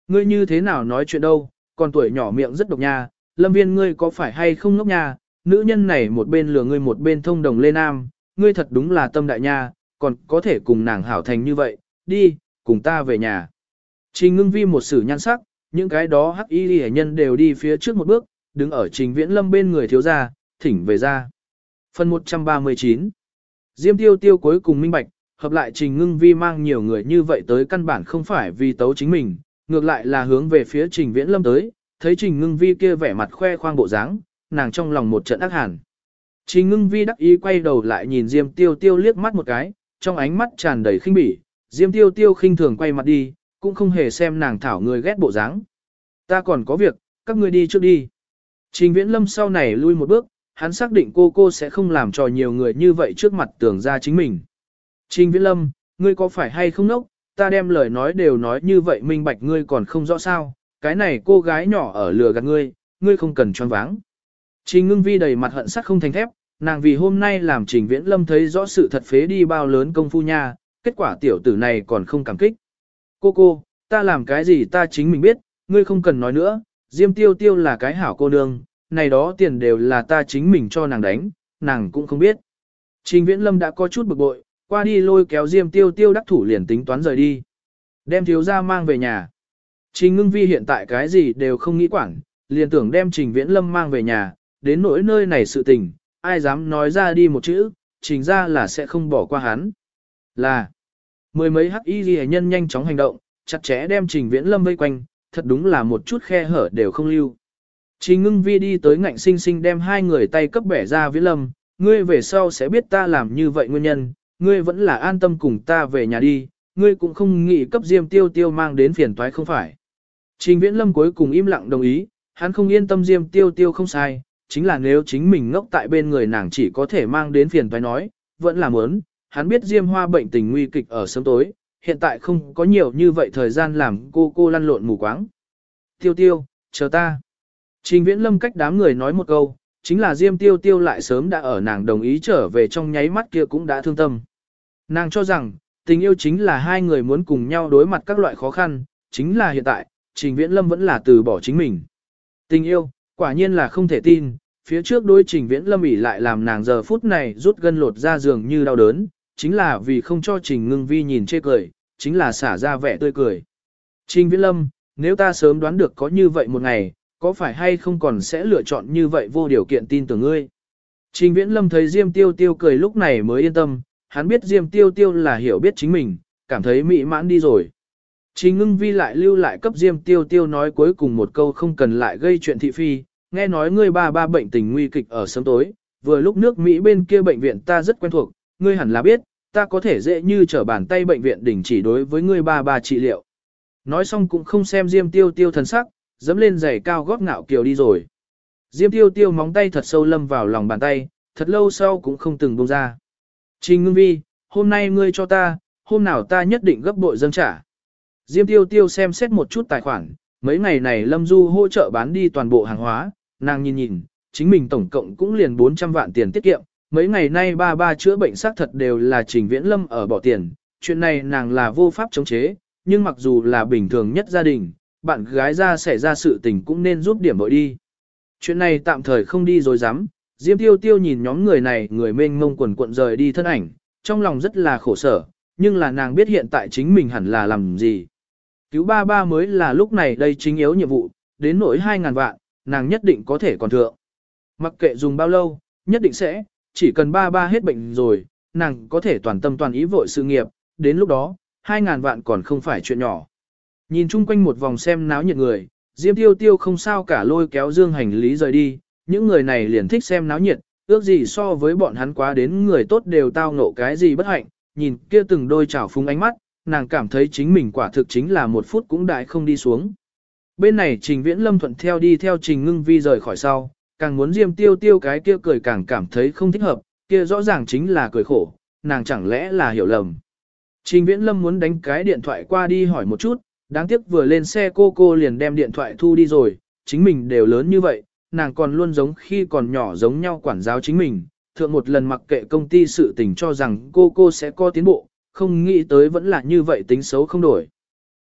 ngươi như thế nào nói chuyện đâu, còn tuổi nhỏ miệng rất độc nha, Lâm Viên ngươi có phải hay không ngốc nha, nữ nhân này một bên lừa ngươi một bên thông đồng lên nam, ngươi thật đúng là tâm đại nha, còn có thể cùng nàng hảo thành như vậy, đi, cùng ta về nhà. Trình Ngưng Vi một sử nhan sắc, những cái đó hắc y hệ nhân đều đi phía trước một bước, đứng ở Trình Viễn Lâm bên người thiếu gia, thỉnh về ra. Phần 139 Diêm Tiêu Tiêu cuối cùng minh bạch, hợp lại Trình Ngưng Vi mang nhiều người như vậy tới căn bản không phải vì tấu chính mình, ngược lại là hướng về phía Trình Viễn Lâm tới, thấy Trình Ngưng Vi kia vẻ mặt khoe khoang bộ dáng, nàng trong lòng một trận ác hàn. Trình Ngưng Vi đắc ý quay đầu lại nhìn Diêm Tiêu Tiêu liếc mắt một cái, trong ánh mắt tràn đầy khinh bỉ, Diêm Tiêu Tiêu khinh thường quay mặt đi, cũng không hề xem nàng thảo người ghét bộ dáng. Ta còn có việc, các ngươi đi trước đi. Trình Viễn Lâm sau này lui một bước, hắn xác định cô sẽ không làm trò nhiều người như vậy trước mặt tưởng ra chính mình. Trình Viễn Lâm, ngươi có phải hay không nốc, ta đem lời nói đều nói như vậy minh bạch ngươi còn không rõ sao, cái này cô gái nhỏ ở lừa gạt ngươi, ngươi không cần choáng váng. Trình Ngưng Vi đầy mặt hận sắt không thành thép, nàng vì hôm nay làm Trình Viễn Lâm thấy rõ sự thật phế đi bao lớn công phu nha, kết quả tiểu tử này còn không cảm kích. Cô, ta làm cái gì ta chính mình biết, ngươi không cần nói nữa, Diêm Tiêu Tiêu là cái hảo cô nương, này đó tiền đều là ta chính mình cho nàng đánh, nàng cũng không biết. Trình Viễn Lâm đã có chút bực bội, qua đi lôi kéo Diêm Tiêu Tiêu đắc thủ liền tính toán rời đi. Đem thiếu gia mang về nhà. Trình Ngưng Vi hiện tại cái gì đều không nghĩ quản, liền tưởng đem Trình Viễn Lâm mang về nhà, đến nỗi nơi này sự tình, ai dám nói ra đi một chữ, Trình ra là sẽ không bỏ qua hắn. Là, mười mấy hắc y ghi nhân nhanh chóng hành động, chặt chẽ đem Trình Viễn Lâm vây quanh, thật đúng là một chút khe hở đều không lưu. Trình Ngưng Vi đi tới ngạnh sinh sinh đem hai người tay cấp bẻ ra Viễn Lâm, ngươi về sau sẽ biết ta làm như vậy nguyên nhân, ngươi vẫn là an tâm cùng ta về nhà đi, ngươi cũng không nghĩ cấp Diêm Tiêu Tiêu mang đến phiền toái không phải. Trình Viễn Lâm cuối cùng im lặng đồng ý, hắn không yên tâm Diêm Tiêu Tiêu không sai, chính là nếu chính mình ngốc tại bên người nàng chỉ có thể mang đến phiền toái nói, vẫn là muốn, hắn biết Diêm Hoa bệnh tình nguy kịch ở sớm tối, hiện tại không có nhiều như vậy thời gian làm cô lăn lộn mù quáng. Tiêu Tiêu, chờ ta. Trình Viễn Lâm cách đám người nói một câu, chính là Diêm Tiêu Tiêu lại sớm đã ở nàng đồng ý trở về trong nháy mắt kia cũng đã thương tâm. Nàng cho rằng, tình yêu chính là hai người muốn cùng nhau đối mặt các loại khó khăn, chính là hiện tại, Trình Viễn Lâm vẫn là từ bỏ chính mình. Tình yêu, quả nhiên là không thể tin, phía trước đối Trình Viễn Lâm ỉ lại làm nàng giờ phút này rút gân lột ra giường như đau đớn, chính là vì không cho Trình Ngưng Vi nhìn chê cười, chính là xả ra vẻ tươi cười. Trình Viễn Lâm, nếu ta sớm đoán được có như vậy một ngày, có phải hay không còn sẽ lựa chọn như vậy vô điều kiện tin tưởng ngươi. Trình Viễn Lâm thấy Diêm Tiêu Tiêu cười lúc này mới yên tâm, hắn biết Diêm Tiêu Tiêu là hiểu biết chính mình, cảm thấy mỹ mãn đi rồi. Trình Ngưng Vi lại lưu lại cấp Diêm Tiêu Tiêu nói cuối cùng một câu không cần lại gây chuyện thị phi, nghe nói ngươi ba bệnh tình nguy kịch ở sớm tối, vừa lúc nước Mỹ bên kia bệnh viện ta rất quen thuộc, ngươi hẳn là biết, ta có thể dễ như trở bàn tay bệnh viện đình chỉ đối với ngươi ba trị liệu. Nói xong cũng không xem Diêm Tiêu Tiêu thần sắc, dẫm lên giày cao gót ngạo kiều đi rồi. Diêm Tiêu Tiêu móng tay thật sâu lâm vào lòng bàn tay, thật lâu sau cũng không từng buông ra. Trình Ngưng Vi, hôm nay ngươi cho ta, hôm nào ta nhất định gấp bội dâng trả. Diêm Tiêu Tiêu xem xét một chút tài khoản, mấy ngày này Lâm Du hỗ trợ bán đi toàn bộ hàng hóa, nàng nhìn, chính mình tổng cộng cũng liền 400 vạn tiền tiết kiệm, mấy ngày nay ba chữa bệnh xác thật đều là Trình Viễn Lâm ở bỏ tiền, chuyện này nàng là vô pháp chống chế, nhưng mặc dù là bình thường nhất gia đình, bạn gái ra xảy ra sự tình cũng nên giúp điểm bội đi. Chuyện này tạm thời không đi rồi dám, Diêm Tiêu Tiêu nhìn nhóm người này người mênh mông quần cuộn rời đi thân ảnh, trong lòng rất là khổ sở, nhưng là nàng biết hiện tại chính mình hẳn là làm gì. Cứu ba mới là lúc này đây chính yếu nhiệm vụ, đến nỗi 2.000 vạn, nàng nhất định có thể còn thượng. Mặc kệ dùng bao lâu, nhất định sẽ, chỉ cần ba hết bệnh rồi, nàng có thể toàn tâm toàn ý vội sự nghiệp, đến lúc đó, 2.000 vạn còn không phải chuyện nhỏ. Nhìn chung quanh một vòng xem náo nhiệt người, Diêm Tiêu Tiêu không sao cả lôi kéo dương hành lý rời đi, những người này liền thích xem náo nhiệt, ước gì so với bọn hắn quá đến người tốt đều tao ngộ cái gì bất hạnh, nhìn kia từng đôi chảo phúng ánh mắt, nàng cảm thấy chính mình quả thực chính là một phút cũng đại không đi xuống. Bên này Trình Viễn Lâm thuận theo đi theo Trình Ngưng Vi rời khỏi sau, càng muốn Diêm Tiêu Tiêu cái kia cười càng cảm thấy không thích hợp, kia rõ ràng chính là cười khổ, nàng chẳng lẽ là hiểu lầm. Trình Viễn Lâm muốn đánh cái điện thoại qua đi hỏi một chút, đáng tiếc vừa lên xe cô liền đem điện thoại thu đi rồi, chính mình đều lớn như vậy, nàng còn luôn giống khi còn nhỏ giống nhau quản giáo chính mình, thượng một lần mặc kệ công ty sự tình cho rằng cô sẽ có tiến bộ, không nghĩ tới vẫn là như vậy tính xấu không đổi.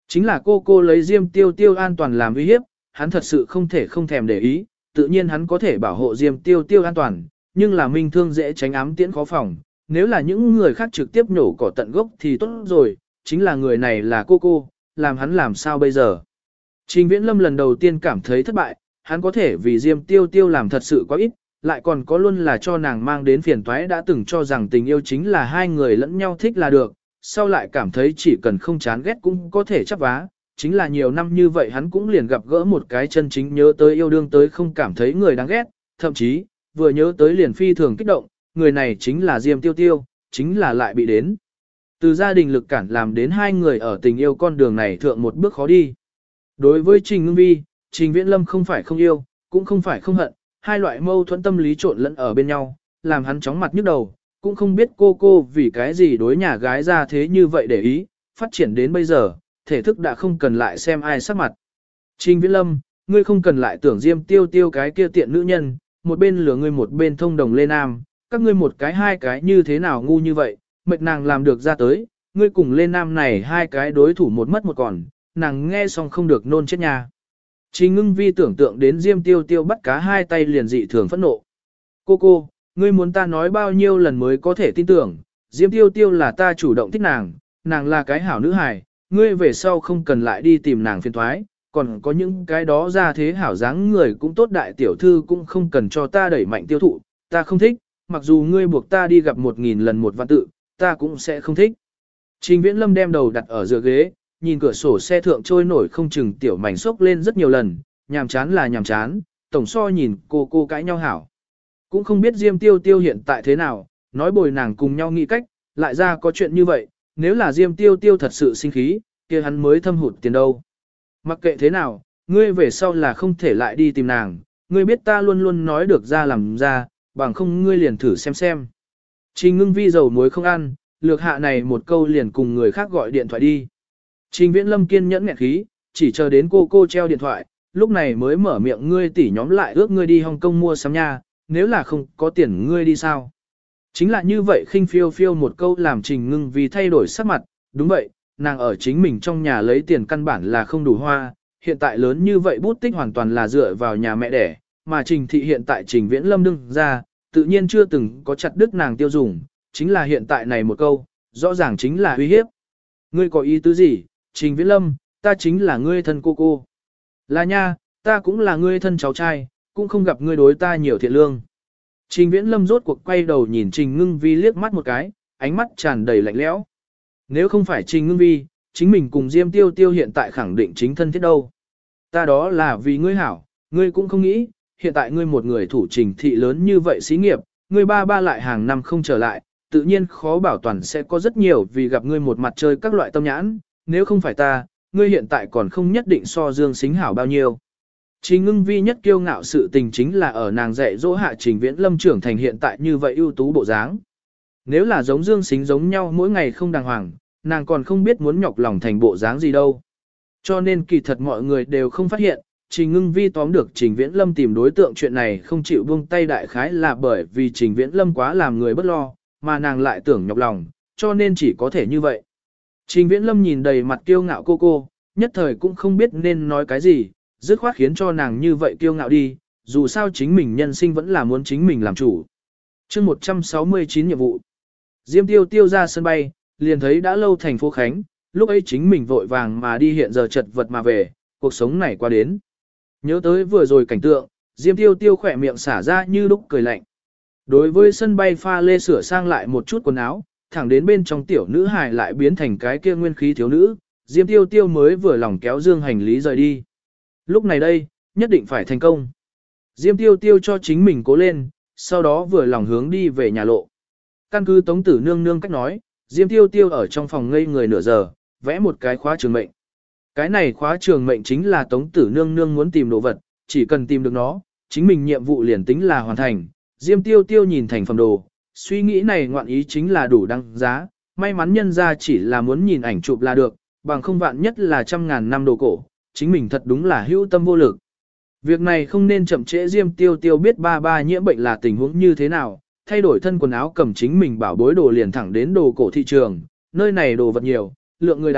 Chính là cô lấy Diêm Tiêu Tiêu an toàn làm uy hiếp, hắn thật sự không thể không thèm để ý, tự nhiên hắn có thể bảo hộ Diêm Tiêu Tiêu an toàn, nhưng là minh thương dễ tránh ám tiễn khó phòng, nếu là những người khác trực tiếp nhổ cỏ tận gốc thì tốt rồi, chính là người này là cô, làm hắn làm sao bây giờ. Trình Viễn Lâm lần đầu tiên cảm thấy thất bại, hắn có thể vì Diêm Tiêu Tiêu làm thật sự quá ít, lại còn có luôn là cho nàng mang đến phiền toái, đã từng cho rằng tình yêu chính là hai người lẫn nhau thích là được, sau lại cảm thấy chỉ cần không chán ghét cũng có thể chấp vá, chính là nhiều năm như vậy hắn cũng liền gặp gỡ một cái chân chính nhớ tới yêu đương tới không cảm thấy người đáng ghét, thậm chí, vừa nhớ tới liền phi thường kích động, người này chính là Diêm Tiêu Tiêu, chính là lại bị đến. Từ gia đình lực cản làm đến hai người ở tình yêu con đường này thượng một bước khó đi. Đối với Trình Ngưng Vi, Trình Viễn Lâm không phải không yêu, cũng không phải không hận, hai loại mâu thuẫn tâm lý trộn lẫn ở bên nhau, làm hắn chóng mặt nhức đầu, cũng không biết cô vì cái gì đối nhà gái ra thế như vậy để ý, phát triển đến bây giờ, thể thức đã không cần lại xem ai sắc mặt. Trình Viễn Lâm, ngươi không cần lại tưởng Diêm Tiêu Tiêu cái kia tiện nữ nhân, một bên lừa ngươi một bên thông đồng Lê Nam, các ngươi một cái hai cái như thế nào ngu như vậy, mệt nàng làm được ra tới, ngươi cùng Lê Nam này hai cái đối thủ một mất một còn, nàng nghe xong không được nôn chết nha. Trình Ngưng Vi tưởng tượng đến Diêm Tiêu Tiêu bắt cá hai tay liền dị thường phẫn nộ. Cô, ngươi muốn ta nói bao nhiêu lần mới có thể tin tưởng, Diêm Tiêu Tiêu là ta chủ động thích nàng, nàng là cái hảo nữ hài, ngươi về sau không cần lại đi tìm nàng phiền thoái, còn có những cái đó ra thế hảo dáng người cũng tốt, đại tiểu thư cũng không cần cho ta đẩy mạnh tiêu thụ, ta không thích, mặc dù ngươi buộc ta đi gặp 1000 lần một vạn tự, ta cũng sẽ không thích. Trình Viễn Lâm đem đầu đặt ở giữa ghế, nhìn cửa sổ xe thượng trôi nổi không chừng tiểu mảnh xốc lên rất nhiều lần, nhàm chán là nhàm chán, tổng so nhìn cô cãi nhau hảo. Cũng không biết Diêm Tiêu Tiêu hiện tại thế nào, nói bồi nàng cùng nhau nghĩ cách, lại ra có chuyện như vậy, nếu là Diêm Tiêu Tiêu thật sự sinh khí, kia hắn mới thâm hụt tiền đâu. Mặc kệ thế nào, ngươi về sau là không thể lại đi tìm nàng, ngươi biết ta luôn luôn nói được ra làm ra, bằng không ngươi liền thử xem. Trình Ngưng Vi dầu muối không ăn, lược hạ này một câu liền cùng người khác gọi điện thoại đi. Trình Viễn Lâm kiên nhẫn nghẹn khí, chỉ chờ đến cô treo điện thoại, lúc này mới mở miệng, ngươi tỷ nhóm lại ước ngươi đi Hồng Kông mua sắm nha, nếu là không có tiền ngươi đi sao? Chính là như vậy khinh phiêu một câu làm Trình Ngưng Vi thay đổi sắc mặt, đúng vậy, nàng ở chính mình trong nhà lấy tiền căn bản là không đủ hoa, hiện tại lớn như vậy bút tích hoàn toàn là dựa vào nhà mẹ đẻ, mà Trình thị hiện tại Trình Viễn Lâm đương ra, tự nhiên chưa từng có chặt đứt nàng tiêu dùng, chính là hiện tại này một câu, rõ ràng chính là uy hiếp. Ngươi có ý tứ gì, Trình Viễn Lâm, ta chính là ngươi thân cô. Là nha, ta cũng là ngươi thân cháu trai, cũng không gặp ngươi đối ta nhiều thiện lương. Trình Viễn Lâm rốt cuộc quay đầu nhìn Trình Ngưng Vi liếc mắt một cái, ánh mắt tràn đầy lạnh lẽo. Nếu không phải Trình Ngưng Vi, chính mình cùng Diêm Tiêu Tiêu hiện tại khẳng định chính thân thiết đâu. Ta đó là vì ngươi hảo, ngươi cũng không nghĩ, hiện tại ngươi một người thủ Trình thị lớn như vậy xí nghiệp, ngươi ba lại hàng năm không trở lại, tự nhiên khó bảo toàn sẽ có rất nhiều vì gặp ngươi một mặt chơi các loại tâm nhãn, nếu không phải ta, ngươi hiện tại còn không nhất định so Dương Sính hảo bao nhiêu. Trình Ngưng Vi nhất kiêu ngạo sự tình chính là ở nàng dạy dỗ hạ Trình Viễn Lâm trưởng thành hiện tại như vậy ưu tú bộ dáng. Nếu là giống Dương Sính giống nhau mỗi ngày không đàng hoàng, nàng còn không biết muốn nhọc lòng thành bộ dáng gì đâu. Cho nên kỳ thật mọi người đều không phát hiện, Trình Ngưng Vi tóm được Trình Viễn Lâm tìm đối tượng chuyện này không chịu buông tay đại khái là bởi vì Trình Viễn Lâm quá làm người bất lo, mà nàng lại tưởng nhọc lòng, cho nên chỉ có thể như vậy. Trình Viễn Lâm nhìn đầy mặt kiêu ngạo cô, nhất thời cũng không biết nên nói cái gì, dứt khoát khiến cho nàng như vậy kiêu ngạo đi, dù sao chính mình nhân sinh vẫn là muốn chính mình làm chủ. Chương 169 nhiệm vụ. Diêm Tiêu Tiêu ra sân bay, liền thấy đã lâu thành phố Khánh, lúc ấy chính mình vội vàng mà đi hiện giờ chật vật mà về, cuộc sống này qua đến. Nhớ tới vừa rồi cảnh tượng, Diêm Tiêu Tiêu khỏe miệng xả ra như lúc cười lạnh. Đối với sân bay pha lê sửa sang lại một chút quần áo, thẳng đến bên trong tiểu nữ hài lại biến thành cái kia nguyên khí thiếu nữ, Diêm Tiêu Tiêu mới vừa lòng kéo dương hành lý rời đi. Lúc này đây, nhất định phải thành công. Diêm Tiêu Tiêu cho chính mình cố lên, sau đó vừa lòng hướng đi về nhà lộ. Căn cứ Tống Tử Nương Nương cách nói, Diêm Tiêu Tiêu ở trong phòng ngây người nửa giờ, vẽ một cái khóa trường mệnh. Cái này khóa trường mệnh chính là Tống Tử Nương Nương muốn tìm đồ vật, chỉ cần tìm được nó, chính mình nhiệm vụ liền tính là hoàn thành. Diêm Tiêu Tiêu nhìn thành phẩm đồ, suy nghĩ này ngoạn ý chính là đủ đăng giá, may mắn nhân ra chỉ là muốn nhìn ảnh chụp là được, bằng không vạn nhất là 100.000 năm đồ cổ, chính mình thật đúng là hữu tâm vô lực. Việc này không nên chậm trễ. Diêm Tiêu Tiêu biết ba nhiễm bệnh là tình huống như thế nào, thay đổi thân quần áo cầm chính mình bảo bối đồ liền thẳng đến đồ cổ thị trường, nơi này đồ vật nhiều, lượng người đại,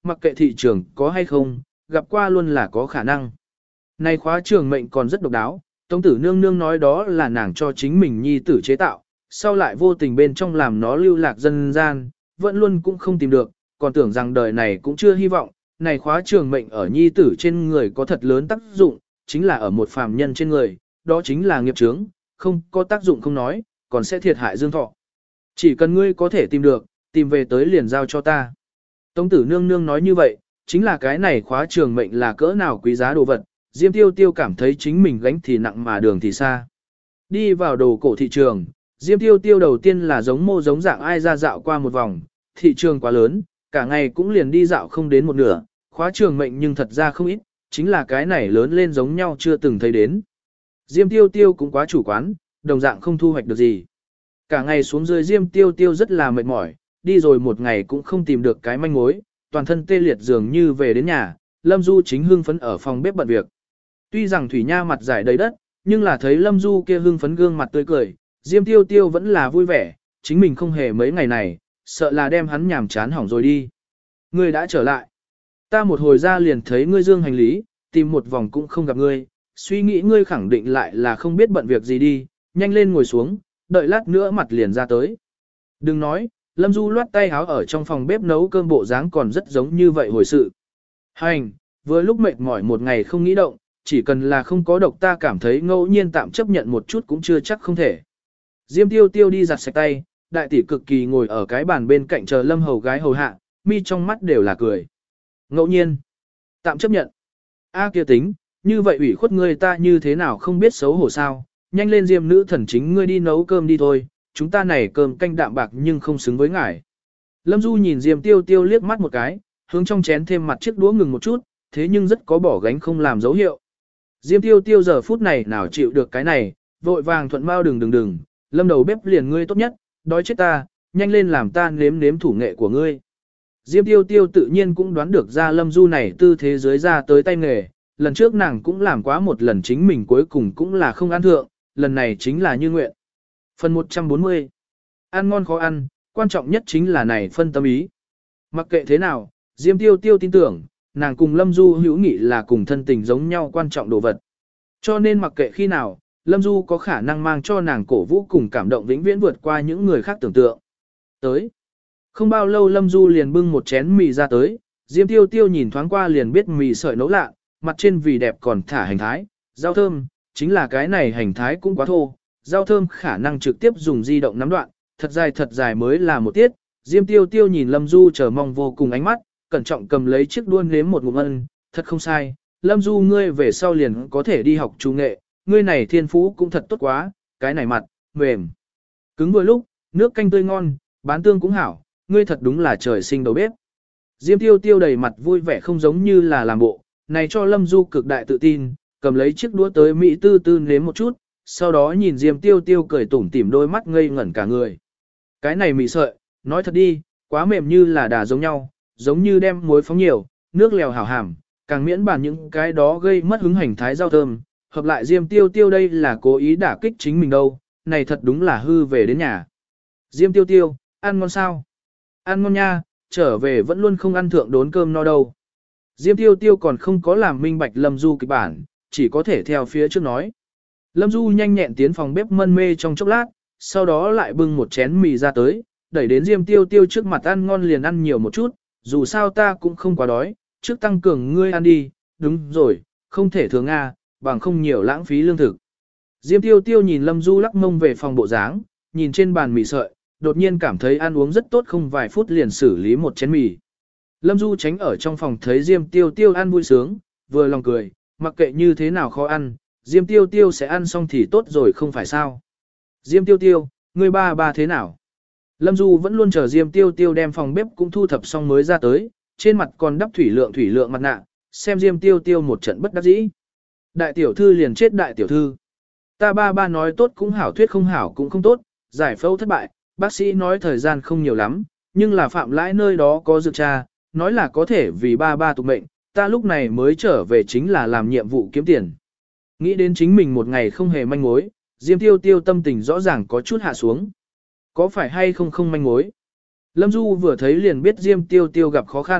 mặc kệ thị trường có hay không, gặp qua luôn là có khả năng. Này khóa trường mệnh còn rất độc đáo, Tống tử nương nương nói đó là nàng cho chính mình nhi tử chế tạo, sau lại vô tình bên trong làm nó lưu lạc dân gian, vẫn luôn cũng không tìm được, còn tưởng rằng đời này cũng chưa hy vọng, này khóa trường mệnh ở nhi tử trên người có thật lớn tác dụng, chính là ở một phàm nhân trên người, đó chính là nghiệp chướng, không có tác dụng không nói, còn sẽ thiệt hại dương thọ. Chỉ cần ngươi có thể tìm được, tìm về tới liền giao cho ta. Tống tử nương nương nói như vậy, chính là cái này khóa trường mệnh là cỡ nào quý giá đồ vật, Diêm Tiêu Tiêu cảm thấy chính mình gánh thì nặng mà đường thì xa. Đi vào đồ cổ thị trường, Diêm Tiêu Tiêu đầu tiên là giống mô giống dạng ai ra dạo qua một vòng, thị trường quá lớn, cả ngày cũng liền đi dạo không đến một nửa, khóa trường mệnh nhưng thật ra không ít, chính là cái này lớn lên giống nhau chưa từng thấy đến. Diêm Tiêu Tiêu cũng quá chủ quán, đồng dạng không thu hoạch được gì. Cả ngày xuống dưới Diêm Tiêu Tiêu rất là mệt mỏi, đi rồi một ngày cũng không tìm được cái manh mối, toàn thân tê liệt dường như về đến nhà, Lâm Du chính hưng phấn ở phòng bếp bận việc. Tuy rằng Thủy Nha mặt giải đầy đất, nhưng là thấy Lâm Du kia hưng phấn gương mặt tươi cười, Diêm Tiêu Tiêu vẫn là vui vẻ, chính mình không hề mấy ngày này, sợ là đem hắn nhàm chán hỏng rồi đi. Ngươi đã trở lại. Ta một hồi ra liền thấy ngươi dương hành lý, tìm một vòng cũng không gặp ngươi, suy nghĩ ngươi khẳng định lại là không biết bận việc gì đi, nhanh lên ngồi xuống, đợi lát nữa mặt liền ra tới. Đừng nói, Lâm Du loát tay háo ở trong phòng bếp nấu cơm bộ dáng còn rất giống như vậy hồi sự. Hành, vừa lúc mệt mỏi một ngày không nghĩ động, chỉ cần là không có độc ta cảm thấy ngẫu nhiên tạm chấp nhận một chút cũng chưa chắc không thể. Diêm Tiêu Tiêu đi giặt sạch tay, đại tỷ cực kỳ ngồi ở cái bàn bên cạnh chờ Lâm hầu gái hầu hạ, mi trong mắt đều là cười. Ngẫu nhiên, tạm chấp nhận. A kia tính, như vậy ủy khuất ngươi ta như thế nào không biết xấu hổ sao, nhanh lên Diêm nữ thần chính ngươi đi nấu cơm đi thôi, chúng ta này cơm canh đạm bạc nhưng không xứng với ngài. Lâm Du nhìn Diêm Tiêu Tiêu liếc mắt một cái, hướng trong chén thêm mặt chiếc đũa ngừng một chút, thế nhưng rất có bỏ gánh không làm dấu hiệu. Diêm Tiêu Tiêu giờ phút này nào chịu được cái này, vội vàng thuận mau đừng, Lâm đầu bếp liền ngươi tốt nhất, đói chết ta, nhanh lên làm ta nếm nếm thủ nghệ của ngươi. Diêm Tiêu Tiêu tự nhiên cũng đoán được ra Lâm Du này tư thế dưới ra tới tay nghề, lần trước nàng cũng làm quá một lần chính mình cuối cùng cũng là không ăn thượng, lần này chính là như nguyện. Phần 140. Ăn ngon khó ăn, quan trọng nhất chính là này phân tâm ý. Mặc kệ thế nào, Diêm Tiêu Tiêu tin tưởng, nàng cùng Lâm Du hữu nghị là cùng thân tình giống nhau quan trọng đồ vật. Cho nên mặc kệ khi nào, Lâm Du có khả năng mang cho nàng cổ vũ cùng cảm động vĩnh viễn vượt qua những người khác tưởng tượng. Tới. Không bao lâu Lâm Du liền bưng một chén mì ra tới, Diêm Tiêu Tiêu nhìn thoáng qua liền biết mì sợi nấu lạ, mặt trên vì đẹp còn thả hành thái, rau thơm, chính là cái này hành thái cũng quá thô, rau thơm khả năng trực tiếp dùng di động nắm đoạn, thật dài mới là một tiết. Diêm Tiêu Tiêu nhìn Lâm Du chờ mong vô cùng ánh mắt, cẩn trọng cầm lấy chiếc đũa nếm một ngụm ăn, thật không sai, Lâm Du ngươi về sau liền có thể đi học trung nghệ, ngươi này thiên phú cũng thật tốt quá, cái này mặt, mềm, cứng vừa lúc, nước canh tươi ngon, bán tương cũng hảo, ngươi thật đúng là trời sinh đầu bếp. Diêm Tiêu Tiêu đầy mặt vui vẻ không giống như là làm bộ, này cho Lâm Du cực đại tự tin, cầm lấy chiếc đũa tới Mỹ tư tư nếm một chút, sau đó nhìn Diêm Tiêu Tiêu cười tủm tỉm đôi mắt ngây ngẩn cả người. Cái này mì sợi, nói thật đi, quá mềm như là đà giống nhau, giống như đem muối phóng nhiều, nước lèo hảo hàm, càng miễn bàn những cái đó gây mất hứng hành thái rau thơm, hợp lại Diêm Tiêu Tiêu đây là cố ý đả kích chính mình đâu, này thật đúng là hư về đến nhà. Diêm Tiêu Tiêu, ăn ngon sao? Ăn ngon nha, trở về vẫn luôn không ăn thượng đốn cơm no đâu. Diêm Tiêu Tiêu còn không có làm minh bạch Lâm Du kịch bản, chỉ có thể theo phía trước nói. Lâm Du nhanh nhẹn tiến phòng bếp mân mê trong chốc lát, sau đó lại bưng một chén mì ra tới, đẩy đến Diêm Tiêu Tiêu trước mặt ăn ngon liền ăn nhiều một chút, dù sao ta cũng không quá đói, trước tăng cường ngươi ăn đi, đúng rồi, không thể thường bằng không nhiều lãng phí lương thực. Diêm Tiêu Tiêu nhìn Lâm Du lắc mông về phòng bộ dáng, nhìn trên bàn mì sợi, đột nhiên cảm thấy ăn uống rất tốt không vài phút liền xử lý một chén mì. Lâm Du tránh ở trong phòng thấy Diêm Tiêu Tiêu ăn vui sướng, vừa lòng cười, mặc kệ như thế nào khó ăn, Diêm Tiêu Tiêu sẽ ăn xong thì tốt rồi không phải sao. Diêm Tiêu Tiêu, ngươi ba thế nào? Lâm Du vẫn luôn chờ Diêm Tiêu Tiêu đem phòng bếp cũng thu thập xong mới ra tới, trên mặt còn đắp thủy lượng mặt nạ, xem Diêm Tiêu Tiêu một trận bất đắc dĩ. Đại tiểu thư liền chết đại tiểu thư. Ta ba nói tốt cũng hảo thuyết không hảo cũng không tốt, giải phẫu thất bại, bác sĩ nói thời gian không nhiều lắm, nhưng là phạm lãi nơi đó có dược tra, nói là có thể vì ba tục mệnh, ta lúc này mới trở về chính là làm nhiệm vụ kiếm tiền. Nghĩ đến chính mình một ngày không hề manh mối, Diêm Tiêu Tiêu tâm tình rõ ràng có chút hạ xuống. Có phải hay không manh mối? Lâm Du vừa thấy liền biết Diêm Tiêu Tiêu gặp khó khăn,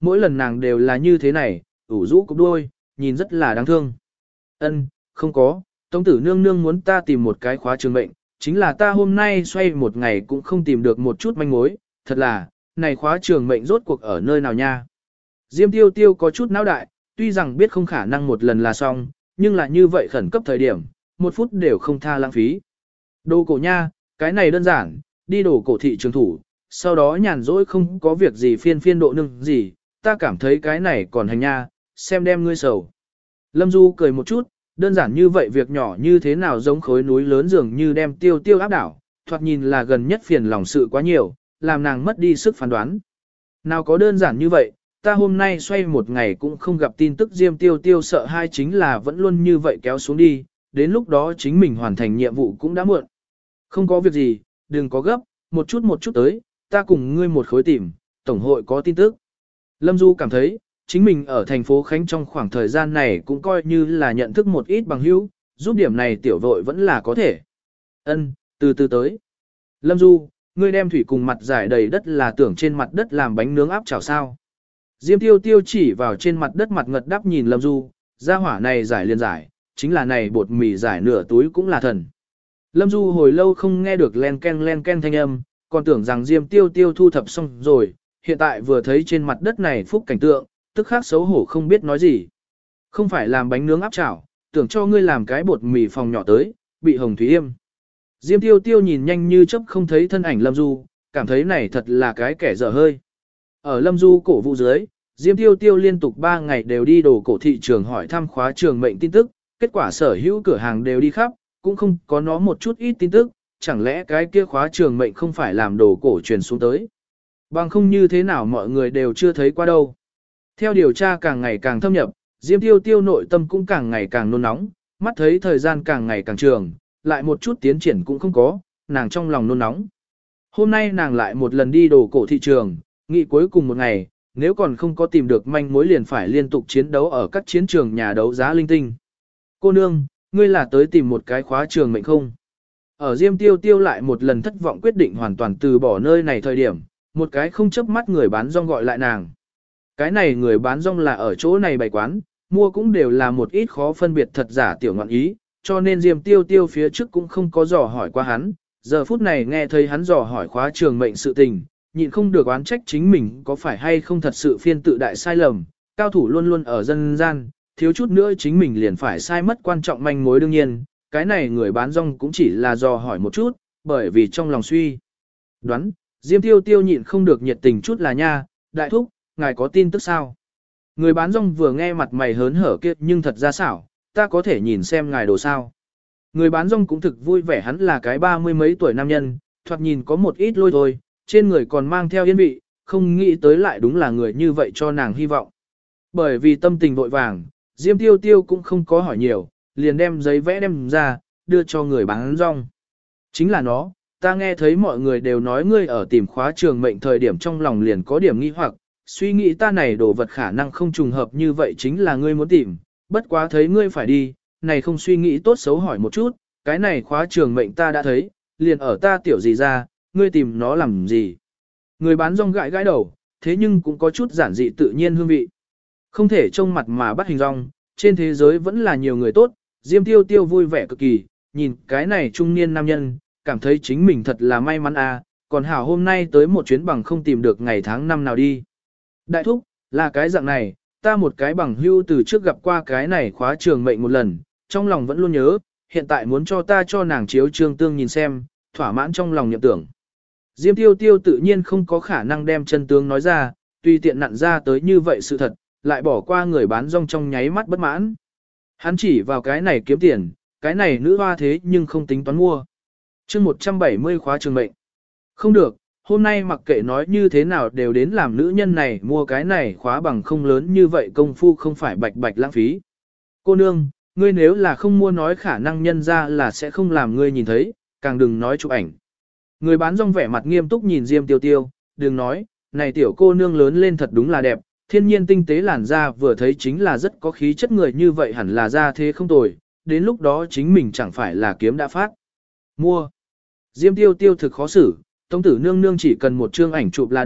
mỗi lần nàng đều là như thế này, ủ rũ cục đuôi, nhìn rất là đáng thương. Ân, không có, Tống tử nương nương muốn ta tìm một cái khóa trường mệnh, chính là ta hôm nay xoay một ngày cũng không tìm được một chút manh mối, thật là, này khóa trường mệnh rốt cuộc ở nơi nào nha. Diêm tiêu tiêu có chút não đại, tuy rằng biết không khả năng một lần là xong, nhưng là như vậy khẩn cấp thời điểm, một phút đều không tha lãng phí. Đồ cổ nha, cái này đơn giản, đi đồ cổ thị trường thủ, sau đó nhàn rỗi không có việc gì phiên phiên độ nương gì, ta cảm thấy cái này còn hành nha, xem đem ngươi sầu. Lâm Du cười một chút, đơn giản như vậy việc nhỏ như thế nào giống khối núi lớn dường như đem tiêu tiêu áp đảo, thoạt nhìn là gần nhất phiền lòng sự quá nhiều, làm nàng mất đi sức phán đoán. Nào có đơn giản như vậy, ta hôm nay xoay một ngày cũng không gặp tin tức Diêm tiêu tiêu sợ hai chính là vẫn luôn như vậy kéo xuống đi, đến lúc đó chính mình hoàn thành nhiệm vụ cũng đã muộn. Không có việc gì, đừng có gấp, một chút tới, ta cùng ngươi một khối tìm, tổng hội có tin tức. Lâm Du cảm thấy, chính mình ở thành phố Khánh trong khoảng thời gian này cũng coi như là nhận thức một ít bằng hữu, giúp điểm này tiểu vội vẫn là có thể. Ân, từ từ tới. Lâm Du, ngươi đem thủy cùng mặt giải đầy đất là tưởng trên mặt đất làm bánh nướng áp chảo sao. Diêm tiêu tiêu chỉ vào trên mặt đất mặt ngật đắp nhìn Lâm Du, ra hỏa này giải liền giải, chính là này bột mì giải nửa túi cũng là thần. Lâm Du hồi lâu không nghe được len ken thanh âm, còn tưởng rằng Diêm tiêu tiêu thu thập xong rồi, hiện tại vừa thấy trên mặt đất này phúc cảnh tượng, tức khắc xấu hổ không biết nói gì. Không phải làm bánh nướng áp chảo, tưởng cho ngươi làm cái bột mì phòng nhỏ tới, bị hồng thủy yêm. Diêm tiêu tiêu nhìn nhanh như chớp không thấy thân ảnh Lâm Du, cảm thấy này thật là cái kẻ dở hơi. Ở Lâm Du cổ vũ dưới, Diêm tiêu tiêu liên tục 3 ngày đều đi đồ cổ thị trường hỏi thăm khóa trường mệnh tin tức, kết quả sở hữu cửa hàng đều đi khắp, cũng không có nó một chút ít tin tức, chẳng lẽ cái kia khóa trường mệnh không phải làm đồ cổ truyền xuống tới. Bằng không như thế nào mọi người đều chưa thấy qua đâu. Theo điều tra càng ngày càng thâm nhập, Diêm tiêu tiêu nội tâm cũng càng ngày càng nôn nóng, mắt thấy thời gian càng ngày càng trường, lại một chút tiến triển cũng không có, nàng trong lòng nôn nóng. Hôm nay nàng lại một lần đi đồ cổ thị trường, nghĩ cuối cùng một ngày, nếu còn không có tìm được manh mối liền phải liên tục chiến đấu ở các chiến trường nhà đấu giá linh tinh. Cô nương, ngươi là tới tìm một cái khóa trường mệnh không? Ở Diêm tiêu tiêu lại một lần thất vọng quyết định hoàn toàn từ bỏ nơi này thời điểm, một cái không chớp mắt người bán rong gọi lại nàng. Cái này người bán rong là ở chỗ này bày quán, mua cũng đều là một ít khó phân biệt thật giả tiểu ngọn ý, cho nên Diêm tiêu tiêu phía trước cũng không có dò hỏi qua hắn, giờ phút này nghe thấy hắn dò hỏi khóa trường mệnh sự tình, nhịn không được oán trách chính mình có phải hay không thật sự phiên tự đại sai lầm, cao thủ luôn luôn ở dân gian, thiếu chút nữa chính mình liền phải sai mất quan trọng manh mối đương nhiên, cái này người bán rong cũng chỉ là dò hỏi một chút, bởi vì trong lòng suy đoán, Diêm tiêu tiêu nhịn không được nhiệt tình chút là nha, đại thúc, ngài có tin tức sao? Người bán rong vừa nghe mặt mày hớn hở kia nhưng thật ra xảo, ta có thể nhìn xem ngài đồ sao. Người bán rong cũng thực vui vẻ hắn là cái 30 mấy tuổi nam nhân, thoạt nhìn có một ít lôi thôi, trên người còn mang theo yên vị, không nghĩ tới lại đúng là người như vậy cho nàng hy vọng. Bởi vì tâm tình vội vàng, Diêm tiêu tiêu cũng không có hỏi nhiều, liền đem giấy vẽ đem ra, đưa cho người bán rong. Chính là nó, ta nghe thấy mọi người đều nói ngươi ở tìm khóa trường mệnh thời điểm trong lòng liền có điểm nghi hoặc, suy nghĩ ta này đồ vật khả năng không trùng hợp như vậy chính là ngươi muốn tìm, bất quá thấy ngươi phải đi, này không suy nghĩ tốt xấu hỏi một chút, cái này khóa trường mệnh ta đã thấy, liền ở ta tiểu gì ra, ngươi tìm nó làm gì. Người bán rong gãi gãi đầu, thế nhưng cũng có chút giản dị tự nhiên hương vị. Không thể trông mặt mà bắt hình rong, trên thế giới vẫn là nhiều người tốt, Diêm tiêu tiêu vui vẻ cực kỳ, nhìn cái này trung niên nam nhân, cảm thấy chính mình thật là may mắn à, còn hảo hôm nay tới một chuyến bằng không tìm được ngày tháng năm nào đi. Đại thúc, là cái dạng này, ta một cái bằng hưu từ trước gặp qua cái này khóa trường mệnh một lần, trong lòng vẫn luôn nhớ, hiện tại muốn cho ta cho nàng chiếu trương tương nhìn xem, thỏa mãn trong lòng niệm tưởng. Diêm tiêu tiêu tự nhiên không có khả năng đem chân tướng nói ra, tùy tiện nặn ra tới như vậy sự thật, lại bỏ qua người bán rong trong nháy mắt bất mãn. Hắn chỉ vào cái này kiếm tiền, cái này nữ hoa thế nhưng không tính toán mua. chương 170 khóa trường mệnh. Không được, hôm nay mặc kệ nói như thế nào đều đến làm nữ nhân này mua cái này khóa bằng không lớn như vậy công phu không phải bạch bạch lãng phí. Cô nương, ngươi nếu là không mua nói khả năng nhân ra là sẽ không làm ngươi nhìn thấy, càng đừng nói chụp ảnh. Người bán rong vẻ mặt nghiêm túc nhìn Diêm tiêu tiêu, đừng nói, này tiểu cô nương lớn lên thật đúng là đẹp, thiên nhiên tinh tế làn da vừa thấy chính là rất có khí chất người như vậy hẳn là ra thế không tồi, đến lúc đó chính mình chẳng phải là kiếm đã phát. Mua. Diêm tiêu tiêu thực khó xử, tống tử nương nương chỉ cần một chương ảnh chụp là được,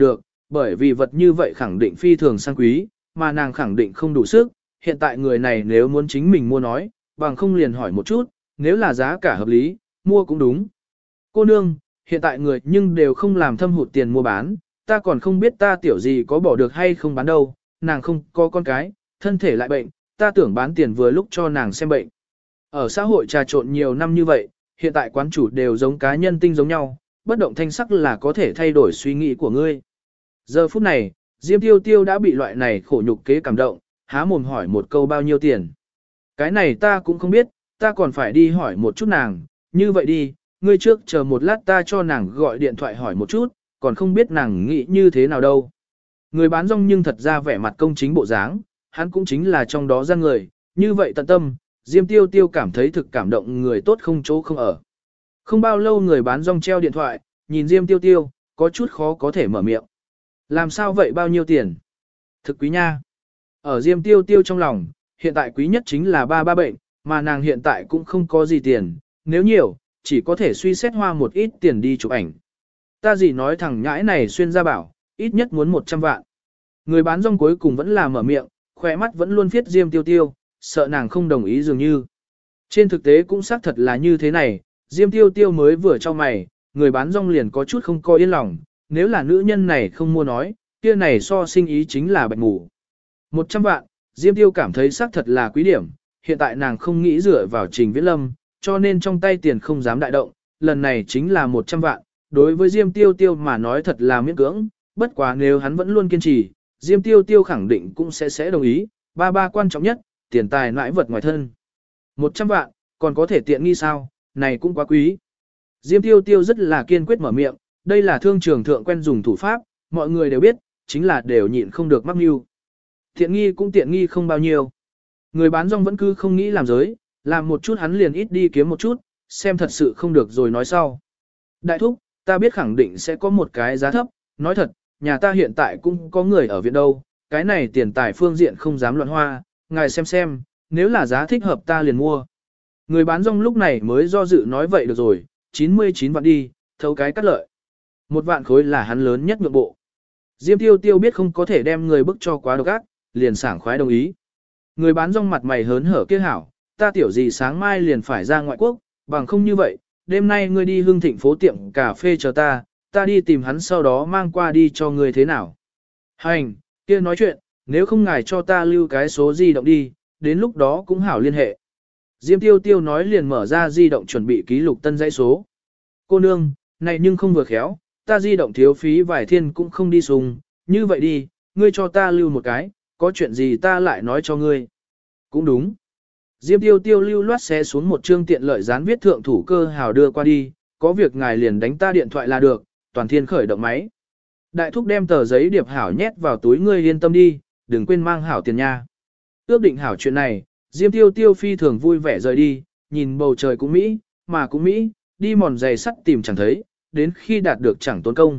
bởi vì vật như vậy khẳng định phi thường sang quý, mà nàng khẳng định không đủ sức, hiện tại người này nếu muốn chính mình mua nói, bằng không liền hỏi một chút, nếu là giá cả hợp lý, mua cũng đúng. Cô nương, hiện tại người nhưng đều không làm thâm hụt tiền mua bán, ta còn không biết ta tiểu gì có bỏ được hay không bán đâu, nàng không có con cái, thân thể lại bệnh, ta tưởng bán tiền vừa lúc cho nàng xem bệnh. Ở xã hội trà trộn nhiều năm như vậy, hiện tại quán chủ đều giống cá nhân tinh giống nhau, bất động thanh sắc là có thể thay đổi suy nghĩ của ngươi. Giờ phút này, Diêm Tiêu Tiêu đã bị loại này khổ nhục kế cảm động, há mồm hỏi một câu bao nhiêu tiền. Cái này ta cũng không biết, ta còn phải đi hỏi một chút nàng, như vậy đi, ngươi trước chờ một lát ta cho nàng gọi điện thoại hỏi một chút, còn không biết nàng nghĩ như thế nào đâu. Người bán rong nhưng thật ra vẻ mặt công chính bộ dáng, hắn cũng chính là trong đó gian người, như vậy tận tâm, Diêm Tiêu Tiêu cảm thấy thực cảm động người tốt không chỗ không ở. Không bao lâu người bán rong treo điện thoại, nhìn Diêm Tiêu Tiêu, có chút khó có thể mở miệng. Làm sao vậy bao nhiêu tiền? Thực quý nha. Ở Diêm Tiêu Tiêu trong lòng, hiện tại quý nhất chính là ba bệnh, mà nàng hiện tại cũng không có gì tiền, nếu nhiều, chỉ có thể suy xét hoa một ít tiền đi chụp ảnh. Ta gì nói thằng nhãi này xuyên ra bảo, ít nhất muốn 100 vạn. Người bán rong cuối cùng vẫn là mở miệng, khỏe mắt vẫn luôn viết Diêm Tiêu Tiêu, sợ nàng không đồng ý dường như. Trên thực tế cũng xác thật là như thế này, Diêm Tiêu Tiêu mới vừa cho mày, người bán rong liền có chút không coi yên lòng, nếu là nữ nhân này không mua nói, kia này so sinh ý chính là bạch ngủ. 100 vạn, Diêm Tiêu cảm thấy xác thật là quý điểm, hiện tại nàng không nghĩ dựa vào Trình Viễn Lâm, cho nên trong tay tiền không dám đại động, lần này chính là 100 vạn, đối với Diêm Tiêu Tiêu mà nói thật là miễn cưỡng, bất quá nếu hắn vẫn luôn kiên trì, Diêm Tiêu Tiêu khẳng định cũng sẽ đồng ý, ba quan trọng nhất, tiền tài nãi vật ngoài thân. 100 vạn, còn có thể tiện nghi sao, này cũng quá quý. Diêm Tiêu Tiêu rất là kiên quyết mở miệng, đây là thương trường thượng quen dùng thủ pháp, mọi người đều biết, chính là đều nhịn không được mắc mưu. Tiện nghi cũng tiện nghi không bao nhiêu. Người bán rong vẫn cứ không nghĩ làm giới, làm một chút hắn liền ít đi kiếm một chút, xem thật sự không được rồi nói sau. Đại thúc, ta biết khẳng định sẽ có một cái giá thấp, nói thật, nhà ta hiện tại cũng có người ở viện đâu, cái này tiền tài phương diện không dám loạn hoa, ngài xem, nếu là giá thích hợp ta liền mua. Người bán rong lúc này mới do dự nói vậy được rồi, 99 vạn đi, thấu cái cắt lợi. 1 vạn khối là hắn lớn nhất nhượng bộ. Diêm Tiêu Tiêu biết không có thể đem người bức cho quá độc ác, liền sảng khoái đồng ý. Người bán rong mặt mày hớn hở kia hảo, ta tiểu gì sáng mai liền phải ra ngoại quốc, bằng không như vậy, đêm nay ngươi đi Hưng Thịnh phố tiệm cà phê chờ ta đi tìm hắn sau đó mang qua đi cho ngươi thế nào. Hành, kia nói chuyện, nếu không ngài cho ta lưu cái số di động đi, đến lúc đó cũng hảo liên hệ. Diêm Tiêu Tiêu nói liền mở ra di động chuẩn bị ký lục tân dãy số. Cô nương, này nhưng không vừa khéo, ta di động thiếu phí vài thiên cũng không đi sùng, như vậy đi, ngươi cho ta lưu một cái, có chuyện gì ta lại nói cho ngươi. Cũng đúng. Diêm Tiêu Tiêu lưu loát xé xuống một chương tiện lợi dán viết thượng thủ cơ hào đưa qua đi, có việc ngài liền đánh ta điện thoại là được, toàn thiên khởi động máy. Đại thúc đem tờ giấy điệp hảo nhét vào túi ngươi yên tâm đi, đừng quên mang hảo tiền nha. Ước định hảo chuyện này, Diêm Tiêu Tiêu phi thường vui vẻ rời đi, nhìn bầu trời cũng Mỹ, mà cũng Mỹ, đi mòn giày sắt tìm chẳng thấy, đến khi đạt được chẳng tốn công.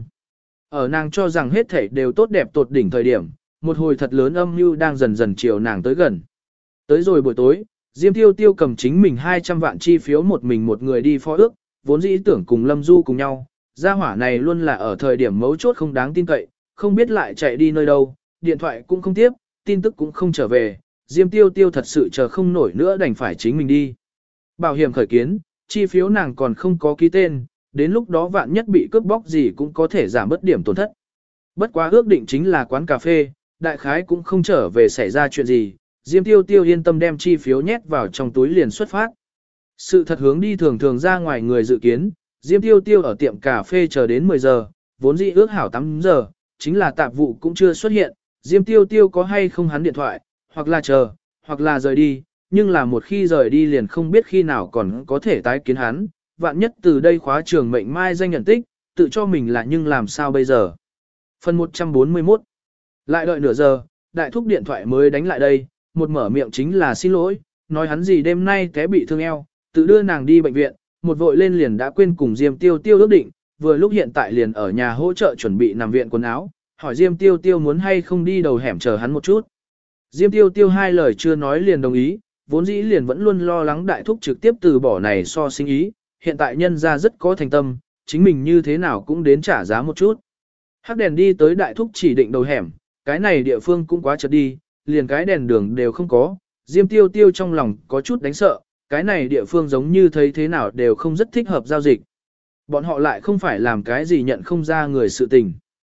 Ở nàng cho rằng hết thảy đều tốt đẹp tột đỉnh thời điểm, một hồi thật lớn âm mưu đang dần dần chiều nàng tới gần. Tới rồi buổi tối, Diêm Tiêu Tiêu cầm chính mình 200 vạn chi phiếu một mình một người đi phó ước, vốn dĩ tưởng cùng Lâm Du cùng nhau. Gia hỏa này luôn là ở thời điểm mấu chốt không đáng tin cậy, không biết lại chạy đi nơi đâu, điện thoại cũng không tiếp, tin tức cũng không trở về. Diêm Tiêu Tiêu thật sự chờ không nổi nữa đành phải chính mình đi. Bảo hiểm khởi kiến, chi phiếu nàng còn không có ký tên, đến lúc đó vạn nhất bị cướp bóc gì cũng có thể giảm bớt điểm tổn thất. Bất quá ước định chính là quán cà phê, đại khái cũng không trở về xảy ra chuyện gì, Diêm Tiêu Tiêu yên tâm đem chi phiếu nhét vào trong túi liền xuất phát. Sự thật hướng đi thường thường ra ngoài người dự kiến, Diêm Tiêu Tiêu ở tiệm cà phê chờ đến 10 giờ, vốn dĩ ước hảo 8 giờ, chính là tạp vụ cũng chưa xuất hiện, Diêm Tiêu Tiêu có hay không hắn điện thoại, hoặc là chờ, hoặc là rời đi, nhưng là một khi rời đi liền không biết khi nào còn có thể tái kiến hắn, vạn nhất từ đây khóa trường mệnh mai danh nhận tích, tự cho mình là nhưng làm sao bây giờ. Phần 141. Lại đợi nửa giờ, đại thúc điện thoại mới đánh lại đây, một mở miệng chính là xin lỗi, nói hắn gì đêm nay té bị thương eo, tự đưa nàng đi bệnh viện, một vội lên liền đã quên cùng Diêm Tiêu Tiêu ước định, vừa lúc hiện tại liền ở nhà hỗ trợ chuẩn bị nằm viện quần áo, hỏi Diêm Tiêu Tiêu muốn hay không đi đầu hẻm chờ hắn một chút. Diêm Tiêu Tiêu hai lời chưa nói liền đồng ý, vốn dĩ liền vẫn luôn lo lắng đại thúc trực tiếp từ bỏ này so sinh ý, hiện tại nhân ra rất có thành tâm, chính mình như thế nào cũng đến trả giá một chút. Hắc đèn đi tới đại thúc chỉ định đầu hẻm, cái này địa phương cũng quá chật đi, liền cái đèn đường đều không có, Diêm Tiêu Tiêu trong lòng có chút đánh sợ, cái này địa phương giống như thấy thế nào đều không rất thích hợp giao dịch. Bọn họ lại không phải làm cái gì nhận không ra người sự tình.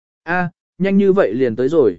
A, nhanh như vậy liền tới rồi.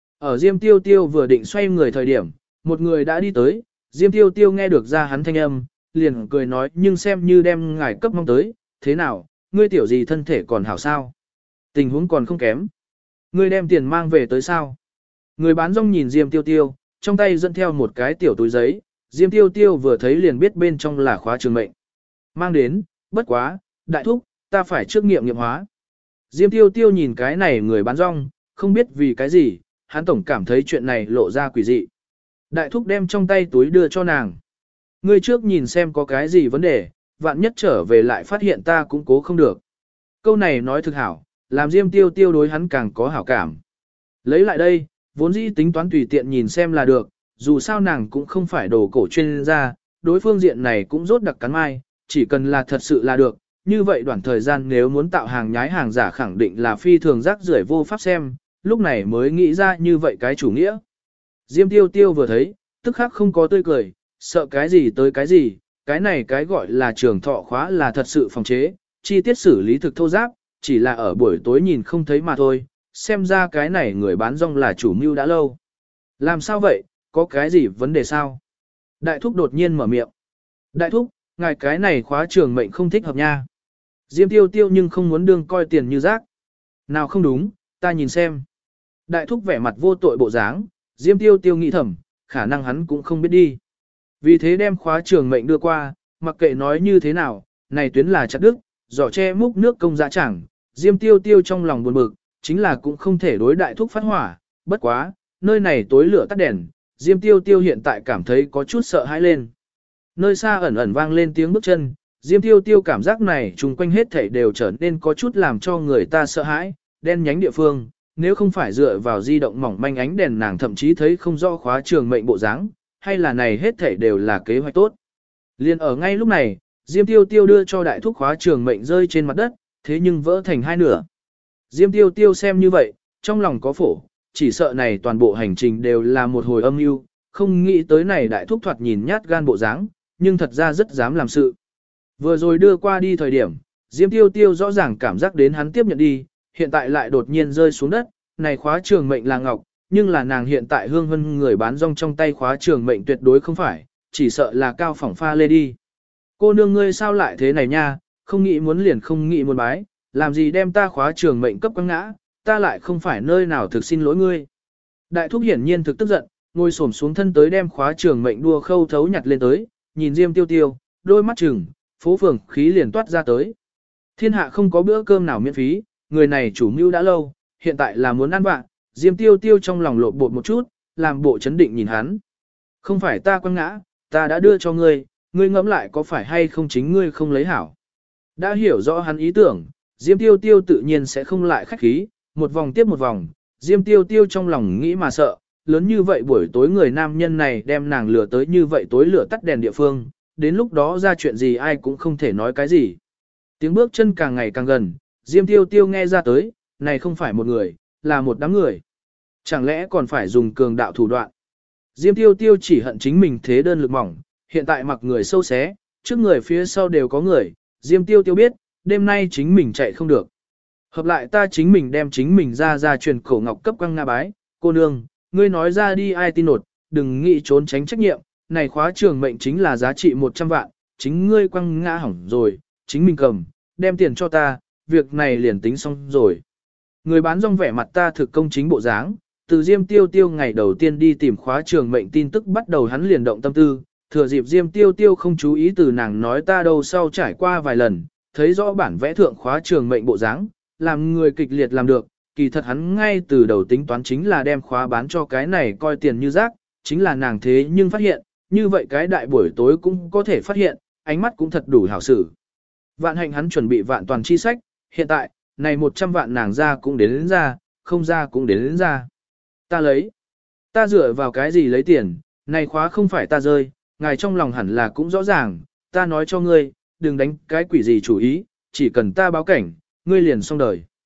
Ở Diêm Tiêu Tiêu vừa định xoay người thời điểm, một người đã đi tới, Diêm Tiêu Tiêu nghe được ra hắn thanh âm, liền cười nói nhưng xem như đem ngài cấp mong tới, thế nào, ngươi tiểu gì thân thể còn hảo sao? Tình huống còn không kém. Ngươi đem tiền mang về tới sao? Người bán rong nhìn Diêm Tiêu Tiêu, trong tay dẫn theo một cái tiểu túi giấy, Diêm Tiêu Tiêu vừa thấy liền biết bên trong là khóa trường mệnh. Mang đến, bất quá, đại thúc, ta phải trước nghiệm nghiệm hóa. Diêm Tiêu Tiêu nhìn cái này người bán rong, không biết vì cái gì, hắn tổng cảm thấy chuyện này lộ ra quỷ dị. Đại thúc đem trong tay túi đưa cho nàng. Ngươi trước nhìn xem có cái gì vấn đề, vạn nhất trở về lại phát hiện ta cũng cố không được. Câu này nói thực hảo, làm Diêm Tiêu Tiêu đối hắn càng có hảo cảm. Lấy lại đây, vốn dĩ tính toán tùy tiện nhìn xem là được, dù sao nàng cũng không phải đồ cổ chuyên gia, đối phương diện này cũng rốt đặc cắn mai, chỉ cần là thật sự là được. Như vậy đoạn thời gian nếu muốn tạo hàng nhái hàng giả khẳng định là phi thường rác rưởi vô pháp xem, lúc này mới nghĩ ra như vậy cái chủ nghĩa. Diêm Tiêu Tiêu vừa thấy, tức khắc không có tươi cười, sợ cái gì tới cái gì, cái này cái gọi là trường thọ khóa là thật sự phòng chế, chi tiết xử lý thực thô giáp, chỉ là ở buổi tối nhìn không thấy mà thôi, xem ra cái này người bán rong là chủ mưu đã lâu. Làm sao vậy, có cái gì vấn đề sao? Đại thúc đột nhiên mở miệng. Đại thúc, ngài cái này khóa trường mệnh không thích hợp nha. Diêm Tiêu Tiêu nhưng không muốn đương coi tiền như rác. Nào không đúng, ta nhìn xem. Đại thúc vẻ mặt vô tội bộ dáng, Diêm Tiêu Tiêu nghĩ thầm, khả năng hắn cũng không biết đi. Vì thế đem khóa trường mệnh đưa qua, mặc kệ nói như thế nào, này tuyến là chặt đức, giỏ che múc nước công giá chẳng, Diêm Tiêu Tiêu trong lòng buồn bực, chính là cũng không thể đối đại thúc phát hỏa, bất quá, nơi này tối lửa tắt đèn, Diêm Tiêu Tiêu hiện tại cảm thấy có chút sợ hãi lên. Nơi xa ẩn ẩn vang lên tiếng bước chân, Diêm Tiêu Tiêu cảm giác này chung quanh hết thảy đều trở nên có chút làm cho người ta sợ hãi, đen nhánh địa phương, nếu không phải dựa vào di động mỏng manh ánh đèn nàng thậm chí thấy không rõ khóa trường mệnh bộ dáng, hay là này hết thảy đều là kế hoạch tốt. Liên ở ngay lúc này, Diêm Tiêu Tiêu đưa cho đại thúc khóa trường mệnh rơi trên mặt đất, thế nhưng vỡ thành hai nửa. Diêm Tiêu Tiêu xem như vậy, trong lòng có phổ, chỉ sợ này toàn bộ hành trình đều là một hồi âm mưu, không nghĩ tới này đại thúc thoạt nhìn nhát gan bộ dáng, nhưng thật ra rất dám làm sự. Vừa rồi đưa qua đi thời điểm, Diêm Tiêu Tiêu rõ ràng cảm giác đến hắn tiếp nhận đi, hiện tại lại đột nhiên rơi xuống đất, này khóa trường mệnh là ngọc, nhưng là nàng hiện tại hương hân người bán rong trong tay khóa trường mệnh tuyệt đối không phải, chỉ sợ là cao phỏng pha lê đi. Cô nương ngươi sao lại thế này nha, không nghĩ muốn liền không nghĩ muốn bái, làm gì đem ta khóa trường mệnh cấp quăng ngã, ta lại không phải nơi nào thực xin lỗi ngươi. Đại thúc hiển nhiên thực tức giận, ngồi xổm xuống thân tới đem khóa trường mệnh đua khâu thấu nhặt lên tới, nhìn Diêm Tiêu Tiêu, đôi mắt chừng, phố phường khí liền toát ra tới. Thiên hạ không có bữa cơm nào miễn phí, người này chủ mưu đã lâu, hiện tại là muốn ăn vạ, Diêm Tiêu Tiêu trong lòng lộn bột một chút, làm bộ chấn định nhìn hắn. Không phải ta quăng ngã, ta đã đưa cho ngươi, ngươi ngẫm lại có phải hay không chính ngươi không lấy hảo. Đã hiểu rõ hắn ý tưởng, Diêm Tiêu Tiêu tự nhiên sẽ không lại khách khí, một vòng tiếp một vòng, Diêm Tiêu Tiêu trong lòng nghĩ mà sợ, lớn như vậy buổi tối người nam nhân này đem nàng lừa tới như vậy tối lửa tắt đèn địa phương, đến lúc đó ra chuyện gì ai cũng không thể nói cái gì. Tiếng bước chân càng ngày càng gần, Diêm Tiêu Tiêu nghe ra tới, này không phải một người, là một đám người. Chẳng lẽ còn phải dùng cường đạo thủ đoạn. Diêm Tiêu Tiêu chỉ hận chính mình thế đơn lực mỏng, hiện tại mặc người sâu xé, trước người phía sau đều có người, Diêm Tiêu Tiêu biết, đêm nay chính mình chạy không được. Hợp lại ta chính mình đem chính mình ra truyền cổ ngọc cấp quăng nga bái, cô nương, ngươi nói ra đi ai tin nột, đừng nghĩ trốn tránh trách nhiệm, này khóa trường mệnh chính là giá trị 100 vạn, chính ngươi quăng ngã hỏng rồi, chính mình cầm, đem tiền cho ta, việc này liền tính xong rồi. Người bán rong vẻ mặt ta thực công chính bộ dáng, từ Diêm Tiêu Tiêu ngày đầu tiên đi tìm khóa trường mệnh tin tức bắt đầu hắn liền động tâm tư, thừa dịp Diêm Tiêu Tiêu không chú ý từ nàng nói ta đâu sau trải qua vài lần, thấy rõ bản vẽ thượng khóa trường mệnh bộ dáng, làm người kịch liệt làm được, kỳ thật hắn ngay từ đầu tính toán chính là đem khóa bán cho cái này coi tiền như rác, chính là nàng thế nhưng phát hiện, như vậy cái đại buổi tối cũng có thể phát hiện, ánh mắt cũng thật đủ hảo xử. Vạn hạnh hắn chuẩn bị vạn toàn chi sách, hiện tại, này 100 vạn nàng ra cũng đến ra, không ra cũng đến ra. Ta lấy. Ta dựa vào cái gì lấy tiền, này khóa không phải ta rơi, ngài trong lòng hẳn là cũng rõ ràng, ta nói cho ngươi, đừng đánh cái quỷ gì chủ ý, chỉ cần ta báo cảnh, ngươi liền xong đời.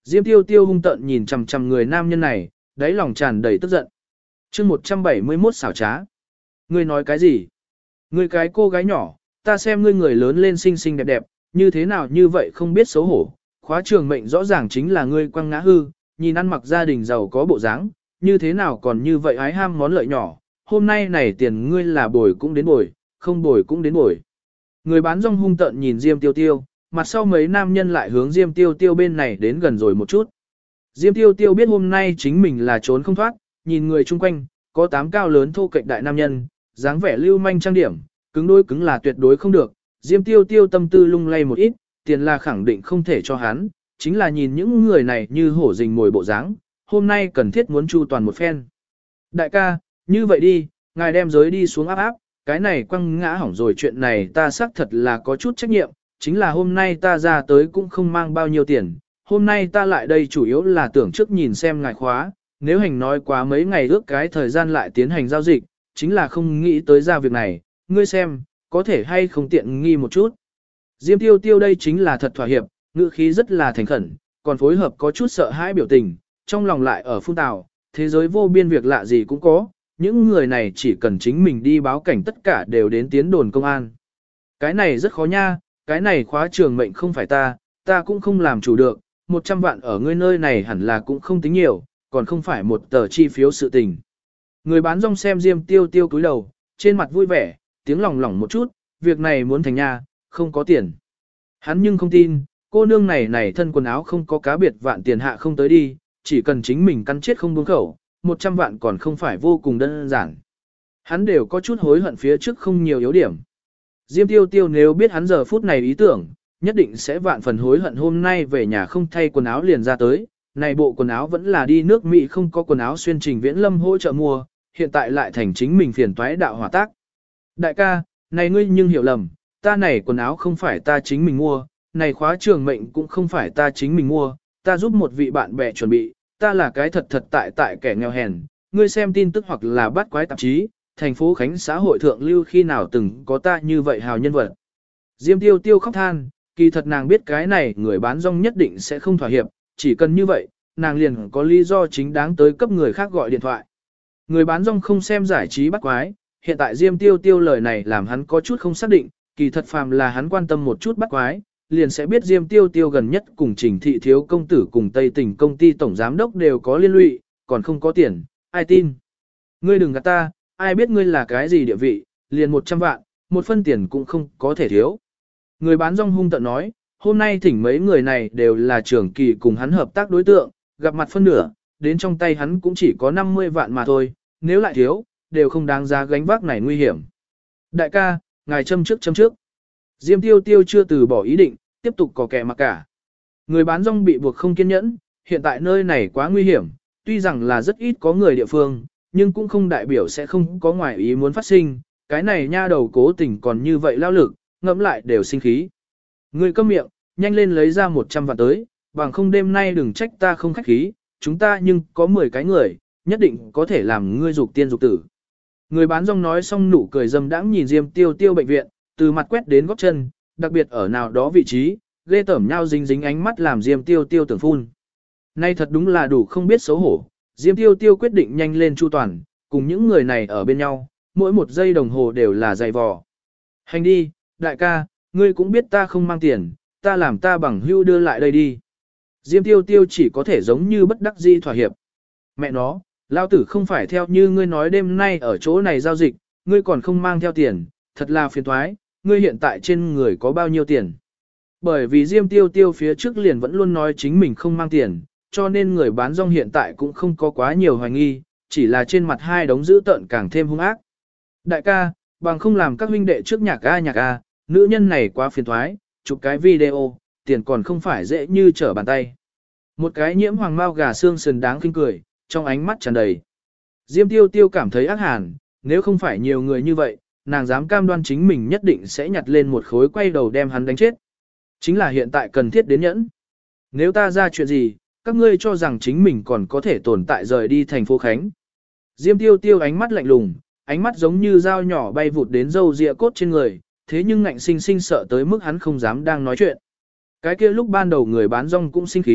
Diêm Tiêu Tiêu hung tợn nhìn chằm chằm người nam nhân này, đáy lòng tràn đầy tức giận. Chương 171 xảo trá. Ngươi nói cái gì? Ngươi cái cô gái nhỏ, ta xem ngươi người lớn lên xinh xinh đẹp đẹp, như thế nào như vậy không biết xấu hổ. Khóa trường mệnh rõ ràng chính là ngươi quăng ngã hư, nhìn ăn mặc gia đình giàu có bộ dáng, như thế nào còn như vậy ái ham món lợi nhỏ. Hôm nay này tiền ngươi là bồi cũng đến bồi, không bồi cũng đến bồi. Người bán rong hung tợn nhìn Diêm Tiêu Tiêu, mặt sau mấy nam nhân lại hướng Diêm Tiêu Tiêu bên này đến gần rồi một chút. Diêm Tiêu Tiêu biết hôm nay chính mình là trốn không thoát, nhìn người chung quanh, có 8 cao lớn thô kệch đại nam nhân, dáng vẻ lưu manh trang điểm, cứng đối cứng là tuyệt đối không được. Diêm Tiêu Tiêu tâm tư lung lay một ít, tiền là khẳng định không thể cho hắn, chính là nhìn những người này như hổ rình mồi bộ dáng, hôm nay cần thiết muốn chu toàn một phen. Đại ca, như vậy đi, ngài đem giới đi xuống áp áp, cái này quăng ngã hỏng rồi chuyện này ta xác thật là có chút trách nhiệm, chính là hôm nay ta ra tới cũng không mang bao nhiêu tiền, hôm nay ta lại đây chủ yếu là tưởng trước nhìn xem ngài khóa, nếu hành nói quá mấy ngày ước cái thời gian lại tiến hành giao dịch, chính là không nghĩ tới ra việc này, ngươi xem, có thể hay không tiện nghi một chút. Diêm Tiêu Tiêu đây chính là thật thỏa hiệp, ngữ khí rất là thành khẩn, còn phối hợp có chút sợ hãi biểu tình, trong lòng lại ở phun tào, thế giới vô biên việc lạ gì cũng có, những người này chỉ cần chính mình đi báo cảnh tất cả đều đến tiến đồn công an. Cái này rất khó nha, cái này khóa trường mệnh không phải ta cũng không làm chủ được, 100 vạn ở ngươi nơi này hẳn là cũng không tính nhiều, còn không phải một tờ chi phiếu sự tình. Người bán rong xem Diêm Tiêu Tiêu cúi đầu, trên mặt vui vẻ, tiếng lòng lỏng một chút, việc này muốn thành nha, không có tiền. Hắn nhưng không tin, cô nương này thân quần áo không có cá biệt vạn tiền hạ không tới đi, chỉ cần chính mình cắn chết không buông khẩu, 100 vạn còn không phải vô cùng đơn giản. Hắn đều có chút hối hận phía trước không nhiều yếu điểm. Diêm Tiêu Tiêu nếu biết hắn giờ phút này ý tưởng, nhất định sẽ vạn phần hối hận hôm nay về nhà không thay quần áo liền ra tới. Này bộ quần áo vẫn là đi nước Mỹ không có quần áo xuyên Trình Viễn Lâm hỗ trợ mua, hiện tại lại thành chính mình phiền toái đạo hỏa tác. Đại ca, này ngươi nhưng hiểu lầm, ta này quần áo không phải ta chính mình mua, này khóa trường mệnh cũng không phải ta chính mình mua, ta giúp một vị bạn bè chuẩn bị, ta là cái thật tại kẻ nghèo hèn, ngươi xem tin tức hoặc là bắt quái tạp chí, thành phố Khánh xã hội thượng lưu khi nào từng có ta như vậy hào nhân vật. Diêm Tiêu Tiêu khóc than, kỳ thật nàng biết cái này người bán rong nhất định sẽ không thỏa hiệp, chỉ cần như vậy, nàng liền có lý do chính đáng tới cấp người khác gọi điện thoại. Người bán rong không xem giải trí bắt quái, hiện tại Diêm Tiêu Tiêu lời này làm hắn có chút không xác định, kỳ thật phàm là hắn quan tâm một chút bắt quái, liền sẽ biết Diêm Tiêu Tiêu gần nhất cùng Trình Thị Thiếu công tử cùng Tây Tỉnh công ty tổng giám đốc đều có liên lụy, còn không có tiền, ai tin. Ngươi đừng gạt ta, ai biết ngươi là cái gì địa vị, liền 100 vạn, một phân tiền cũng không có thể thiếu. Người bán rong hung tợn nói, hôm nay thỉnh mấy người này đều là trưởng kỳ cùng hắn hợp tác đối tượng, gặp mặt phân nửa, đến trong tay hắn cũng chỉ có 50 vạn mà thôi, nếu lại thiếu, đều không đáng giá gánh vác này nguy hiểm. Đại ca, ngài châm trước. Diêm Tiêu Tiêu chưa từ bỏ ý định, tiếp tục có kẻ mặc cả. Người bán rong bị buộc không kiên nhẫn, hiện tại nơi này quá nguy hiểm, tuy rằng là rất ít có người địa phương, nhưng cũng không đại biểu sẽ không có ngoại ý muốn phát sinh, cái này nha đầu cố tình còn như vậy lao lực, ngẫm lại đều sinh khí. Ngươi câm miệng, nhanh lên lấy ra 100 vạn tới, bằng không đêm nay đừng trách ta không khách khí, chúng ta nhưng có 10 cái người, nhất định có thể làm ngươi dục tiên dục tử. Người bán rong nói xong nụ cười dâm đãng nhìn Diêm Tiêu Tiêu bệnh viện, từ mặt quét đến gót chân, đặc biệt ở nào đó vị trí, ghê tởm nhau dính ánh mắt làm Diêm Tiêu Tiêu tưởng phun. Nay thật đúng là đủ không biết xấu hổ, Diêm Tiêu Tiêu quyết định nhanh lên chu toàn, cùng những người này ở bên nhau, mỗi một giây đồng hồ đều là dày vò. Hành đi, đại ca, ngươi cũng biết ta không mang tiền, ta làm ta bằng hưu đưa lại đây đi. Diêm Tiêu Tiêu chỉ có thể giống như bất đắc dĩ thỏa hiệp. Mẹ nó, lao tử không phải theo như ngươi nói đêm nay ở chỗ này giao dịch, ngươi còn không mang theo tiền, thật là phiền toái, ngươi hiện tại trên người có bao nhiêu tiền. Bởi vì Diêm Tiêu Tiêu phía trước liền vẫn luôn nói chính mình không mang tiền, cho nên người bán rong hiện tại cũng không có quá nhiều hoài nghi, chỉ là trên mặt hai đống dữ tợn càng thêm hung ác. Đại ca, bằng không làm các huynh đệ trước nhạc a, nữ nhân này quá phiền toái, chụp cái video, tiền còn không phải dễ như trở bàn tay. Một cái nhiễm hoàng mao gà xương sườn đáng khinh cười, trong ánh mắt tràn đầy. Diêm Tiêu Tiêu cảm thấy ác hàn, nếu không phải nhiều người như vậy, nàng dám cam đoan chính mình nhất định sẽ nhặt lên một khối quay đầu đem hắn đánh chết. Chính là hiện tại cần thiết đến nhẫn. Nếu ta ra chuyện gì, các ngươi cho rằng chính mình còn có thể tồn tại rời đi thành phố Khánh. Diêm Tiêu Tiêu ánh mắt lạnh lùng, ánh mắt giống như dao nhỏ bay vụt đến râu ria cốt trên người, thế nhưng ngạnh sinh sinh sợ tới mức hắn không dám đang nói chuyện. Cái kia lúc ban đầu người bán rong cũng sinh khí,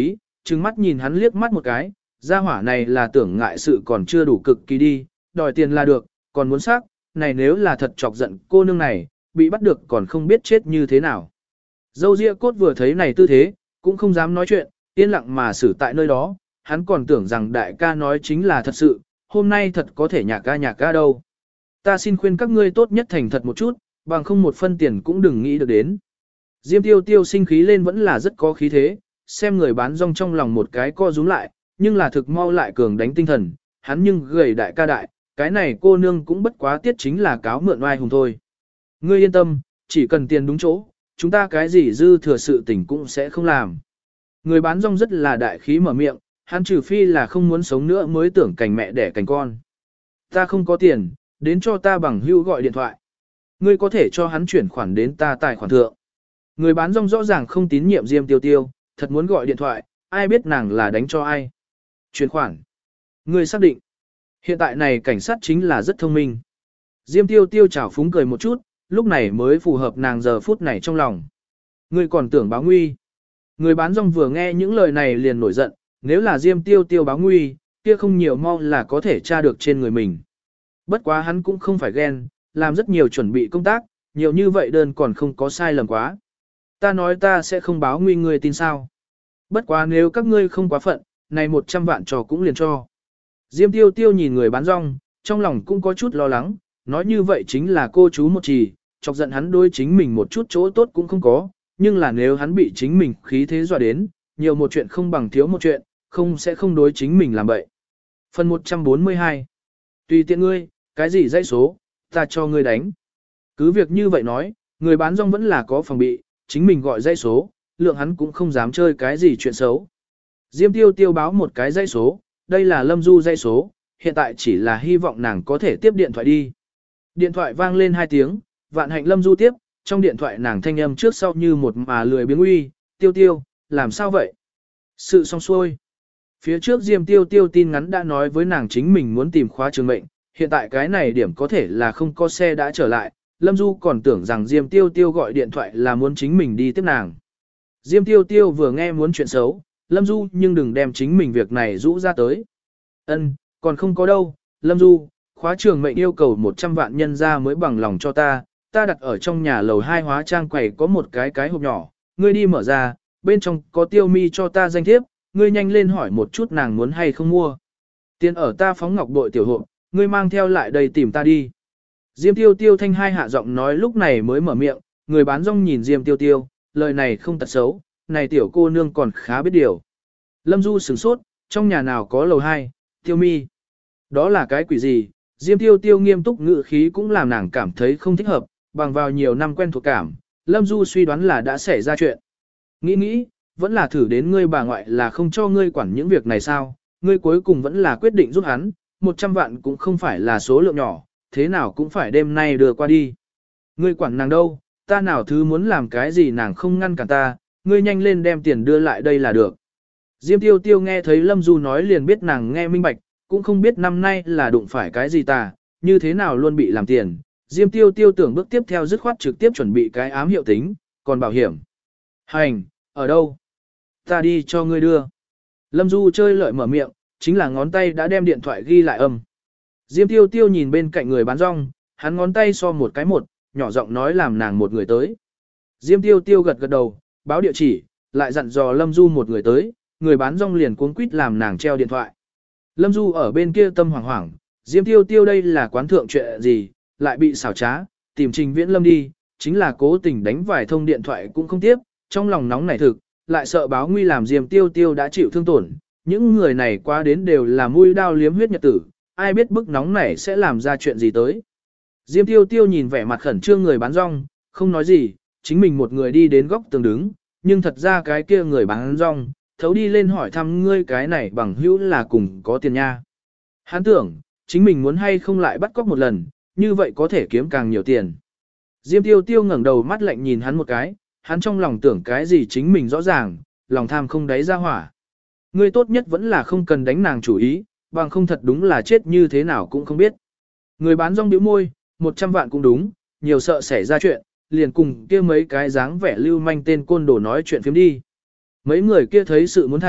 trừng mắt nhìn hắn liếc mắt một cái, gia hỏa này là tưởng ngại sự còn chưa đủ cực kỳ đi, đòi tiền là được, còn muốn xác, này nếu là thật chọc giận cô nương này, bị bắt được còn không biết chết như thế nào. Dâu ria cốt vừa thấy này tư thế, cũng không dám nói chuyện, yên lặng mà xử tại nơi đó, hắn còn tưởng rằng đại ca nói chính là thật sự, hôm nay thật có thể nhạc ca đâu. Ta xin khuyên các ngươi tốt nhất thành thật một chút, bằng không một phân tiền cũng đừng nghĩ được đến. Diêm tiêu tiêu sinh khí lên vẫn là rất có khí thế, xem người bán rong trong lòng một cái co rúm lại, nhưng là thực mau lại cường đánh tinh thần, hắn nhưng gầy đại ca đại, cái này cô nương cũng bất quá tiết chính là cáo mượn oai hùng thôi. Ngươi yên tâm, chỉ cần tiền đúng chỗ, chúng ta cái gì dư thừa sự tình cũng sẽ không làm. Người bán rong rất là đại khí mở miệng, hắn trừ phi là không muốn sống nữa mới tưởng cành mẹ đẻ cành con. Ta không có tiền, đến cho ta bằng hữu gọi điện thoại. Ngươi có thể cho hắn chuyển khoản đến ta tài khoản thượng. Người bán rong rõ ràng không tín nhiệm Diêm Tiêu Tiêu, thật muốn gọi điện thoại, ai biết nàng là đánh cho ai. Chuyển khoản. Ngươi xác định. Hiện tại này cảnh sát chính là rất thông minh. Diêm Tiêu Tiêu chảo phúng cười một chút, lúc này mới phù hợp nàng giờ phút này trong lòng. Ngươi còn tưởng báo nguy. Người bán rong vừa nghe những lời này liền nổi giận, nếu là Diêm Tiêu Tiêu báo nguy, kia không nhiều mau là có thể tra được trên người mình. Bất quá hắn cũng không phải ghen, làm rất nhiều chuẩn bị công tác, nhiều như vậy đơn còn không có sai lầm quá. Ta nói ta sẽ không báo nguy, ngươi tin sao? Bất quá nếu các ngươi không quá phận, này 100 vạn trò cũng liền cho. Diêm Tiêu Tiêu nhìn người bán rong, trong lòng cũng có chút lo lắng, nói như vậy chính là cô chú một trì, chọc giận hắn đối chính mình một chút chỗ tốt cũng không có, nhưng là nếu hắn bị chính mình khí thế dọa đến, nhiều một chuyện không bằng thiếu một chuyện, không sẽ không đối chính mình làm bậy. Phần 142. Tùy tiện ngươi, cái gì dãy số, ta cho ngươi đánh. Cứ việc như vậy nói, người bán rong vẫn là có phòng bị, chính mình gọi dãy số, lượng hắn cũng không dám chơi cái gì chuyện xấu. Diêm Tiêu Tiêu báo một cái dãy số, đây là Lâm Du dãy số, hiện tại chỉ là hy vọng nàng có thể tiếp điện thoại đi. Điện thoại vang lên 2 tiếng, Vạn Hạnh Lâm Du tiếp, trong điện thoại nàng thanh âm trước sau như một mà lười biếng uy, Tiêu Tiêu, làm sao vậy? Sự xong xuôi. Phía trước Diêm Tiêu Tiêu tin ngắn đã nói với nàng chính mình muốn tìm khóa trường mệnh, hiện tại cái này điểm có thể là không có xe đã trở lại, Lâm Du còn tưởng rằng Diêm Tiêu Tiêu gọi điện thoại là muốn chính mình đi tiếp nàng. Diêm Tiêu Tiêu vừa nghe muốn chuyện xấu, Lâm Du nhưng đừng đem chính mình việc này rũ ra tới. Ân, còn không có đâu, Lâm Du, khóa trường mệnh yêu cầu 100 vạn nhân ra mới bằng lòng cho ta đặt ở trong nhà lầu 2 hóa trang quầy có một cái hộp nhỏ, ngươi đi mở ra, bên trong có Tiêu Mi cho ta danh thiếp, ngươi nhanh lên hỏi một chút nàng muốn hay không mua. Tiền ở ta phóng ngọc bội tiểu hộp, ngươi mang theo lại đây tìm ta đi. Diêm Tiêu Tiêu thanh hai hạ giọng nói lúc này mới mở miệng, người bán rong nhìn Diêm Tiêu Tiêu, lời này không tật xấu, này tiểu cô nương còn khá biết điều. Lâm Du sửng sốt, trong nhà nào có lầu 2, Tiêu Mi. Đó là cái quỷ gì? Diêm Tiêu Tiêu nghiêm túc ngữ khí cũng làm nàng cảm thấy không thích hợp, bằng vào nhiều năm quen thuộc cảm, Lâm Du suy đoán là đã xảy ra chuyện. Nghĩ, vẫn là thử đến ngươi bà ngoại là không cho ngươi quản những việc này sao, ngươi cuối cùng vẫn là quyết định giúp hắn, 100 vạn cũng không phải là số lượng nhỏ, thế nào cũng phải đêm nay đưa qua đi. Ngươi quản nàng đâu, ta nào thứ muốn làm cái gì nàng không ngăn cản ta, ngươi nhanh lên đem tiền đưa lại đây là được. Diêm Tiêu Tiêu nghe thấy Lâm Du nói liền biết nàng nghe minh bạch, cũng không biết năm nay là đụng phải cái gì ta, như thế nào luôn bị làm tiền. Diêm Tiêu Tiêu tưởng bước tiếp theo dứt khoát trực tiếp chuẩn bị cái ám hiệu tính, còn bảo hiểm. Hành, ở đâu? Ta đi cho ngươi đưa. Lâm Du chơi lợi mở miệng, chính là ngón tay đã đem điện thoại ghi lại âm. Diêm Tiêu Tiêu nhìn bên cạnh người bán rong, hắn ngón tay so một cái một, nhỏ giọng nói làm nàng một người tới. Diêm Tiêu Tiêu gật gật đầu, báo địa chỉ, lại dặn dò Lâm Du một người tới, người bán rong liền cuống quýt làm nàng treo điện thoại. Lâm Du ở bên kia tâm hoảng hoảng, Diêm Tiêu Tiêu đây là quán thượng chuyện gì, lại bị xảo trá, tìm Trình Viễn Lâm đi, chính là cố tình đánh vài thông điện thoại cũng không tiếp, trong lòng nóng nảy thực, lại sợ báo nguy làm Diêm Tiêu Tiêu đã chịu thương tổn, những người này qua đến đều là mũi đao liếm huyết nhật tử, ai biết bức nóng nảy sẽ làm ra chuyện gì tới. Diêm Tiêu Tiêu nhìn vẻ mặt khẩn trương người bán rong, không nói gì, chính mình một người đi đến góc tường đứng, nhưng thật ra cái kia người bán rong, thấu đi lên hỏi thăm ngươi cái này bằng hữu là cùng có tiền nha. Hắn tưởng, chính mình muốn hay không lại bắt cóc một lần, như vậy có thể kiếm càng nhiều tiền. Diêm Tiêu Tiêu ngẩng đầu mắt lạnh nhìn hắn một cái, hắn trong lòng tưởng cái gì chính mình rõ ràng, lòng tham không đáy ra hỏa. Ngươi tốt nhất vẫn là không cần đánh nàng chủ ý, bằng không thật đúng là chết như thế nào cũng không biết. Người bán rong bĩu môi, 100 vạn cũng đúng, nhiều sợ xảy ra chuyện, liền cùng kia mấy cái dáng vẻ lưu manh tên côn đồ nói chuyện phiếm đi. Mấy người kia thấy sự muốn thành,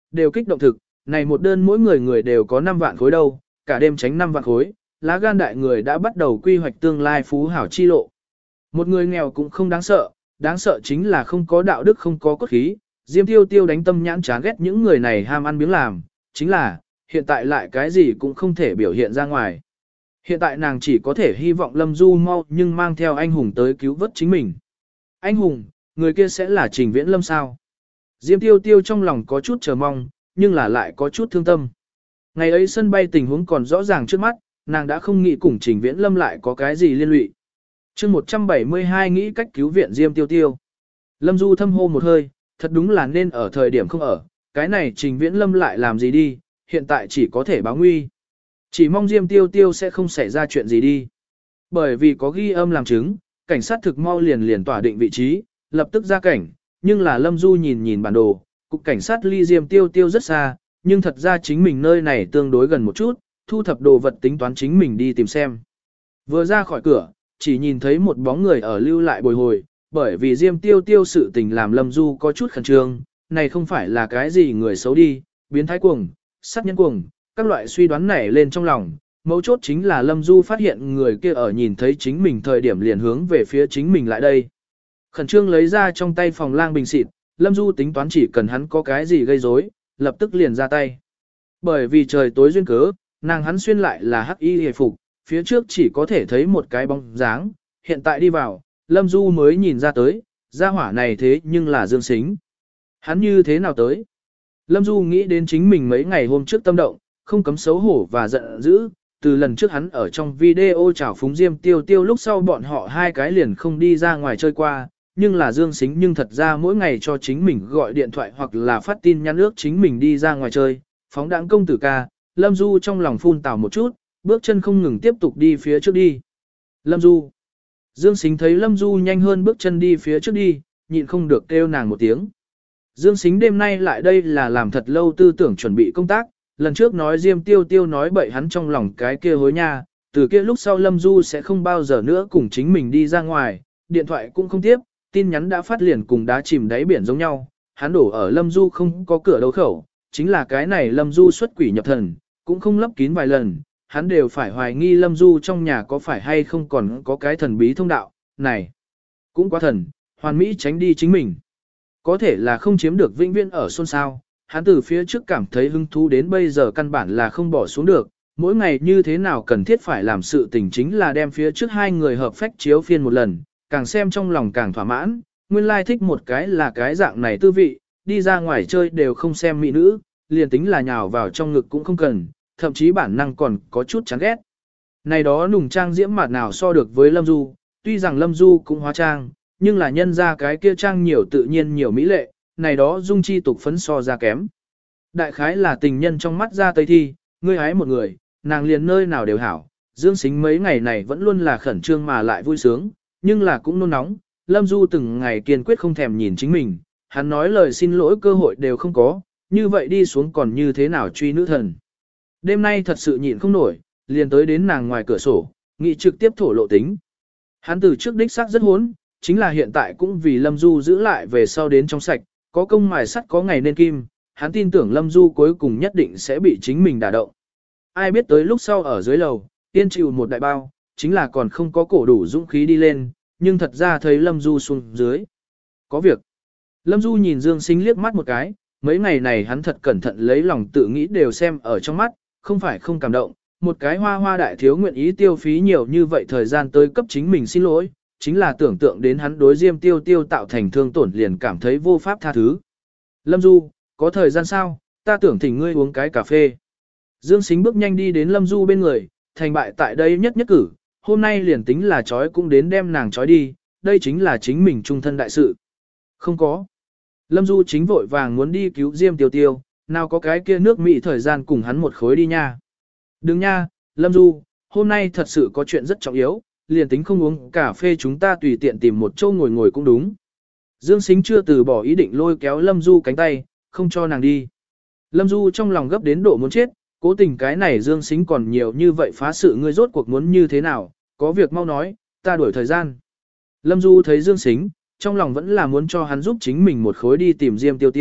đều kích động thực, này một đơn mỗi người người đều có 5 vạn khối đâu, cả đêm tránh 5 vạn khối, lá gan đại người đã bắt đầu quy hoạch tương lai phú hảo chi lộ. Một người nghèo cũng không đáng sợ chính là không có đạo đức không có cốt khí, Diêm Tiêu Tiêu đánh tâm nhãn chán ghét những người này ham ăn biếng làm, chính là, hiện tại lại cái gì cũng không thể biểu hiện ra ngoài. Hiện tại nàng chỉ có thể hy vọng Lâm Du mau nhưng mang theo anh hùng tới cứu vớt chính mình. Anh hùng, người kia sẽ là Trình Viễn Lâm sao? Diêm Tiêu Tiêu trong lòng có chút chờ mong, nhưng là lại có chút thương tâm. Ngày ấy sân bay tình huống còn rõ ràng trước mắt, nàng đã không nghĩ cùng Trình Viễn Lâm lại có cái gì liên lụy. chương 172 nghĩ cách cứu viện Diêm Tiêu Tiêu. Lâm Du thâm hô một hơi, thật đúng là nên ở thời điểm không ở, cái này Trình Viễn Lâm lại làm gì đi, hiện tại chỉ có thể báo nguy. Chỉ mong Diêm Tiêu Tiêu sẽ không xảy ra chuyện gì đi. Bởi vì có ghi âm làm chứng, cảnh sát thực mau liền tỏa định vị trí, lập tức ra cảnh, nhưng là Lâm Du nhìn bản đồ, cục cảnh sát ly Diêm Tiêu Tiêu rất xa, nhưng thật ra chính mình nơi này tương đối gần một chút, thu thập đồ vật tính toán chính mình đi tìm xem. Vừa ra khỏi cửa, chỉ nhìn thấy một bóng người ở lưu lại bồi hồi, bởi vì Diêm Tiêu Tiêu sự tình làm Lâm Du có chút khẩn trương, này không phải là cái gì người xấu đi, biến thái cuồng, sát nhân cuồng, các loại suy đoán nảy lên trong lòng. Mấu chốt chính là Lâm Du phát hiện người kia ở nhìn thấy chính mình thời điểm liền hướng về phía chính mình lại đây. Khẩn trương lấy ra trong tay phòng lang bình xịt, Lâm Du tính toán chỉ cần hắn có cái gì gây rối, lập tức liền ra tay. Bởi vì trời tối duyên cớ, nàng hắn xuyên lại là hắc y hề phục, phía trước chỉ có thể thấy một cái bóng dáng, hiện tại đi vào, Lâm Du mới nhìn ra tới, gia hỏa này thế nhưng là Dương Sính. Hắn như thế nào tới? Lâm Du nghĩ đến chính mình mấy ngày hôm trước tâm động, không cấm xấu hổ và giận dữ, từ lần trước hắn ở trong video chào phúng Diêm Tiêu Tiêu lúc sau bọn họ hai cái liền không đi ra ngoài chơi qua, nhưng là Dương Sính nhưng thật ra mỗi ngày cho chính mình gọi điện thoại hoặc là phát tin nhắn ước chính mình đi ra ngoài chơi, phóng đãng công tử ca, Lâm Du trong lòng phun tào một chút, bước chân không ngừng tiếp tục đi phía trước đi. Lâm Du. Dương Sính thấy Lâm Du nhanh hơn bước chân đi phía trước đi, nhịn không được kêu nàng một tiếng. Dương Sính đêm nay lại đây là làm thật lâu tư tưởng chuẩn bị công tác, lần trước nói Diêm Tiêu Tiêu nói bậy hắn trong lòng cái kia hối nha, từ kia lúc sau Lâm Du sẽ không bao giờ nữa cùng chính mình đi ra ngoài, điện thoại cũng không tiếp, tin nhắn đã phát liền cùng đá chìm đáy biển giống nhau, hắn đổ ở Lâm Du không có cửa đấu khẩu, chính là cái này Lâm Du xuất quỷ nhập thần, cũng không lấp kín vài lần, hắn đều phải hoài nghi Lâm Du trong nhà có phải hay không còn có cái thần bí thông đạo, này, cũng quá thần, hoàn mỹ tránh đi chính mình. Có thể là không chiếm được vĩnh viễn ở xôn xao, hắn từ phía trước cảm thấy hứng thú đến bây giờ căn bản là không bỏ xuống được, mỗi ngày như thế nào cần thiết phải làm sự tình chính là đem phía trước hai người hợp phách chiếu phiên một lần, càng xem trong lòng càng thỏa mãn, nguyên lai thích một cái là cái dạng này tư vị, đi ra ngoài chơi đều không xem mỹ nữ, liền tính là nhào vào trong ngực cũng không cần, thậm chí bản năng còn có chút chán ghét. Này đó nùng trang diễm mặt nào so được với Lâm Du, tuy rằng Lâm Du cũng hóa trang, nhưng là nhân ra cái kia trang nhiều tự nhiên nhiều mỹ lệ, này đó dung chi tục phấn so ra kém. Đại khái là tình nhân trong mắt ra tây thi, ngươi hái một người, nàng liền nơi nào đều hảo, Dương Sính mấy ngày này vẫn luôn là khẩn trương mà lại vui sướng, nhưng là cũng nôn nóng, Lâm Du từng ngày kiên quyết không thèm nhìn chính mình, hắn nói lời xin lỗi cơ hội đều không có, như vậy đi xuống còn như thế nào truy nữ thần. Đêm nay thật sự nhịn không nổi, liền tới đến nàng ngoài cửa sổ, nghị trực tiếp thổ lộ tính. Hắn từ trước đích xác rất hốn, chính là hiện tại cũng vì Lâm Du giữ lại về sau đến trong sạch, có công mài sắt có ngày nên kim, hắn tin tưởng Lâm Du cuối cùng nhất định sẽ bị chính mình đả động. Ai biết tới lúc sau ở dưới lầu, tiên chịu một đại bao, chính là còn không có cổ đủ dũng khí đi lên, nhưng thật ra thấy Lâm Du xuống dưới. Có việc. Lâm Du nhìn Dương Sính liếc mắt một cái, mấy ngày này hắn thật cẩn thận lấy lòng tự nghĩ đều xem ở trong mắt, không phải không cảm động, một cái hoa hoa đại thiếu nguyện ý tiêu phí nhiều như vậy thời gian tới cấp chính mình xin lỗi, chính là tưởng tượng đến hắn đối Diêm Tiêu Tiêu tạo thành thương tổn liền cảm thấy vô pháp tha thứ. Lâm Du, có thời gian sao, ta tưởng thỉnh ngươi uống cái cà phê. Dương Sính bước nhanh đi đến Lâm Du bên người, thành bại tại đây nhất nhất cử, hôm nay liền tính là chói cũng đến đem nàng chói đi, đây chính là chính mình trung thân đại sự. Không có. Lâm Du chính vội vàng muốn đi cứu Diêm Tiêu Tiêu, nào có cái kia nước Mỹ thời gian cùng hắn một khối đi nha. Đừng nha, Lâm Du, hôm nay thật sự có chuyện rất trọng yếu, liền tính không uống cà phê chúng ta tùy tiện tìm một chỗ ngồi ngồi cũng đúng. Dương Sính chưa từ bỏ ý định lôi kéo Lâm Du cánh tay, không cho nàng đi. Lâm Du trong lòng gấp đến độ muốn chết, cố tình cái này Dương Sính còn nhiều như vậy phá sự ngươi rốt cuộc muốn như thế nào, có việc mau nói, ta đuổi thời gian. Lâm Du thấy Dương Sính, trong lòng vẫn là muốn cho hắn giúp chính mình một khối đi tìm Diêm Tiêu Tiêu,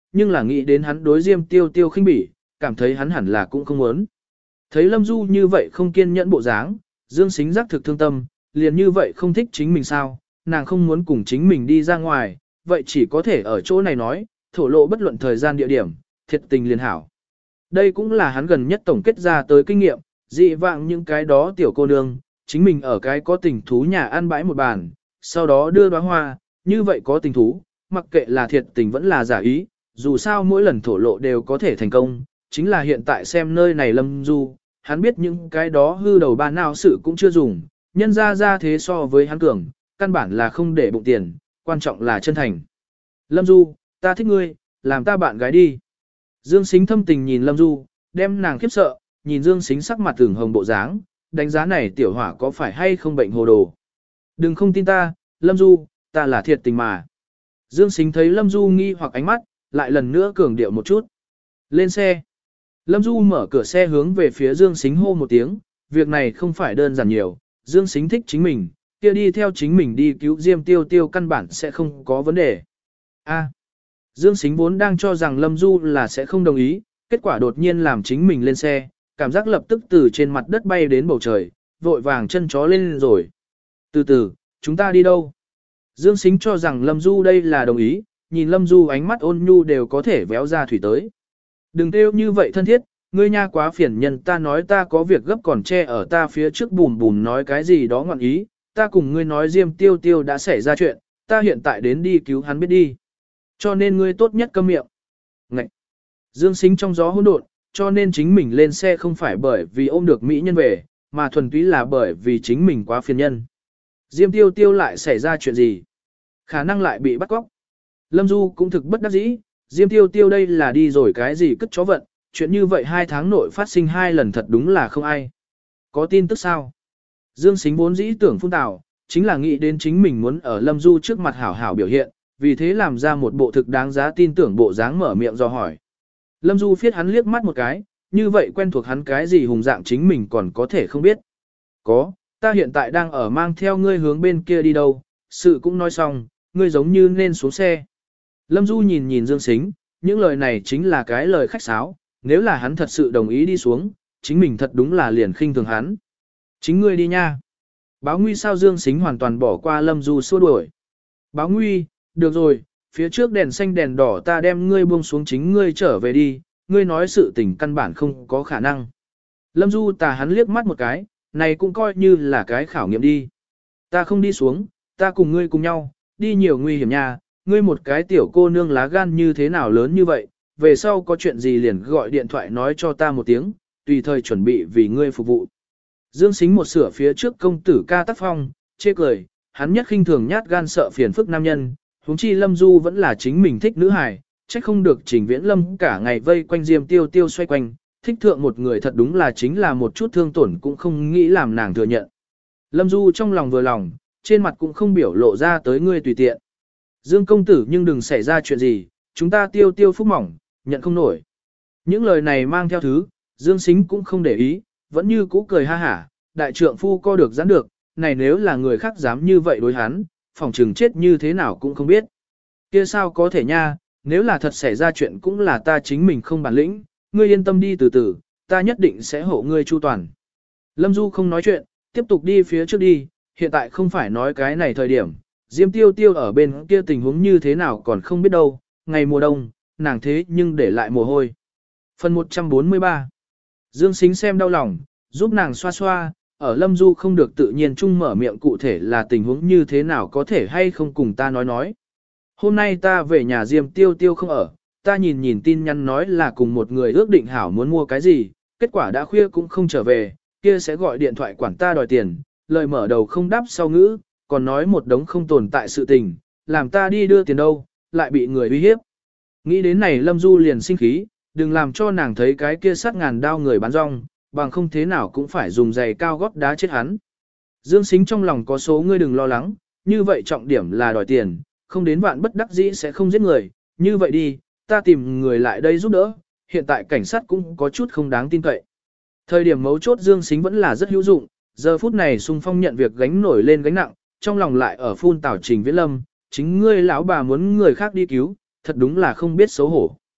nhưng là nghĩ đến hắn đối Diêm Tiêu Tiêu khinh bỉ, cảm thấy hắn hẳn là cũng không muốn. Thấy Lâm Du như vậy không kiên nhẫn bộ dáng, Dương Sính giác thực thương tâm, liền như vậy không thích chính mình sao, nàng không muốn cùng chính mình đi ra ngoài, vậy chỉ có thể ở chỗ này nói, thổ lộ bất luận thời gian địa điểm, thiệt tình liền hảo. Đây cũng là hắn gần nhất tổng kết ra tới kinh nghiệm, dị vạng những cái đó tiểu cô nương, chính mình ở cái có tình thú nhà ăn bãi một bàn, sau đó đưa đóa hoa, như vậy có tình thú, mặc kệ là thiệt tình vẫn là giả ý, dù sao mỗi lần thổ lộ đều có thể thành công, chính là hiện tại xem nơi này Lâm Du, hắn biết những cái đó hư đầu ba nào sự cũng chưa dùng, nhân ra thế so với hắn cường, căn bản là không để bụng tiền, quan trọng là chân thành. Lâm Du, ta thích ngươi, làm ta bạn gái đi. Dương Sính thâm tình nhìn Lâm Du, đem nàng khiếp sợ, nhìn Dương Sính sắc mặt tưởng hồng bộ dáng, đánh giá này tiểu hỏa có phải hay không bệnh hồ đồ. Đừng không tin ta, Lâm Du, ta là thiệt tình mà. Dương Sính thấy Lâm Du nghi hoặc ánh mắt, lại lần nữa cường điệu một chút. Lên xe. Lâm Du mở cửa xe hướng về phía Dương Sính hô một tiếng, việc này không phải đơn giản nhiều, Dương Sính thích chính mình, kia đi theo chính mình đi cứu Diêm Tiêu Tiêu căn bản sẽ không có vấn đề. A. Dương Sính vốn đang cho rằng Lâm Du là sẽ không đồng ý, kết quả đột nhiên làm chính mình lên xe, cảm giác lập tức từ trên mặt đất bay đến bầu trời, vội vàng chân chó lên rồi. Từ từ, chúng ta đi đâu? Dương Sính cho rằng Lâm Du đây là đồng ý, nhìn Lâm Du ánh mắt ôn nhu đều có thể véo ra thủy tới. Đừng kêu như vậy thân thiết, ngươi nha quá phiền nhân, ta nói ta có việc gấp còn che ở ta phía trước bùm bùm nói cái gì đó ngọn ý, ta cùng ngươi nói Diêm Tiêu Tiêu đã xảy ra chuyện, ta hiện tại đến đi cứu hắn biết đi. Cho nên ngươi tốt nhất câm miệng. Ngậy! Dương Sính trong gió hỗn độn, cho nên chính mình lên xe không phải bởi vì ôm được mỹ nhân về, mà thuần túy là bởi vì chính mình quá phiền nhân. Diêm Tiêu Tiêu lại xảy ra chuyện gì? Khả năng lại bị bắt cóc. Lâm Du cũng thực bất đắc dĩ, Diêm Tiêu Tiêu đây là đi rồi cái gì cất chó vận, chuyện như vậy 2 tháng nội phát sinh 2 lần thật đúng là không ai. Có tin tức sao? Dương Sính vốn dĩ tưởng phun tào, chính là nghĩ đến chính mình muốn ở Lâm Du trước mặt hảo hảo biểu hiện, vì thế làm ra một bộ thực đáng giá tin tưởng bộ dáng mở miệng do hỏi. Lâm Du phiết hắn liếc mắt một cái, như vậy quen thuộc hắn cái gì hùng dạng chính mình còn có thể không biết. Có, ta hiện tại đang ở mang theo ngươi hướng bên kia đi đâu, sự cũng nói xong, ngươi giống như nên xuống xe. Lâm Du nhìn nhìn Dương Sính, những lời này chính là cái lời khách sáo, nếu là hắn thật sự đồng ý đi xuống, chính mình thật đúng là liền khinh thường hắn. Chính ngươi đi nha. Báo Nguy sao Dương Sính hoàn toàn bỏ qua Lâm Du xua đuổi. Báo Nguy, được rồi, phía trước đèn xanh đèn đỏ ta đem ngươi buông xuống chính ngươi trở về đi, ngươi nói sự tình căn bản không có khả năng. Lâm Du tà hắn liếc mắt một cái, này cũng coi như là cái khảo nghiệm đi. Ta không đi xuống, ta cùng ngươi cùng nhau, đi nhiều nguy hiểm nha, ngươi một cái tiểu cô nương lá gan như thế nào lớn như vậy, về sau có chuyện gì liền gọi điện thoại nói cho ta một tiếng, tùy thời chuẩn bị vì ngươi phục vụ. Dương Sính một sửa phía trước công tử ca tác phong, chê cười, hắn nhất khinh thường nhát gan sợ phiền phức nam nhân, huống chi Lâm Du vẫn là chính mình thích nữ hài, trách không được Trình Viễn Lâm cả ngày vây quanh Diêm Tiêu Tiêu xoay quanh, thích thượng một người thật đúng là chính là một chút thương tổn cũng không nghĩ làm nàng thừa nhận. Lâm Du trong lòng vừa lòng, trên mặt cũng không biểu lộ ra tới ngươi tùy tiện. Dương công tử nhưng đừng xảy ra chuyện gì, chúng ta Tiêu Tiêu phúc mỏng, nhận không nổi. Những lời này mang theo thứ, Dương Sính cũng không để ý, vẫn như cũ cười ha hả, đại trượng phu co được giãn được, này nếu là người khác dám như vậy đối hắn, phòng trừng chết như thế nào cũng không biết. Kia sao có thể nha, nếu là thật xảy ra chuyện cũng là ta chính mình không bản lĩnh, ngươi yên tâm đi từ từ, ta nhất định sẽ hộ ngươi chu toàn. Lâm Du không nói chuyện, tiếp tục đi phía trước đi, hiện tại không phải nói cái này thời điểm, Diêm Tiêu Tiêu ở bên kia tình huống như thế nào còn không biết đâu, ngày mùa đông, nàng thế nhưng để lại mồ hôi. Phần 143 Dương Sính xem đau lòng, giúp nàng xoa xoa, ở Lâm Du không được tự nhiên chung mở miệng cụ thể là tình huống như thế nào có thể hay không cùng ta nói. Hôm nay ta về nhà Diêm Tiêu Tiêu không ở, ta nhìn nhìn tin nhắn nói là cùng một người ước định hảo muốn mua cái gì, kết quả đã khuya cũng không trở về, kia sẽ gọi điện thoại quản ta đòi tiền, lời mở đầu không đáp sau ngữ, còn nói một đống không tồn tại sự tình, làm ta đi đưa tiền đâu, lại bị người uy hiếp. Nghĩ đến này Lâm Du liền sinh khí, đừng làm cho nàng thấy cái kia sát ngàn đao người bán rong, bằng không thế nào cũng phải dùng giày cao gót đá chết hắn. Dương Sính trong lòng có số ngươi đừng lo lắng, như vậy trọng điểm là đòi tiền, không đến vạn bất đắc dĩ sẽ không giết người, như vậy đi, ta tìm người lại đây giúp đỡ, hiện tại cảnh sát cũng có chút không đáng tin cậy. Thời điểm mấu chốt Dương Sính vẫn là rất hữu dụng, giờ phút này xung phong nhận việc gánh nổi lên gánh nặng, trong lòng lại ở phun tảo Trình Viễn Lâm, chính ngươi lão bà muốn người khác đi cứu, thật đúng là không biết xấu hổ.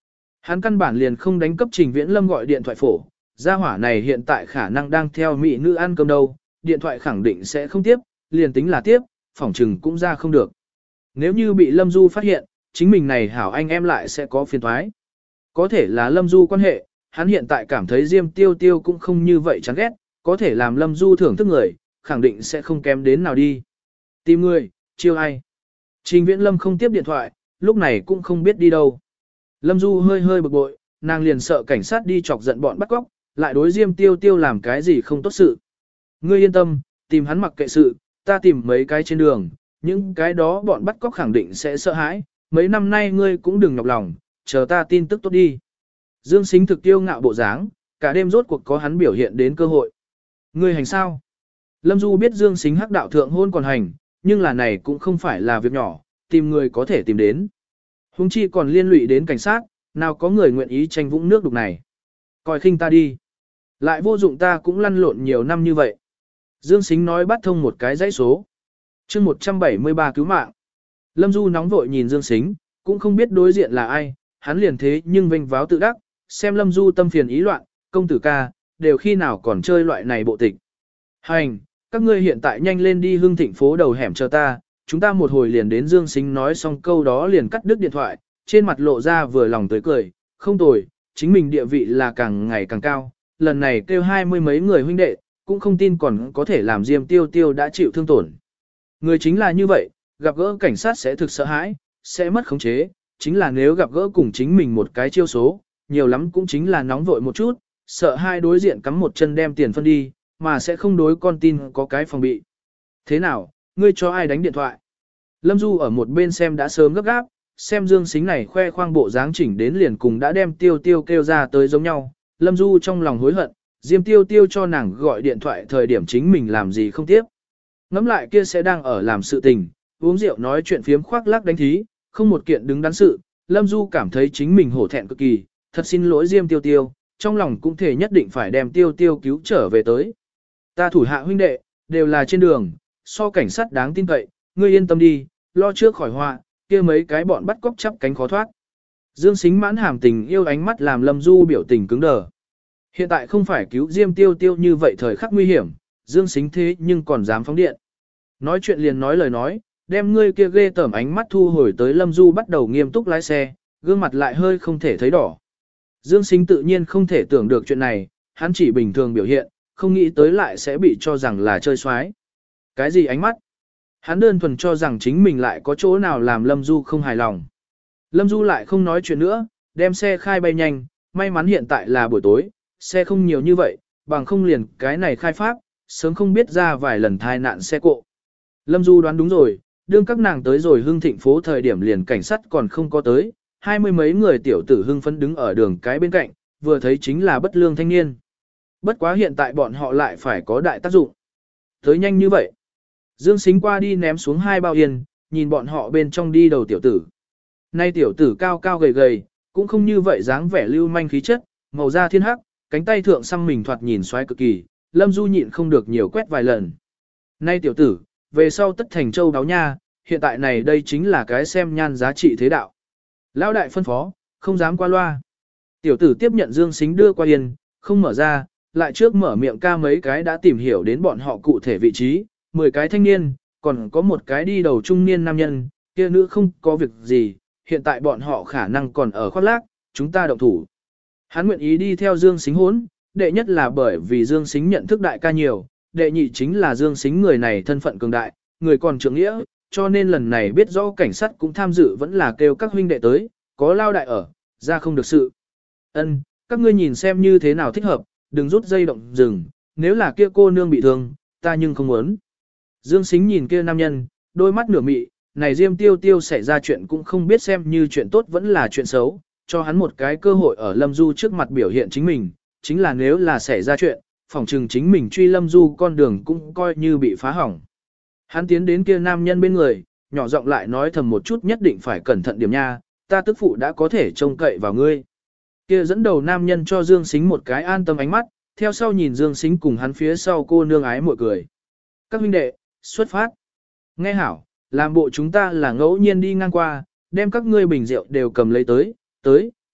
Hắn căn bản liền không đánh cấp Trình Viễn Lâm gọi điện thoại phổ, gia hỏa này hiện tại khả năng đang theo mỹ nữ ăn cơm đâu, điện thoại khẳng định sẽ không tiếp, liền tính là tiếp, phỏng trừng cũng ra không được. Nếu như bị Lâm Du phát hiện, chính mình này hảo anh em lại sẽ có phiền toái. Có thể là Lâm Du quan hệ, hắn hiện tại cảm thấy Diêm Tiêu Tiêu cũng không như vậy chán ghét, có thể làm Lâm Du thưởng thức người, khẳng định sẽ không kém đến nào đi. Tìm người, chiêu ai? Trình Viễn Lâm không tiếp điện thoại, lúc này cũng không biết đi đâu. Lâm Du hơi hơi bực bội, nàng liền sợ cảnh sát đi chọc giận bọn bắt cóc, lại đối Diêm Tiêu Tiêu làm cái gì không tốt sự. Ngươi yên tâm, tìm hắn mặc kệ sự, ta tìm mấy cái trên đường, những cái đó bọn bắt cóc khẳng định sẽ sợ hãi, mấy năm nay ngươi cũng đừng nhọc lòng, chờ ta tin tức tốt đi. Dương Sính thực tiêu ngạo bộ dáng, cả đêm rốt cuộc có hắn biểu hiện đến cơ hội. Ngươi hành sao? Lâm Du biết Dương Sính hắc đạo thượng hôn còn hành, nhưng là này cũng không phải là việc nhỏ, tìm người có thể tìm đến. Hùng chi còn liên lụy đến cảnh sát, nào có người nguyện ý tranh vũng nước đục này. Coi khinh ta đi. Lại vô dụng ta cũng lăn lộn nhiều năm như vậy. Dương Sính nói bắt thông một cái dãy số. chương 173 cứu mạng. Lâm Du nóng vội nhìn Dương Sính, cũng không biết đối diện là ai, hắn liền thế nhưng vênh váo tự đắc, xem Lâm Du tâm phiền ý loạn, công tử ca, đều khi nào còn chơi loại này bộ tịch. Hành, các ngươi hiện tại nhanh lên đi Hưng Thịnh phố đầu hẻm chờ ta, chúng ta một hồi liền đến. Dương Sính nói xong câu đó liền cắt đứt điện thoại, trên mặt lộ ra vừa lòng tới cười, không tồi, chính mình địa vị là càng ngày càng cao, lần này kêu 20 mấy người huynh đệ, cũng không tin còn có thể làm Diêm Tiêu Tiêu đã chịu thương tổn. Người chính là như vậy, gặp gỡ cảnh sát sẽ thực sợ hãi, sẽ mất khống chế, chính là nếu gặp gỡ cùng chính mình một cái chiêu số, nhiều lắm cũng chính là nóng vội một chút, sợ hai đối diện cắm một chân đem tiền phân đi, mà sẽ không đối con tin có cái phòng bị. Thế nào, ngươi cho ai đánh điện thoại? Lâm Du ở một bên xem đã sớm gấp gáp, xem Dương Sính này khoe khoang bộ dáng chỉnh đến liền cùng đã đem Tiêu Tiêu kêu ra tới giống nhau. Lâm Du trong lòng hối hận, Diêm Tiêu Tiêu cho nàng gọi điện thoại thời điểm chính mình làm gì không tiếp. Ngắm lại kia sẽ đang ở làm sự tình, uống rượu nói chuyện phiếm khoác lác đánh thí, không một kiện đứng đắn sự. Lâm Du cảm thấy chính mình hổ thẹn cực kỳ, thật xin lỗi Diêm Tiêu Tiêu, trong lòng cũng thể nhất định phải đem Tiêu Tiêu cứu trở về tới. Ta thủ hạ huynh đệ, đều là trên đường, so cảnh sát đáng tin cậy, ngươi yên tâm đi, lo trước khỏi họa, kia mấy cái bọn bắt cóc chắp cánh khó thoát. Dương Sính mãn hàm tình yêu ánh mắt làm Lâm Du biểu tình cứng đờ. Hiện tại không phải cứu Diêm Tiêu Tiêu như vậy thời khắc nguy hiểm, Dương Sính thế nhưng còn dám phóng điện. Nói chuyện liền nói lời nói, đem ngươi kia ghê tởm ánh mắt thu hồi tới. Lâm Du bắt đầu nghiêm túc lái xe, gương mặt lại hơi không thể thấy đỏ. Dương Sính tự nhiên không thể tưởng được chuyện này, hắn chỉ bình thường biểu hiện, không nghĩ tới lại sẽ bị cho rằng là chơi xoái. Cái gì ánh mắt? Hắn đơn thuần cho rằng chính mình lại có chỗ nào làm Lâm Du không hài lòng. Lâm Du lại không nói chuyện nữa, đem xe khai bay nhanh, may mắn hiện tại là buổi tối, xe không nhiều như vậy, bằng không liền cái này khai pháp, sớm không biết ra vài lần thai nạn xe cộ. Lâm Du đoán đúng rồi, đương các nàng tới rồi Hưng Thịnh phố thời điểm liền cảnh sát còn không có tới, 20 mấy người tiểu tử hưng phấn đứng ở đường cái bên cạnh, vừa thấy chính là bất lương thanh niên. Bất quá hiện tại bọn họ lại phải có đại tác dụng. Tới nhanh như vậy. Dương Sính qua đi ném xuống 2 bao yên, nhìn bọn họ bên trong đi đầu tiểu tử. Nay tiểu tử cao cao gầy gầy, cũng không như vậy dáng vẻ lưu manh khí chất, màu da thiên hắc, cánh tay thượng xăm mình thoạt nhìn xoáy cực kỳ, Lâm Du nhịn không được nhiều quét vài lần. Nay tiểu tử, về sau tất thành châu đáo nha, hiện tại này đây chính là cái xem nhan giá trị thế đạo. Lão đại phân phó, không dám qua loa. Tiểu tử tiếp nhận Dương Sính đưa qua yên, không mở ra, lại trước mở miệng ca mấy cái đã tìm hiểu đến bọn họ cụ thể vị trí, 10 cái thanh niên, còn có một cái đi đầu trung niên nam nhân, kia nữ không có việc gì, hiện tại bọn họ khả năng còn ở khoác lác, chúng ta động thủ. Hắn nguyện ý đi theo Dương Sính hốn, đệ nhất là bởi vì Dương Sính nhận thức đại ca nhiều, đệ nhị chính là Dương Sính người này thân phận cường đại, người còn trưởng nghĩa, cho nên lần này biết rõ cảnh sát cũng tham dự vẫn là kêu các huynh đệ tới, có lao đại ở, ra không được sự. Ân, các ngươi nhìn xem như thế nào thích hợp, đừng rút dây động rừng, nếu là kia cô nương bị thương, ta nhưng không muốn. Dương Sính nhìn kia nam nhân, đôi mắt nửa mị, này Diêm Tiêu Tiêu xảy ra chuyện cũng không biết xem như chuyện tốt vẫn là chuyện xấu, cho hắn một cái cơ hội ở Lâm Du trước mặt biểu hiện chính mình, chính là nếu là xảy ra chuyện, phỏng chừng chính mình truy Lâm Du con đường cũng coi như bị phá hỏng. Hắn tiến đến kia nam nhân bên người, nhỏ giọng lại nói thầm một chút nhất định phải cẩn thận điểm nha, ta tức phụ đã có thể trông cậy vào ngươi. Kia dẫn đầu nam nhân cho Dương Sính một cái an tâm ánh mắt, theo sau nhìn Dương Sính cùng hắn phía sau cô nương ái mội cười. Các huynh đệ, xuất phát. Nghe hảo, làm bộ chúng ta là ngẫu nhiên đi ngang qua, đem các ngươi bình rượu đều cầm lấy tới,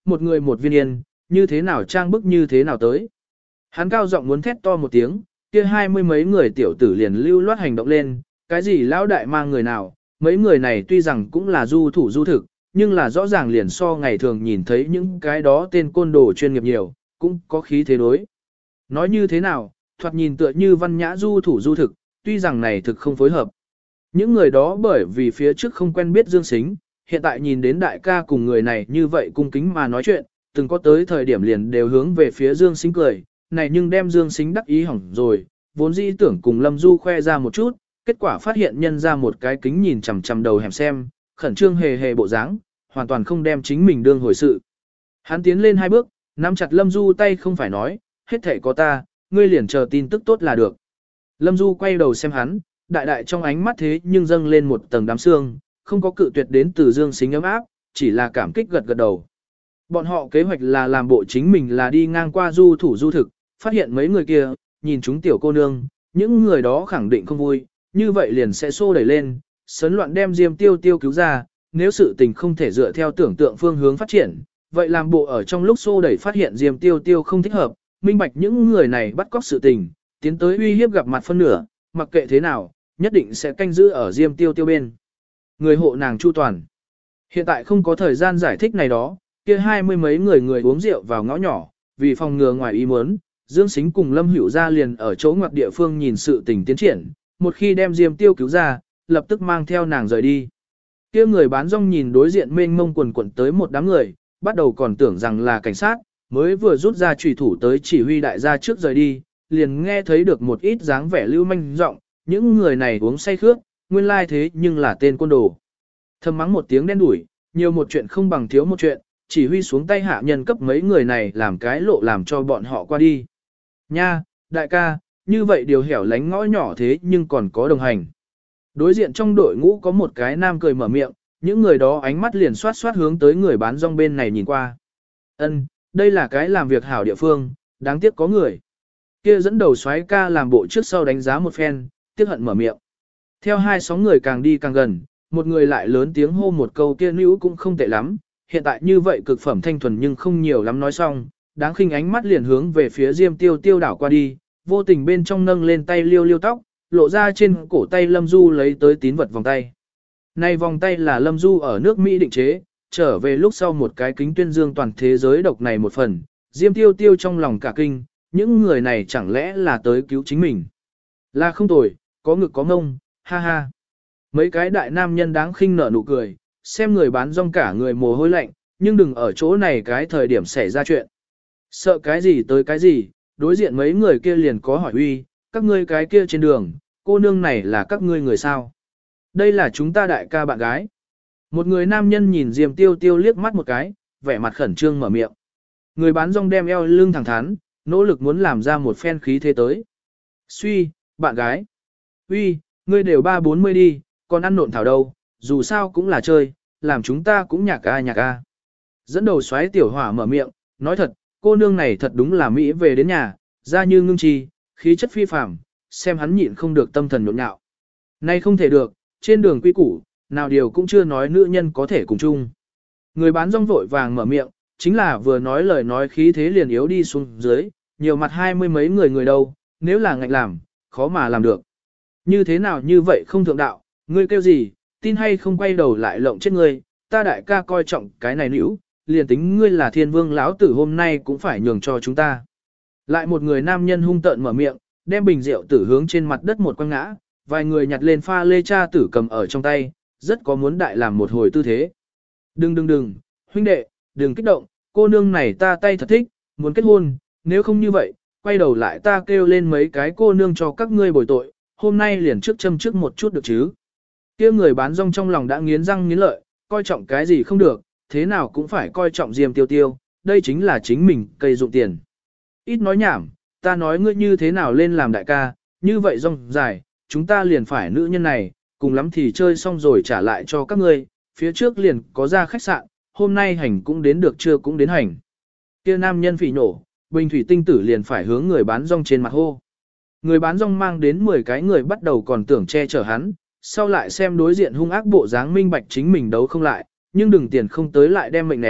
một người một viên yên, như thế nào trang bức như thế nào tới. Hắn cao giọng muốn thét to một tiếng, kia 20 mấy người tiểu tử liền lưu loát hành động lên, cái gì lão đại mang người nào, mấy người này tuy rằng cũng là du thủ du thực, nhưng là rõ ràng liền so ngày thường nhìn thấy những cái đó tên côn đồ chuyên nghiệp nhiều, cũng có khí thế đối. Nói như thế nào, thoạt nhìn tựa như văn nhã du thủ du thực, tuy rằng này thực không phối hợp. Những người đó bởi vì phía trước không quen biết Dương Sính, hiện tại nhìn đến đại ca cùng người này như vậy cung kính mà nói chuyện, từng có tới thời điểm liền đều hướng về phía Dương Sính cười, này nhưng đem Dương Sính đắc ý hỏng rồi, vốn dĩ tưởng cùng Lâm Du khoe ra một chút, kết quả phát hiện nhân ra một cái kính nhìn chằm chằm đầu hẻm xem, khẩn trương hề hề bộ dáng, hoàn toàn không đem chính mình đương hồi sự. Hắn tiến lên 2 bước, nắm chặt Lâm Du tay không phải nói, hết thể có ta, ngươi liền chờ tin tức tốt là được. Lâm Du quay đầu xem hắn, đại đại trong ánh mắt thế nhưng dâng lên một tầng đám sương, không có cự tuyệt đến từ Dương Sính ấm áp, chỉ là cảm kích gật gật đầu. Bọn họ kế hoạch là làm bộ chính mình là đi ngang qua du thủ du thực, phát hiện mấy người kia, nhìn chúng tiểu cô nương, những người đó khẳng định không vui, như vậy liền sẽ xô đẩy lên, sấn loạn đem Diêm Tiêu Tiêu cứu ra, nếu sự tình không thể dựa theo tưởng tượng phương hướng phát triển, vậy làm bộ ở trong lúc xô đẩy phát hiện Diêm Tiêu Tiêu không thích hợp, minh bạch những người này bắt cóc sự tình, tiến tới uy hiếp gặp mặt phân nửa, mặc kệ thế nào, nhất định sẽ canh giữ ở Diêm Tiêu Tiêu bên. Người hộ nàng chu toàn. Hiện tại không có thời gian giải thích này đó, kia 20 mấy người uống rượu vào ngõ nhỏ, vì phòng ngừa ngoài ý muốn, Dương Sính cùng Lâm Hữu ra liền ở chỗ ngoặt địa phương nhìn sự tình tiến triển, một khi đem Diêm Tiêu cứu ra, lập tức mang theo nàng rời đi. Kia người bán rong nhìn đối diện mênh mông quần quần tới một đám người, bắt đầu còn tưởng rằng là cảnh sát, mới vừa rút ra chủy thủ tới chỉ huy đại gia trước rời đi, liền nghe thấy được một ít dáng vẻ lưu manh giọng, những người này uống say khước, nguyên lai thế nhưng là tên côn đồ. Thầm mắng một tiếng đen đủi, nhiều một chuyện không bằng thiếu một chuyện, chỉ huy xuống tay hạ nhân cấp mấy người này làm cái lộ làm cho bọn họ qua đi. Nha, đại ca, như vậy điều hẻo lánh ngõ nhỏ thế nhưng còn có đồng hành. Đối diện trong đội ngũ có một cái nam cười mở miệng, những người đó ánh mắt liền xoát xoát hướng tới người bán rong bên này nhìn qua. Ân, đây là cái làm việc hảo địa phương, đáng tiếc có người. Kia dẫn đầu soái ca làm bộ trước sau đánh giá một phen, tiếc hận mở miệng. Theo 2-6 người càng đi càng gần, một người lại lớn tiếng hô một câu kia nữ cũng không tệ lắm, hiện tại như vậy cực phẩm thanh thuần nhưng không nhiều lắm nói xong, đáng khinh ánh mắt liền hướng về phía Diêm Tiêu Tiêu đảo qua đi, vô tình bên trong nâng lên tay liêu liêu tóc, lộ ra trên cổ tay Lâm Du lấy tới tín vật vòng tay. Này vòng tay là Lâm Du ở nước Mỹ định chế, trở về lúc sau một cái kính tuyên dương toàn thế giới độc này một phần, Diêm Tiêu Tiêu trong lòng cả kinh, những người này chẳng lẽ là tới cứu chính mình. Là không tồi, có ngực có ngông, ha ha. Mấy cái đại nam nhân đáng khinh nở nụ cười, xem người bán rong cả người mồ hôi lạnh, nhưng đừng ở chỗ này cái thời điểm xảy ra chuyện. Sợ cái gì tới cái gì, đối diện mấy người kia liền có hỏi uy, các ngươi cái kia trên đường, cô nương này là các ngươi người sao? Đây là chúng ta đại ca bạn gái. Một người nam nhân nhìn Diêm Tiêu Tiêu liếc mắt một cái, vẻ mặt khẩn trương mở miệng. Người bán rong đem eo lưng thẳng thắn, nỗ lực muốn làm ra một phen khí thế tới. Suy, bạn gái. Uy, ngươi đều 3-40 đi, còn ăn nộn thảo đâu, dù sao cũng là chơi, làm chúng ta cũng nhạc a. Dẫn đầu xoáy tiểu hỏa mở miệng, nói thật, cô nương này thật đúng là Mỹ về đến nhà, da như ngưng chi, khí chất phi phàm, xem hắn nhịn không được tâm thần nhộn nhạo. Nay không thể được, trên đường quy củ, nào điều cũng chưa nói nữ nhân có thể cùng chung. Người bán rong vội vàng mở miệng, chính là vừa nói lời nói khí thế liền yếu đi xuống dưới, nhiều mặt 20 mấy người đâu, nếu là ngạnh làm, khó mà làm được. Như thế nào như vậy không thượng đạo, ngươi kêu gì, tin hay không quay đầu lại lộng chết ngươi, ta đại ca coi trọng cái này nữ, liền tính ngươi là thiên vương lão tử hôm nay cũng phải nhường cho chúng ta. Lại một người nam nhân hung tợn mở miệng, đem bình rượu tử hướng trên mặt đất một quăng ngã, vài người nhặt lên pha lê cha tử cầm ở trong tay, rất có muốn đại làm một hồi tư thế. Đừng, huynh đệ, đừng kích động, cô nương này ta tay thật thích, muốn kết hôn, nếu không như vậy, quay đầu lại ta kêu lên mấy cái cô nương cho các ngươi bồi tội, hôm nay liền trước châm trước một chút được chứ. Kia người bán rong trong lòng đã nghiến răng nghiến lợi, coi trọng cái gì không được, thế nào cũng phải coi trọng Diêm Tiêu Tiêu, đây chính là chính mình cây dụng tiền. Ít nói nhảm, ta nói ngươi như thế nào lên làm đại ca, như vậy rong dài, chúng ta liền phải nữ nhân này, cùng lắm thì chơi xong rồi trả lại cho các ngươi, phía trước liền có ra khách sạn, hôm nay hành cũng đến được chưa cũng đến hành. Kia nam nhân phỉ nổ, bình thủy tinh tử liền phải hướng người bán rong trên mặt hô. Người bán rong mang đến 10 cái người bắt đầu còn tưởng che chở hắn, sau lại xem đối diện hung ác bộ dáng minh bạch chính mình đấu không lại, nhưng đừng tiền không tới lại đem mệnh ném,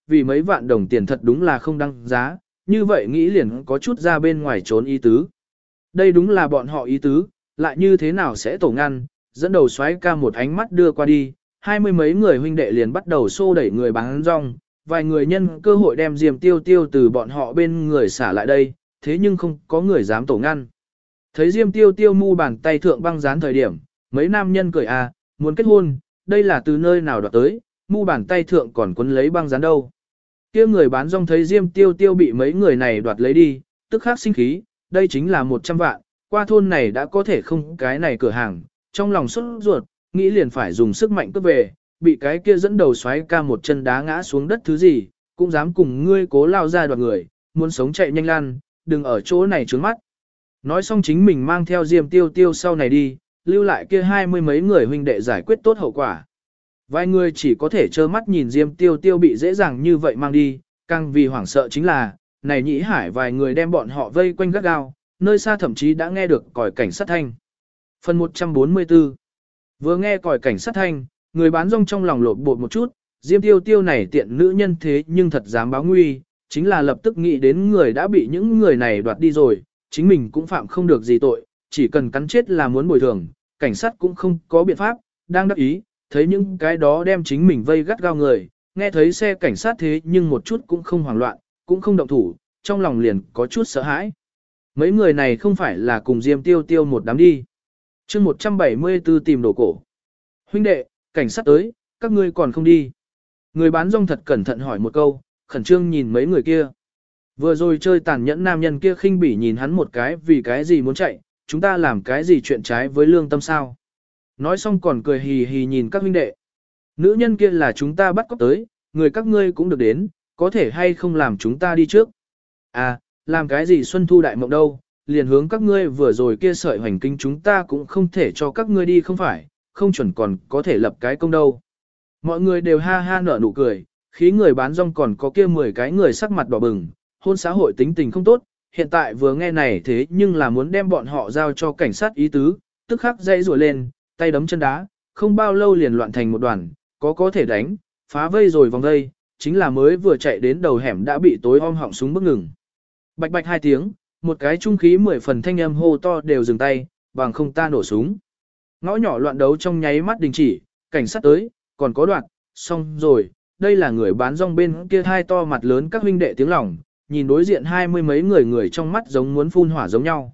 vì mấy vạn đồng tiền thật đúng là không đăng giá, như vậy nghĩ liền có chút ra bên ngoài trốn ý tứ. Đây đúng là bọn họ ý tứ, lại như thế nào sẽ tổ ngăn, dẫn đầu xoáy ca một ánh mắt đưa qua đi, 20 mấy người huynh đệ liền bắt đầu xô đẩy người bán rong, vài người nhân cơ hội đem Diêm Tiêu Tiêu từ bọn họ bên người xả lại đây, thế nhưng không có người dám tổ ngăn. Thấy Diêm Tiêu Tiêu mu bàn tay thượng băng dán thời điểm, mấy nam nhân cười à, muốn kết hôn, đây là từ nơi nào đoạt tới, mu bàn tay thượng còn quấn lấy băng dán đâu. Kia người bán rong thấy Diêm Tiêu Tiêu bị mấy người này đoạt lấy đi, tức khắc sinh khí, đây chính là 100 vạn, qua thôn này đã có thể không cái này cửa hàng, trong lòng sốt ruột, nghĩ liền phải dùng sức mạnh cướp về, bị cái kia dẫn đầu xoáy ca một chân đá ngã xuống đất thứ gì, cũng dám cùng ngươi cố lao ra đoạt người, muốn sống chạy nhanh lăn, đừng ở chỗ này trướng mắt. Nói xong chính mình mang theo Diêm Tiêu Tiêu sau này đi, lưu lại kia 20 mấy người huynh đệ giải quyết tốt hậu quả. Vài người chỉ có thể trơ mắt nhìn Diêm Tiêu Tiêu bị dễ dàng như vậy mang đi, càng vì hoảng sợ chính là, này nhĩ hải vài người đem bọn họ vây quanh gắt gao, nơi xa thậm chí đã nghe được còi cảnh sát thanh. Phần 144 Vừa nghe còi cảnh sát thanh, người bán rong trong lòng lột bột một chút, Diêm Tiêu Tiêu này tiện nữ nhân thế nhưng thật dám báo nguy, chính là lập tức nghĩ đến người đã bị những người này đoạt đi rồi, chính mình cũng phạm không được gì tội, chỉ cần cắn chết là muốn bồi thường, cảnh sát cũng không có biện pháp, đang đắc ý, thấy những cái đó đem chính mình vây gắt gao người, nghe thấy xe cảnh sát thế nhưng một chút cũng không hoảng loạn, cũng không động thủ, trong lòng liền có chút sợ hãi. Mấy người này không phải là cùng Diêm Tiêu Tiêu một đám đi. chương 174 tìm đồ cổ. Huynh đệ, cảnh sát tới, các ngươi còn không đi. Người bán rong thật cẩn thận hỏi một câu, khẩn trương nhìn mấy người kia. Vừa rồi chơi tàn nhẫn nam nhân kia khinh bỉ nhìn hắn một cái vì cái gì muốn chạy, chúng ta làm cái gì chuyện trái với lương tâm sao. Nói xong còn cười hì hì nhìn các huynh đệ. Nữ nhân kia là chúng ta bắt cóc tới, người các ngươi cũng được đến, có thể hay không làm chúng ta đi trước. À, làm cái gì xuân thu đại mộng đâu, liền hướng các ngươi vừa rồi kia sợi hoành kinh chúng ta cũng không thể cho các ngươi đi không phải, không chuẩn còn có thể lập cái công đâu. Mọi người đều ha ha nở nụ cười, khí người bán rong còn có kia 10 cái người sắc mặt đỏ bừng, hôn xã hội tính tình không tốt, hiện tại vừa nghe này thế nhưng là muốn đem bọn họ giao cho cảnh sát ý tứ, tức khắc dây rùa lên, tay đấm chân đá, không bao lâu liền loạn thành một đoàn, có thể đánh, phá vây rồi vòng vây, chính là mới vừa chạy đến đầu hẻm đã bị tối om họng súng bức ngừng. Bạch bạch 2 tiếng, một cái trung khí 10 phần thanh âm hô to đều dừng tay, bằng không ta nổ súng. Ngõ nhỏ loạn đấu trong nháy mắt đình chỉ, cảnh sát tới, còn có đoạn, xong rồi, đây là người bán rong bên kia hai to mặt lớn các huynh đệ tiếng lòng, nhìn đối diện 20 mấy người trong mắt giống muốn phun hỏa giống nhau.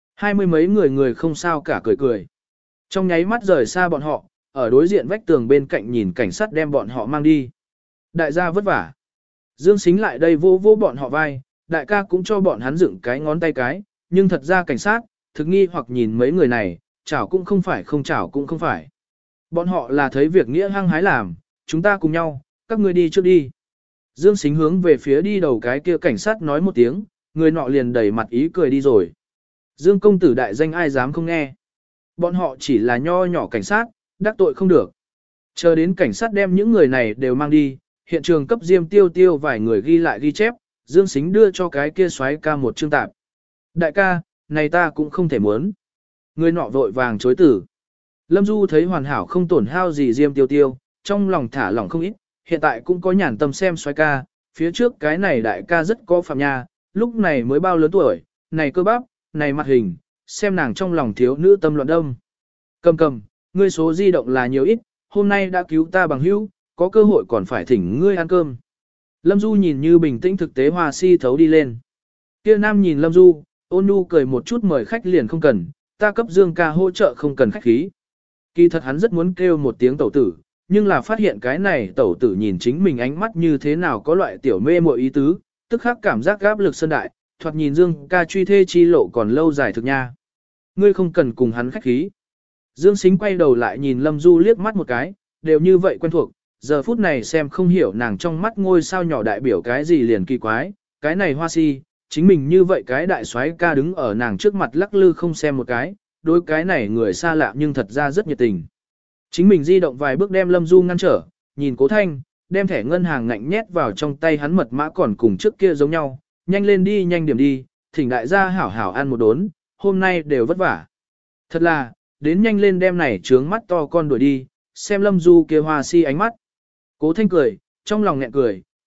20 mấy người không sao cả cười cười. Trong nháy mắt rời xa bọn họ, ở đối diện vách tường bên cạnh nhìn cảnh sát đem bọn họ mang đi. Đại gia vất vả. Dương Sính lại đây vô vô bọn họ vai, đại ca cũng cho bọn hắn dựng cái ngón tay cái, nhưng thật ra cảnh sát, thực nghi hoặc nhìn mấy người này, chảo cũng không phải không chảo cũng không phải. Bọn họ là thấy việc nghĩa hăng hái làm, chúng ta cùng nhau, các ngươi đi trước đi. Dương Sính hướng về phía đi đầu cái kia cảnh sát nói một tiếng, người nọ liền đầy mặt ý cười đi rồi. Dương công tử đại danh ai dám không nghe. Bọn họ chỉ là nho nhỏ cảnh sát, đắc tội không được. Chờ đến cảnh sát đem những người này đều mang đi, hiện trường cấp Diêm Tiêu Tiêu vài người ghi lại ghi chép, Dương Sính đưa cho cái kia xoáy ca một chương tạp. Đại ca, này ta cũng không thể muốn. Người nọ vội vàng chối tử. Lâm Du thấy hoàn hảo không tổn hao gì Diêm Tiêu Tiêu, trong lòng thả lỏng không ít, hiện tại cũng có nhàn tâm xem xoáy ca, phía trước cái này đại ca rất có phạm nha, lúc này mới bao lớn tuổi, này cơ bắp, này mặt hình, xem nàng trong lòng thiếu nữ tâm loạn đông. Cầm, ngươi số di động là nhiều ít, hôm nay đã cứu ta bằng hữu, có cơ hội còn phải thỉnh ngươi ăn cơm. Lâm Du nhìn như bình tĩnh thực tế hoa si thấu đi lên. Kia nam nhìn Lâm Du, ôn nhu cười một chút mời khách liền không cần, ta cấp Dương ca hỗ trợ không cần khách khí. Kỳ thật hắn rất muốn kêu một tiếng tẩu tử, nhưng là phát hiện cái này tẩu tử nhìn chính mình ánh mắt như thế nào có loại tiểu mê muội ý tứ, tức khắc cảm giác gáp lực sơn đại, thoạt nhìn Dương ca truy thê chi lộ còn lâu dài thực nha. Ngươi không cần cùng hắn khách khí. Dương Sính quay đầu lại nhìn Lâm Du liếc mắt một cái, đều như vậy quen thuộc, giờ phút này xem không hiểu nàng trong mắt ngôi sao nhỏ đại biểu cái gì liền kỳ quái, cái này hoa si, chính mình như vậy cái đại soái ca đứng ở nàng trước mặt lắc lư không xem một cái, đối cái này người xa lạ nhưng thật ra rất nhiệt tình. Chính mình di động vài bước đem Lâm Du ngăn trở, nhìn Cố Thanh, đem thẻ ngân hàng ngạnh nhét vào trong tay hắn mật mã còn cùng trước kia giống nhau, nhanh lên đi nhanh điểm đi, thỉnh đại gia hảo hảo ăn một đốn, hôm nay đều vất vả. Thật là, đến nhanh lên đem này trướng mắt to con đuổi đi, xem Lâm Du kia hoa si ánh mắt. Cố Thanh cười, trong lòng nghẹn cười,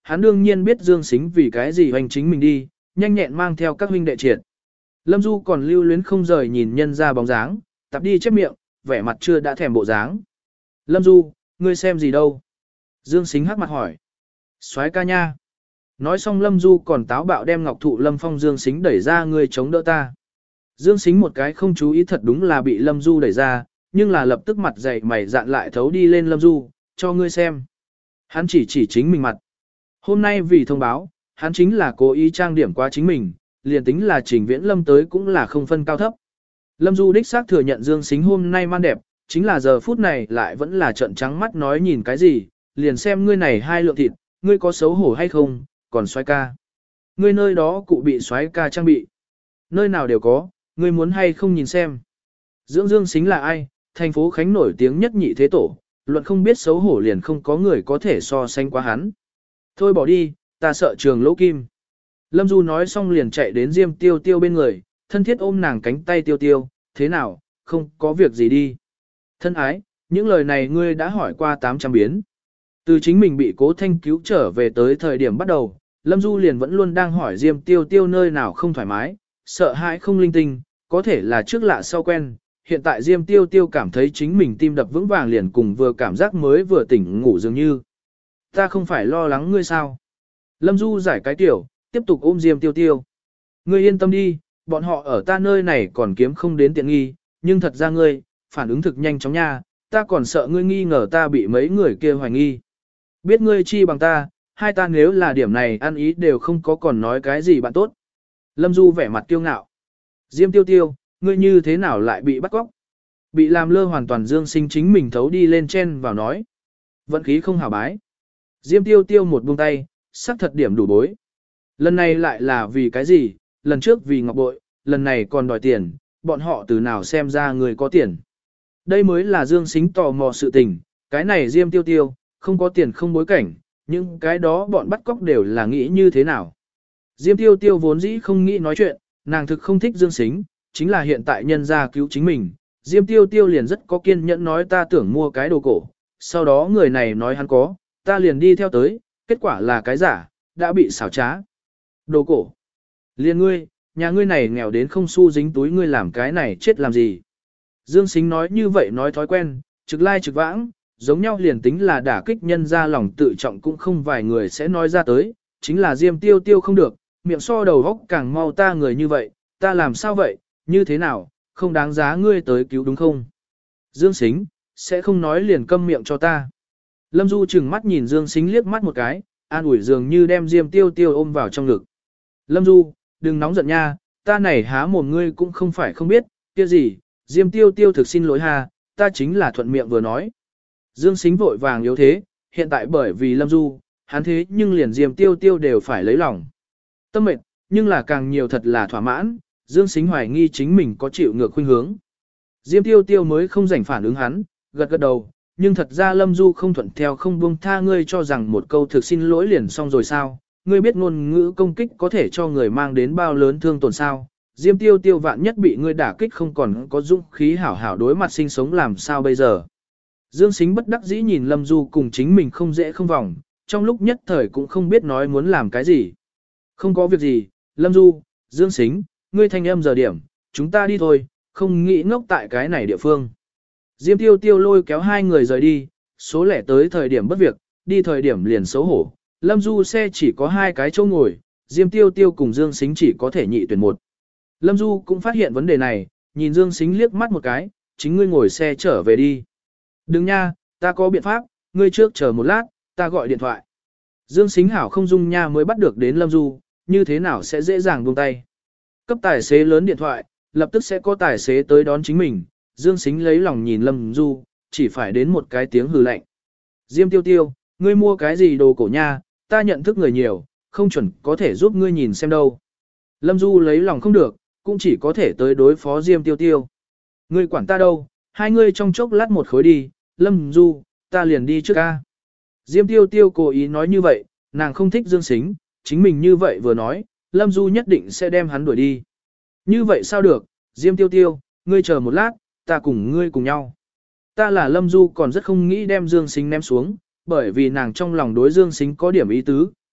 hắn đương nhiên biết Dương Sính vì cái gì hoành chính mình đi, nhanh nhẹn mang theo các huynh đệ triệt. Lâm Du còn lưu luyến không rời nhìn nhân ra bóng dáng, tập đi chép miệng, vẻ mặt chưa đã thèm bộ dáng. Lâm Du, ngươi xem gì đâu? Dương Sính hắc mặt hỏi. Soái ca nha. Nói xong Lâm Du còn táo bạo đem ngọc thụ Lâm Phong Dương Sính đẩy ra, ngươi chống đỡ ta. Dương Sính một cái không chú ý thật đúng là bị Lâm Du đẩy ra, nhưng là lập tức mặt dày mày dạn lại thấu đi lên Lâm Du, cho ngươi xem. Hắn chỉ chính mình mặt. Hôm nay vì thông báo, hắn chính là cố ý trang điểm quá chính mình, liền tính là Trình Viễn Lâm tới cũng là không phân cao thấp. Lâm Du đích xác thừa nhận Dương Sính hôm nay man đẹp, chính là giờ phút này lại vẫn là trợn trắng mắt nói nhìn cái gì, liền xem ngươi này hai lượng thịt, ngươi có xấu hổ hay không, còn soái ca. Ngươi nơi đó cụ bị soái ca trang bị. Nơi nào đều có, ngươi muốn hay không nhìn xem. Dưỡng Dương Sính là ai, thành phố Khánh nổi tiếng nhất nhị thế tổ, luận không biết xấu hổ liền không có người có thể so sánh quá hắn. Thôi bỏ đi, ta sợ trường lỗ kim. Lâm Du nói xong liền chạy đến Diêm Tiêu Tiêu bên người, thân thiết ôm nàng cánh tay Tiêu Tiêu, thế nào, không có việc gì đi. Thân ái, những lời này ngươi đã hỏi qua 800 biến. Từ chính mình bị Cố Thanh cứu trở về tới thời điểm bắt đầu, Lâm Du liền vẫn luôn đang hỏi Diêm Tiêu Tiêu nơi nào không thoải mái, sợ hãi không linh tinh, có thể là trước lạ sau quen. Hiện tại Diêm Tiêu Tiêu cảm thấy chính mình tim đập vững vàng liền cùng vừa cảm giác mới vừa tỉnh ngủ dường như. Ta không phải lo lắng ngươi sao? Lâm Du giải cái tiểu, tiếp tục ôm Diêm Tiêu Tiêu. Ngươi yên tâm đi, bọn họ ở ta nơi này còn kiếm không đến tiện nghi, nhưng thật ra ngươi, phản ứng thực nhanh chóng nha, ta còn sợ ngươi nghi ngờ ta bị mấy người kia hoài nghi. Biết ngươi chi bằng ta, hai ta nếu là điểm này ăn ý đều không có còn nói cái gì bạn tốt. Lâm Du vẻ mặt kiêu ngạo. Diêm Tiêu Tiêu, ngươi như thế nào lại bị bắt cóc? Bị làm lơ hoàn toàn Dương Sính chính mình thấu đi lên chen vào nói. Vận khí không hảo bái. Diêm Tiêu Tiêu một buông tay, sắc thật điểm đủ bối. Lần này lại là vì cái gì? Lần trước vì ngọc bội, lần này còn đòi tiền, bọn họ từ nào xem ra người có tiền. Đây mới là Dương Sính tò mò sự tình, cái này Diêm Tiêu Tiêu, không có tiền không bối cảnh, nhưng cái đó bọn bắt cóc đều là nghĩ như thế nào. Diêm Tiêu Tiêu vốn dĩ không nghĩ nói chuyện, nàng thực không thích Dương Sính, chính là hiện tại nhân gia cứu chính mình. Diêm Tiêu Tiêu liền rất có kiên nhẫn nói ta tưởng mua cái đồ cổ, sau đó người này nói hắn có, ta liền đi theo tới, kết quả là cái giả, đã bị xảo trá. Đồ cổ. Liền ngươi, nhà ngươi này nghèo đến không xu dính túi ngươi làm cái này chết làm gì. Dương Sính nói như vậy nói thói quen, trực lai trực vãng, giống nhau liền tính là đả kích nhân ra lòng tự trọng cũng không vài người sẽ nói ra tới, chính là Diêm Tiêu Tiêu không được, miệng so đầu góc càng mau ta người như vậy, ta làm sao vậy, như thế nào, không đáng giá ngươi tới cứu đúng không? Dương Sính, sẽ không nói liền câm miệng cho ta. Lâm Du chừng mắt nhìn Dương Sính liếc mắt một cái, an ủi dường như đem Diêm Tiêu Tiêu ôm vào trong ngực. Lâm Du, đừng nóng giận nha, ta này há mồm ngươi cũng không phải không biết, kia gì, Diêm Tiêu Tiêu thực xin lỗi ha, ta chính là thuận miệng vừa nói. Dương Sính vội vàng yếu thế, hiện tại bởi vì Lâm Du, hắn thế nhưng liền Diêm Tiêu Tiêu đều phải lấy lòng. Tâm mệt, nhưng là càng nhiều thật là thỏa mãn, Dương Sính hoài nghi chính mình có chịu ngược khuynh hướng. Diêm Tiêu Tiêu mới không rảnh phản ứng hắn, gật gật đầu, nhưng thật ra Lâm Du không thuận theo không buông tha ngươi cho rằng một câu thực xin lỗi liền xong rồi sao, ngươi biết ngôn ngữ công kích có thể cho người mang đến bao lớn thương tổn sao, Diêm Tiêu Tiêu vạn nhất bị ngươi đả kích không còn có dũng khí hảo hảo đối mặt sinh sống làm sao bây giờ. Dương Sính bất đắc dĩ nhìn Lâm Du cùng chính mình không dễ không vòng, trong lúc nhất thời cũng không biết nói muốn làm cái gì. Không có việc gì, Lâm Du, Dương Sính, ngươi thanh âm giờ điểm, chúng ta đi thôi, không nghĩ ngốc tại cái này địa phương. Diêm Tiêu Tiêu lôi kéo hai người rời đi, số lẻ tới thời điểm bất việc, đi thời điểm liền xấu hổ. Lâm Du xe chỉ có hai cái chỗ ngồi, Diêm Tiêu Tiêu cùng Dương Sính chỉ có thể nhị tuyển một. Lâm Du cũng phát hiện vấn đề này, nhìn Dương Sính liếc mắt một cái, chính ngươi ngồi xe trở về đi. Đừng nha, ta có biện pháp, ngươi trước chờ một lát, ta gọi điện thoại. Dương Sính hảo không dung nha mới bắt được đến Lâm Du, như thế nào sẽ dễ dàng buông tay. Cấp tài xế lớn điện thoại, lập tức sẽ có tài xế tới đón chính mình. Dương Sính lấy lòng nhìn Lâm Du, chỉ phải đến một cái tiếng hừ lạnh. Diêm Tiêu Tiêu, ngươi mua cái gì đồ cổ nha, ta nhận thức người nhiều, không chuẩn có thể giúp ngươi nhìn xem đâu. Lâm Du lấy lòng không được, cũng chỉ có thể tới đối phó Diêm Tiêu Tiêu. Ngươi quản ta đâu, hai ngươi trong chốc lát một khối đi, Lâm Du, ta liền đi trước ca. Diêm Tiêu Tiêu cố ý nói như vậy, nàng không thích Dương Sính, chính mình như vậy vừa nói, Lâm Du nhất định sẽ đem hắn đuổi đi. Như vậy sao được, Diêm Tiêu Tiêu, ngươi chờ một lát, ta cùng ngươi cùng nhau. Ta là Lâm Du còn rất không nghĩ đem Dương Sính ném xuống, bởi vì nàng trong lòng đối Dương Sính có điểm ý tứ,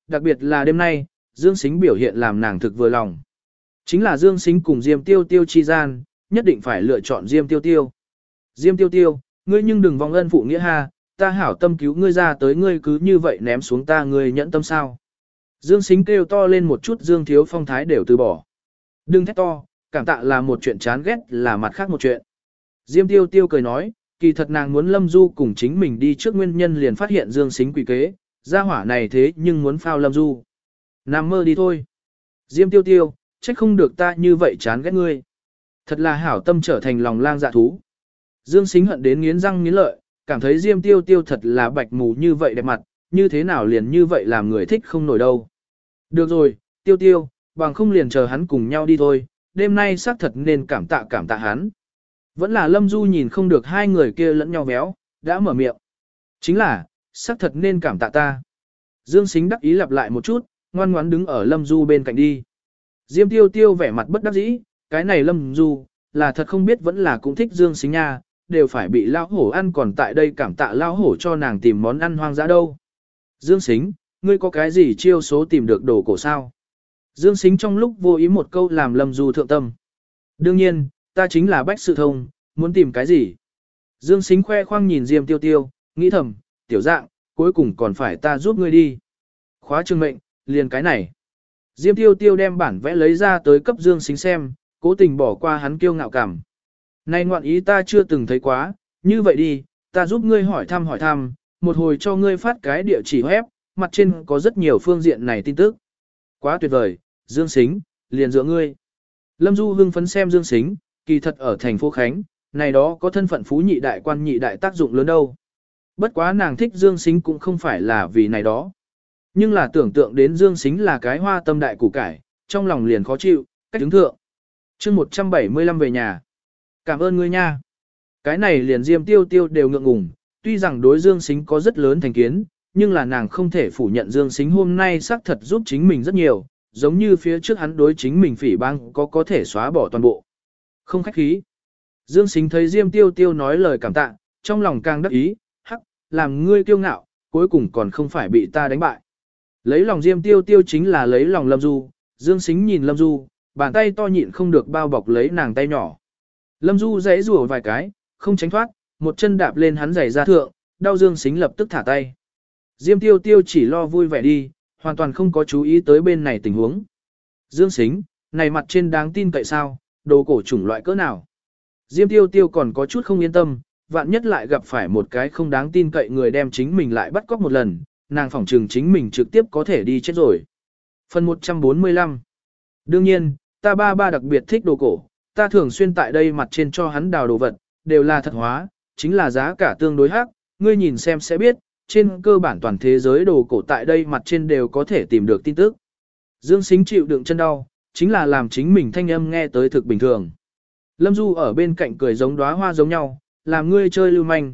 đặc biệt là đêm nay, Dương Sính biểu hiện làm nàng thực vừa lòng. Chính là Dương Sính cùng Diêm Tiêu Tiêu chi gian, nhất định phải lựa chọn Diêm Tiêu Tiêu. Diêm Tiêu Tiêu, ngươi nhưng đừng vong ân phụ nghĩa ha, ta hảo tâm cứu ngươi ra tới ngươi cứ như vậy ném xuống ta ngươi nhẫn tâm sao. Dương Sính kêu to lên một chút Dương Thiếu Phong thái đều từ bỏ. Đừng thét to, cảm tạ là một chuyện chán ghét là mặt khác một chuyện. Diêm Tiêu Tiêu cười nói, kỳ thật nàng muốn Lâm Du cùng chính mình đi trước nguyên nhân liền phát hiện Dương Sính quỷ kế, gia hỏa này thế nhưng muốn phao Lâm Du. Nằm mơ đi thôi. Diêm Tiêu Tiêu, trách không được ta như vậy chán ghét ngươi. Thật là hảo tâm trở thành lòng lang dạ thú. Dương Sính hận đến nghiến răng nghiến lợi, cảm thấy Diêm Tiêu Tiêu thật là bạch mù như vậy đẹp mặt, như thế nào liền như vậy làm người thích không nổi đâu. Được rồi, Tiêu Tiêu, bằng không liền chờ hắn cùng nhau đi thôi, đêm nay xác thật nên cảm tạ hắn. Vẫn là Lâm Du nhìn không được hai người kia lẫn nhau béo, đã mở miệng. Chính là, xác thật nên cảm tạ ta. Dương Sính đắc ý lặp lại một chút, ngoan ngoãn đứng ở Lâm Du bên cạnh đi. Diêm Tiêu Tiêu vẻ mặt bất đắc dĩ, cái này Lâm Du, là thật không biết vẫn là cũng thích Dương Sính nha, đều phải bị lao hổ ăn còn tại đây cảm tạ lao hổ cho nàng tìm món ăn hoang dã đâu. Dương Sính, ngươi có cái gì chiêu số tìm được đồ cổ sao? Dương Sính trong lúc vô ý một câu làm Lâm Du thượng tâm. Đương nhiên, ta chính là bách sự thông, muốn tìm cái gì? Dương Sính khoe khoang nhìn Diêm Tiêu Tiêu, nghĩ thầm, tiểu dạng, cuối cùng còn phải ta giúp ngươi đi. Khóa trường mệnh, liền cái này. Diêm Tiêu Tiêu đem bản vẽ lấy ra tới cấp Dương Sính xem, cố tình bỏ qua hắn kiêu ngạo cảm. Này ngoạn ý ta chưa từng thấy quá, như vậy đi, ta giúp ngươi hỏi thăm, một hồi cho ngươi phát cái địa chỉ web, mặt trên có rất nhiều phương diện này tin tức. Quá tuyệt vời, Dương Sính, liền giữa ngươi. Lâm Du hưng phấn xem Dương Sính, kỳ thật ở thành phố Khánh, này đó có thân phận phú nhị đại quan nhị đại tác dụng lớn đâu. Bất quá nàng thích Dương Sính cũng không phải là vì này đó. Nhưng là tưởng tượng đến Dương Sính là cái hoa tâm đại củ cải, trong lòng liền khó chịu, cách đứng thượng. chương 175 về nhà. Cảm ơn ngươi nha. Cái này liền Diêm Tiêu Tiêu đều ngượng ngùng, tuy rằng đối Dương Sính có rất lớn thành kiến, nhưng là nàng không thể phủ nhận Dương Sính hôm nay xác thật giúp chính mình rất nhiều, giống như phía trước hắn đối chính mình phỉ báng có thể xóa bỏ toàn bộ. Không khách khí. Dương Sính thấy Diêm Tiêu Tiêu nói lời cảm tạ, trong lòng càng đắc ý, hắc, làm ngươi kiêu ngạo, cuối cùng còn không phải bị ta đánh bại. Lấy lòng Diêm Tiêu Tiêu chính là lấy lòng Lâm Du, Dương Sính nhìn Lâm Du, bàn tay to nhịn không được bao bọc lấy nàng tay nhỏ. Lâm Du giãy rủa vài cái, không tránh thoát, một chân đạp lên hắn giày ra thượng, đau Dương Sính lập tức thả tay. Diêm Tiêu Tiêu chỉ lo vui vẻ đi, hoàn toàn không có chú ý tới bên này tình huống. Dương Sính, này mặt trên đáng tin cậy sao, đồ cổ chủng loại cỡ nào. Diêm Tiêu Tiêu còn có chút không yên tâm, vạn nhất lại gặp phải một cái không đáng tin cậy người đem chính mình lại bắt cóc một lần, nàng phỏng trừng chính mình trực tiếp có thể đi chết rồi. Phần 145. Đương nhiên, ta ba đặc biệt thích đồ cổ, ta thường xuyên tại đây mặt trên cho hắn đào đồ vật, đều là thật hóa, chính là giá cả tương đối hắc, ngươi nhìn xem sẽ biết, trên cơ bản toàn thế giới đồ cổ tại đây mặt trên đều có thể tìm được tin tức. Dương Sính chịu đựng chân đau, chính là làm chính mình thanh âm nghe tới thực bình thường. Lâm Du ở bên cạnh cười giống đóa hoa giống nhau, làm ngươi chơi lưu manh,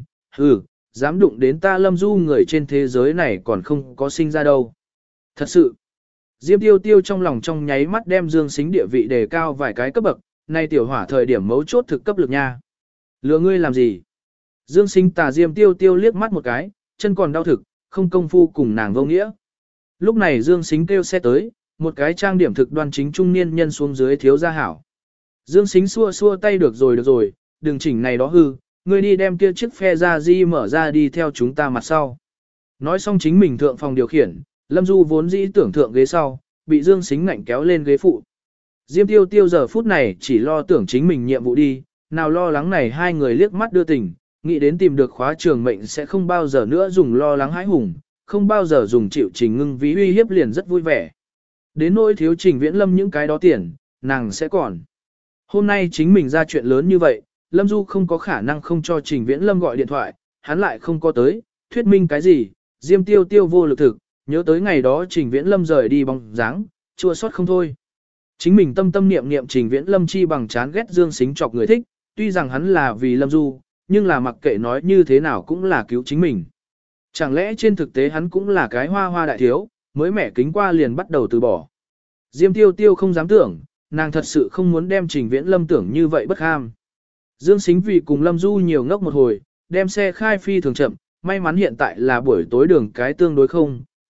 dám đụng đến ta Lâm Du người trên thế giới này còn không có sinh ra đâu. Thật sự, Diêm Tiêu Tiêu trong lòng trong nháy mắt đem Dương Sính địa vị đề cao vài cái cấp bậc, nay tiểu hỏa thời điểm mấu chốt thực cấp lực nha. Lừa ngươi làm gì? Dương Sính tà Diêm Tiêu Tiêu liếc mắt một cái, chân còn đau thực, không công phu cùng nàng vô nghĩa. Lúc này Dương Sính kêu xe tới, một cái trang điểm thực đoan chính trung niên nhân xuống dưới thiếu gia hảo. Dương Sính xua xua tay được rồi, đừng chỉnh này đó hư, ngươi đi đem kia chiếc phe ra di mở ra đi theo chúng ta mặt sau. Nói xong chính mình thượng phòng điều khiển, Lâm Du vốn dĩ tưởng thượng ghế sau, bị Dương Sính ngạnh kéo lên ghế phụ. Diêm Tiêu Tiêu giờ phút này chỉ lo tưởng chính mình nhiệm vụ đi, nào lo lắng này hai người liếc mắt đưa tình, nghĩ đến tìm được khóa trường mệnh sẽ không bao giờ nữa dùng lo lắng hãi hùng, không bao giờ dùng chịu Trình Ngưng Vĩ uy hiếp liền rất vui vẻ. Đến nỗi thiếu Trình Viễn Lâm những cái đó tiền, nàng sẽ còn. Hôm nay chính mình ra chuyện lớn như vậy, Lâm Du không có khả năng không cho Trình Viễn Lâm gọi điện thoại, hắn lại không có tới, thuyết minh cái gì, Diêm Tiêu Tiêu vô lực thực, nhớ tới ngày đó Trình Viễn Lâm rời đi bóng dáng, chua xót không thôi. Chính mình tâm tâm niệm niệm Trình Viễn Lâm chi bằng chán ghét Dương Sính chọc người thích, tuy rằng hắn là vì Lâm Du, nhưng là mặc kệ nói như thế nào cũng là cứu chính mình. Chẳng lẽ trên thực tế hắn cũng là cái hoa hoa đại thiếu, mới mẻ kính qua liền bắt đầu từ bỏ. Diêm Tiêu Tiêu không dám tưởng, nàng thật sự không muốn đem Trình Viễn Lâm tưởng như vậy bất ham. Dương Sính vì cùng Lâm Du nhiều ngốc một hồi, đem xe khai phi thường chậm, may mắn hiện tại là buổi tối đường cái tương đối không,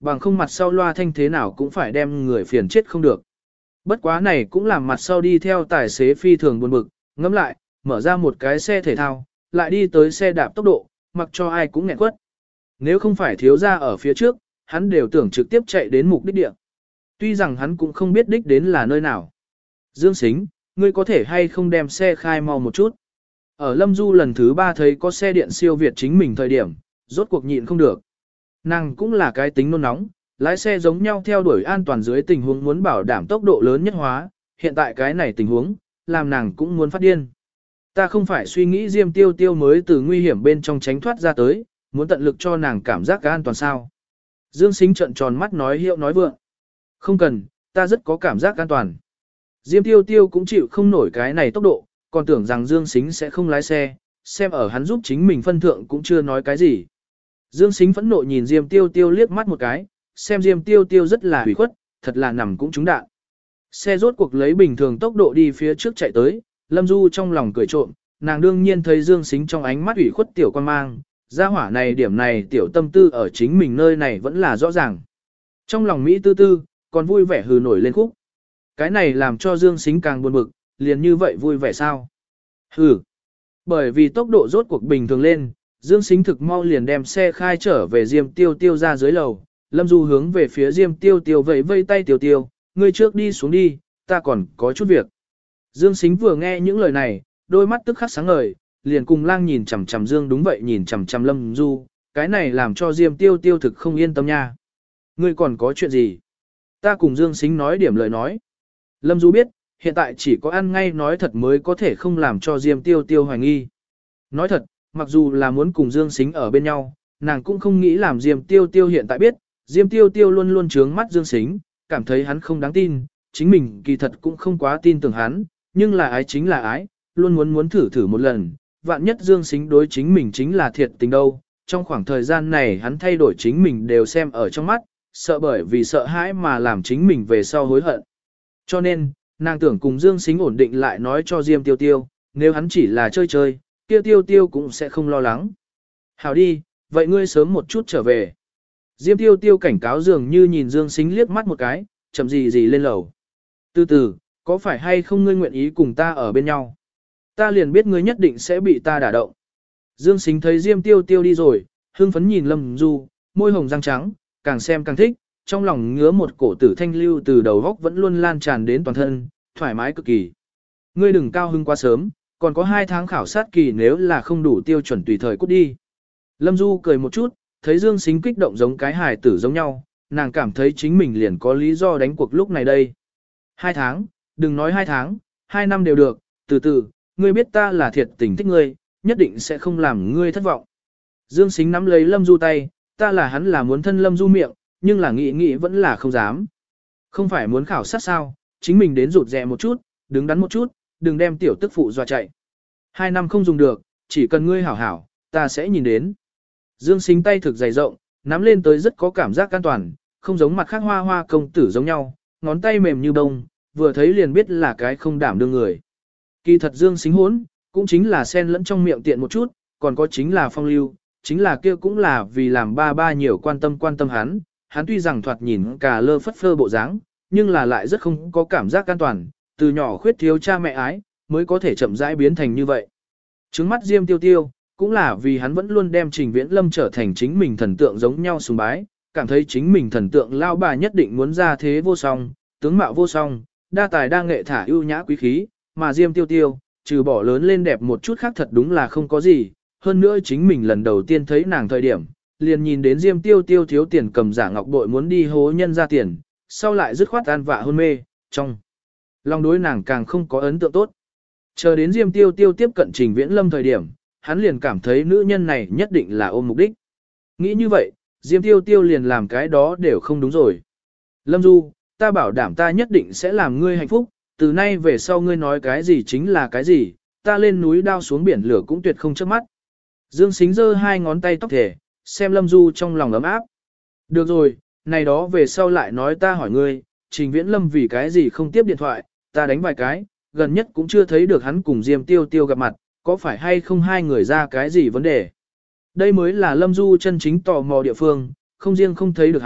bằng không mặt sau loa thanh thế nào cũng phải đem người phiền chết không được. Bất quá này cũng làm mặt sau đi theo tài xế phi thường buồn bực, ngẫm lại, mở ra một cái xe thể thao, lại đi tới xe đạp tốc độ, mặc cho ai cũng nghẹn quất. Nếu không phải thiếu ra ở phía trước, hắn đều tưởng trực tiếp chạy đến mục đích địa. Tuy rằng hắn cũng không biết đích đến là nơi nào. Dương Sính, ngươi có thể hay không đem xe khai mau một chút. Ở Lâm Du lần thứ 3 thấy có xe điện siêu việt chính mình thời điểm, rốt cuộc nhịn không được. Nàng cũng là cái tính nôn nóng, lái xe giống nhau theo đuổi an toàn dưới tình huống muốn bảo đảm tốc độ lớn nhất hóa, hiện tại cái này tình huống, làm nàng cũng muốn phát điên. Ta không phải suy nghĩ Diêm Tiêu Tiêu mới từ nguy hiểm bên trong tránh thoát ra tới, muốn tận lực cho nàng cảm giác an toàn sao. Dương Sính trợn tròn mắt nói hiệu nói vượng. Không cần, ta rất có cảm giác an toàn. Diêm Tiêu Tiêu cũng chịu không nổi cái này tốc độ, còn tưởng rằng Dương Sính sẽ không lái xe, xem ở hắn giúp chính mình phân thượng cũng chưa nói cái gì. Dương Sính phẫn nộ nhìn Diêm Tiêu Tiêu liếc mắt một cái, xem Diêm Tiêu Tiêu rất là hủy khuất, thật là nằm cũng trúng đạn. Xe rốt cuộc lấy bình thường tốc độ đi phía trước chạy tới, Lâm Du trong lòng cười trộm, nàng đương nhiên thấy Dương Sính trong ánh mắt ủy khuất tiểu quan mang, gia hỏa này điểm này tiểu tâm tư ở chính mình nơi này vẫn là rõ ràng. Trong lòng Mỹ tư tư, còn vui vẻ hừ nổi lên khúc. Cái này làm cho Dương Sính càng buồn bực, liền như vậy vui vẻ sao? Hừ. Bởi vì tốc độ rốt cuộc bình thường lên, Dương Sính thực mau liền đem xe khai trở về Diêm Tiêu Tiêu ra dưới lầu, Lâm Du hướng về phía Diêm Tiêu Tiêu vẫy vây tay Tiêu Tiêu, ngươi trước đi xuống đi, ta còn có chút việc. Dương Sính vừa nghe những lời này, đôi mắt tức khắc sáng ngời, liền cùng lang nhìn chằm chằm Dương đúng vậy nhìn chằm chằm Lâm Du, cái này làm cho Diêm Tiêu Tiêu thực không yên tâm nha. Ngươi còn có chuyện gì? Ta cùng Dương Sính nói điểm lời nói. Lâm Du biết, hiện tại chỉ có ăn ngay nói thật mới có thể không làm cho Diêm Tiêu Tiêu hoài nghi. Nói thật, mặc dù là muốn cùng Dương Sính ở bên nhau, nàng cũng không nghĩ làm Diêm Tiêu Tiêu hiện tại biết, Diêm Tiêu Tiêu luôn luôn trướng mắt Dương Sính, cảm thấy hắn không đáng tin, chính mình kỳ thật cũng không quá tin tưởng hắn, nhưng là ái chính là ái, luôn muốn thử thử một lần, vạn nhất Dương Sính đối chính mình chính là thiệt tình đâu, trong khoảng thời gian này hắn thay đổi chính mình đều xem ở trong mắt, sợ bởi vì sợ hãi mà làm chính mình về sau hối hận. Cho nên, nàng tưởng cùng Dương Sính ổn định lại nói cho Diêm Tiêu Tiêu, nếu hắn chỉ là chơi chơi, Tiêu Tiêu cũng sẽ không lo lắng. Hảo đi, vậy ngươi sớm một chút trở về. Diêm Tiêu Tiêu cảnh cáo dường như nhìn Dương Sính liếc mắt một cái, chậm gì lên lầu. Từ từ, có phải hay không ngươi nguyện ý cùng ta ở bên nhau? Ta liền biết ngươi nhất định sẽ bị ta đả động. Dương Sính thấy Diêm Tiêu Tiêu đi rồi, hưng phấn nhìn Lâm Du, môi hồng răng trắng, càng xem càng thích, trong lòng ngứa một cổ tử thanh lưu từ đầu góc vẫn luôn lan tràn đến toàn thân, thoải mái cực kỳ. Ngươi đừng cao hưng quá sớm, còn có 2 tháng khảo sát kỳ nếu là không đủ tiêu chuẩn tùy thời cút đi. Lâm Du cười một chút, thấy Dương Sính kích động giống cái hài tử giống nhau, nàng cảm thấy chính mình liền có lý do đánh cuộc lúc này đây. 2 tháng, đừng nói 2 tháng, 2 năm đều được, từ từ, ngươi biết ta là thiệt tình thích ngươi, nhất định sẽ không làm ngươi thất vọng. Dương Sính nắm lấy Lâm Du tay, ta là hắn là muốn thân Lâm Du miệng, nhưng là nghĩ vẫn là không dám. Không phải muốn khảo sát sao, chính mình đến rụt rè một chút, đứng đắn một chút, đừng đem tiểu tức phụ dọa chạy. 2 năm không dùng được, chỉ cần ngươi hảo hảo, ta sẽ nhìn đến. Dương Sính tay thực dày rộng, nắm lên tới rất có cảm giác an toàn, không giống mặt khác hoa hoa công tử giống nhau, ngón tay mềm như bông, vừa thấy liền biết là cái không đảm đương người. Kỳ thật Dương Sính hốn, cũng chính là xen lẫn trong miệng tiện một chút, còn có chính là phong lưu, chính là kia cũng là vì làm ba nhiều quan tâm hắn tuy rằng thoạt nhìn cả lơ phất phơ bộ dáng, nhưng là lại rất không có cảm giác an toàn, từ nhỏ khuyết thiếu cha mẹ ái, mới có thể chậm rãi biến thành như vậy. Trứng mắt Diêm Tiêu Tiêu, cũng là vì hắn vẫn luôn đem Trình Viễn Lâm trở thành chính mình thần tượng giống nhau sùng bái, cảm thấy chính mình thần tượng lao bà nhất định muốn ra thế vô song, tướng mạo vô song, đa tài đa nghệ thả ưu nhã quý khí, mà Diêm Tiêu Tiêu, trừ bỏ lớn lên đẹp một chút khác thật đúng là không có gì, hơn nữa chính mình lần đầu tiên thấy nàng thời điểm, liền nhìn đến Diêm Tiêu Tiêu thiếu tiền cầm giả ngọc bội muốn đi hố nhân ra tiền, sau lại dứt khoát an vạ hôn mê, trong lòng đối nàng càng không có ấn tượng tốt. Chờ đến Diêm Tiêu Tiêu tiếp cận Trình Viễn Lâm thời điểm, hắn liền cảm thấy nữ nhân này nhất định là ôm mục đích. Nghĩ như vậy, Diêm Tiêu Tiêu liền làm cái đó đều không đúng rồi. Lâm Du, ta bảo đảm ta nhất định sẽ làm ngươi hạnh phúc, từ nay về sau ngươi nói cái gì chính là cái gì, ta lên núi đao xuống biển lửa cũng tuyệt không chớp mắt. Dương Sính giơ 2 ngón tay tóc thể, xem Lâm Du trong lòng ấm áp. Được rồi, này đó về sau lại nói ta hỏi ngươi, Trình Viễn Lâm vì cái gì không tiếp điện thoại, ta đánh vài cái, gần nhất cũng chưa thấy được hắn cùng Diêm Tiêu Tiêu gặp mặt, có phải hay không hai người ra cái gì vấn đề. Đây mới là Lâm Du chân chính tò mò địa phương, không riêng không thấy được hắn,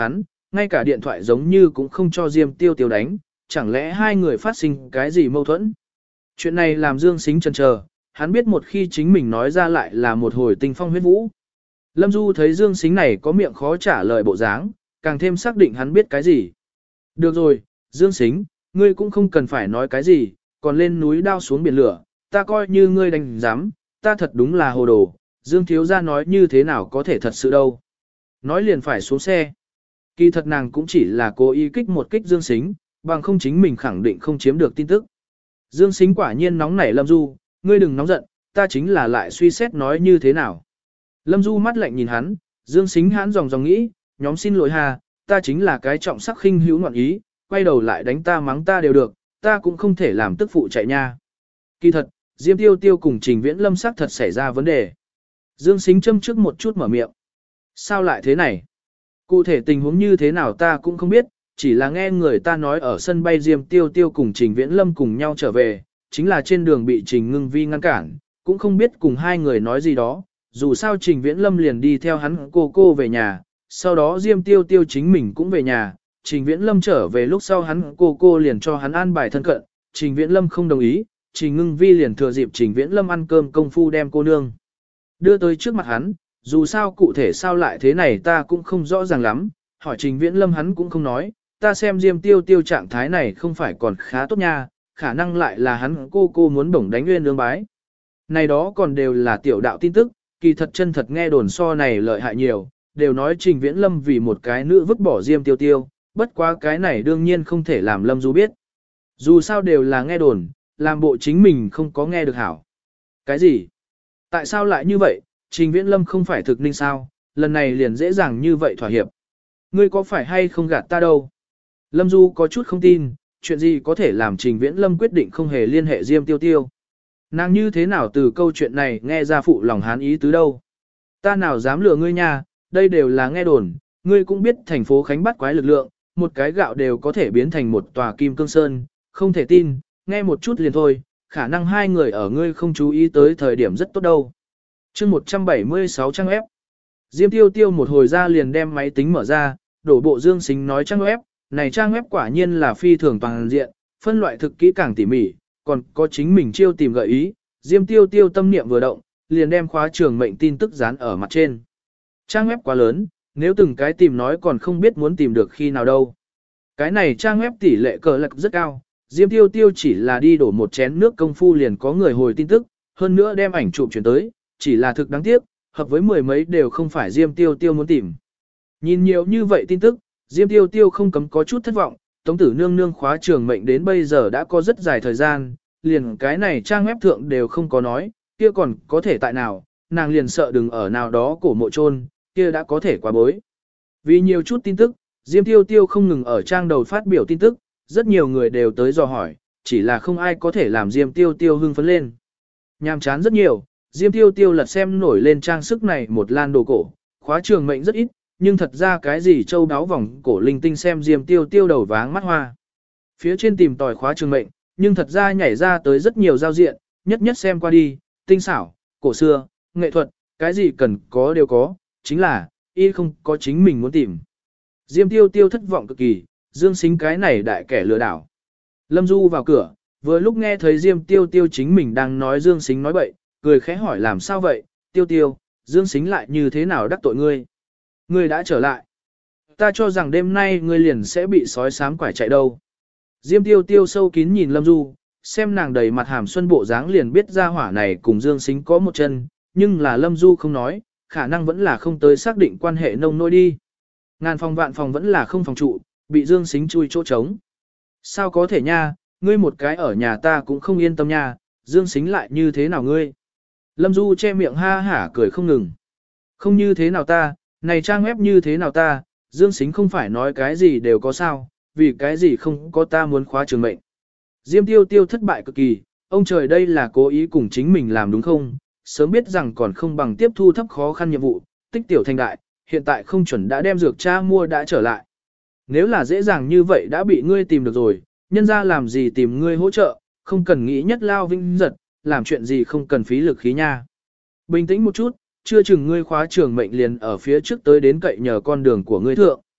ngay cả điện thoại giống như cũng không cho Diêm Tiêu Tiêu đánh, chẳng lẽ hai người phát sinh cái gì mâu thuẫn. Chuyện này làm Dương Sính chần chờ, hắn biết một khi chính mình nói ra lại là một hồi tinh phong huyết vũ. Lâm Du thấy Dương Sính này có miệng khó trả lời bộ dáng, càng thêm xác định hắn biết cái gì. Được rồi, Dương Sính, ngươi cũng không cần phải nói cái gì, còn lên núi đao xuống biển lửa, ta coi như ngươi đánh giám, ta thật đúng là hồ đồ, Dương thiếu gia nói như thế nào có thể thật sự đâu. Nói liền phải xuống xe. Kỳ thật nàng cũng chỉ là cố ý kích một kích Dương Sính, bằng không chính mình khẳng định không chiếm được tin tức. Dương Sính quả nhiên nóng nảy Lâm Du, ngươi đừng nóng giận, ta chính là lại suy xét nói như thế nào. Lâm Du mắt lạnh nhìn hắn, Dương Sính hãn dòng nghĩ, nhóm xin lỗi hà, ta chính là cái trọng sắc khinh hữu ngoạn ý, quay đầu lại đánh ta mắng ta đều được, ta cũng không thể làm tức phụ chạy nha. Kỳ thật, Diêm Tiêu Tiêu cùng Trình Viễn Lâm sắc thật xảy ra vấn đề. Dương Sính châm trước một chút mở miệng. Sao lại thế này? Cụ thể tình huống như thế nào ta cũng không biết, chỉ là nghe người ta nói ở sân bay Diêm Tiêu Tiêu cùng Trình Viễn Lâm cùng nhau trở về, chính là trên đường bị Trình Ngưng Vi ngăn cản, cũng không biết cùng hai người nói gì đó, dù sao Trình Viễn Lâm liền đi theo hắn cô về nhà, sau đó Diêm Tiêu Tiêu chính mình cũng về nhà, Trình Viễn Lâm trở về lúc sau hắn cô liền cho hắn an bài thân cận, Trình Viễn Lâm không đồng ý, Trình Ngưng Vi liền thừa dịp Trình Viễn Lâm ăn cơm công phu đem cô nương đưa tới trước mặt hắn, dù sao cụ thể sao lại thế này ta cũng không rõ ràng lắm, hỏi Trình Viễn Lâm hắn cũng không nói, ta xem Diêm Tiêu Tiêu trạng thái này không phải còn khá tốt nha, khả năng lại là hắn cô muốn bổng đánh nguyên lương bái. Này đó còn đều là tiểu đạo tin tức, kỳ thật chân thật nghe đồn so này lợi hại nhiều, đều nói Trình Viễn Lâm vì một cái nữ vứt bỏ Diêm Tiêu Tiêu, bất quá cái này đương nhiên không thể làm Lâm Du biết. Dù sao đều là nghe đồn, làm bộ chính mình không có nghe được hảo. Cái gì? Tại sao lại như vậy? Trình Viễn Lâm không phải thực ninh sao, lần này liền dễ dàng như vậy thỏa hiệp. Ngươi có phải hay không gạt ta đâu? Lâm Du có chút không tin, chuyện gì có thể làm Trình Viễn Lâm quyết định không hề liên hệ Diêm Tiêu Tiêu. Nàng như thế nào từ câu chuyện này nghe ra phụ lòng hán ý tứ đâu? Ta nào dám lừa ngươi nha, đây đều là nghe đồn, ngươi cũng biết thành phố Khánh bắt quái lực lượng, một cái gạo đều có thể biến thành một tòa kim cương sơn, không thể tin, nghe một chút liền thôi, khả năng hai người ở ngươi không chú ý tới thời điểm rất tốt đâu. Chương 176 trang web. Diêm Tiêu Tiêu một hồi ra liền đem máy tính mở ra, đổ bộ Dương Sính nói trang web, này trang web quả nhiên là phi thường toàn diện, phân loại thực kỹ càng tỉ mỉ, còn có chính mình chiêu tìm gợi ý, Diêm Tiêu Tiêu tâm niệm vừa động, liền đem khóa trường mệnh tin tức dán ở mặt trên. Trang web quá lớn, nếu từng cái tìm nói còn không biết muốn tìm được khi nào đâu. Cái này trang web tỷ lệ cờ lạc rất cao, Diêm Tiêu Tiêu chỉ là đi đổ một chén nước công phu liền có người hồi tin tức, hơn nữa đem ảnh chụp chuyển tới, chỉ là thực đáng tiếc, hợp với mười mấy đều không phải Diêm Tiêu Tiêu muốn tìm. Nhìn nhiều như vậy tin tức, Diêm Tiêu Tiêu không cấm có chút thất vọng, Tống Tử Nương nương khóa trường mệnh đến bây giờ đã có rất dài thời gian, liền cái này trang web thượng đều không có nói, kia còn có thể tại nào, nàng liền sợ đừng ở nào đó cổ mộ chôn, kia đã có thể quá bối. Vì nhiều chút tin tức, Diêm Tiêu Tiêu không ngừng ở trang đầu phát biểu tin tức, rất nhiều người đều tới dò hỏi, chỉ là không ai có thể làm Diêm Tiêu Tiêu hưng phấn lên. Nhàm chán rất nhiều, Diêm Tiêu Tiêu lật xem nổi lên trang sức này một lan đồ cổ, khóa trường mệnh rất ít, nhưng thật ra cái gì châu đáo vòng cổ linh tinh xem Diêm Tiêu Tiêu đầu váng mắt hoa. Phía trên tìm tòi khóa trường mệnh, nhưng thật ra nhảy ra tới rất nhiều giao diện, nhất nhất xem qua đi, tinh xảo, cổ xưa, nghệ thuật, cái gì cần có đều có, chính là, y không có chính mình muốn tìm. Diêm Tiêu Tiêu thất vọng cực kỳ, Dương Sính cái này đại kẻ lừa đảo. Lâm Du vào cửa, vừa lúc nghe thấy Diêm Tiêu Tiêu chính mình đang nói Dương Sính nói bậy, cười khẽ hỏi làm sao vậy, Tiêu Tiêu, Dương Sính lại như thế nào đắc tội ngươi? Ngươi đã trở lại. Ta cho rằng đêm nay ngươi liền sẽ bị sói sám quải chạy đâu. Diêm Tiêu Tiêu sâu kín nhìn Lâm Du, xem nàng đầy mặt hàm xuân bộ dáng liền biết ra hỏa này cùng Dương Sính có một chân, nhưng là Lâm Du không nói, khả năng vẫn là không tới xác định quan hệ nông nỗi đi. Ngàn phòng vạn phòng vẫn là không phòng trụ, bị Dương Sính chui chỗ trống. Sao có thể nha, ngươi một cái ở nhà ta cũng không yên tâm nha, Dương Sính lại như thế nào ngươi? Lâm Du che miệng ha hả cười không ngừng. Không như thế nào ta, này trang web như thế nào ta, Dương Sính không phải nói cái gì đều có sao, vì cái gì không có ta muốn khóa trường mệnh. Diêm Tiêu Tiêu thất bại cực kỳ, ông trời đây là cố ý cùng chính mình làm đúng không, sớm biết rằng còn không bằng tiếp thu thấp khó khăn nhiệm vụ, tích tiểu thành đại, hiện tại không chuẩn đã đem dược cha mua đã trở lại. Nếu là dễ dàng như vậy đã bị ngươi tìm được rồi, nhân ra làm gì tìm ngươi hỗ trợ, không cần nghĩ nhất lao vinh giật, làm chuyện gì không cần phí lực khí nha. Bình tĩnh một chút, chưa chừng ngươi khóa trường mệnh liền ở phía trước tới đến cậy nhờ con đường của ngươi thượng.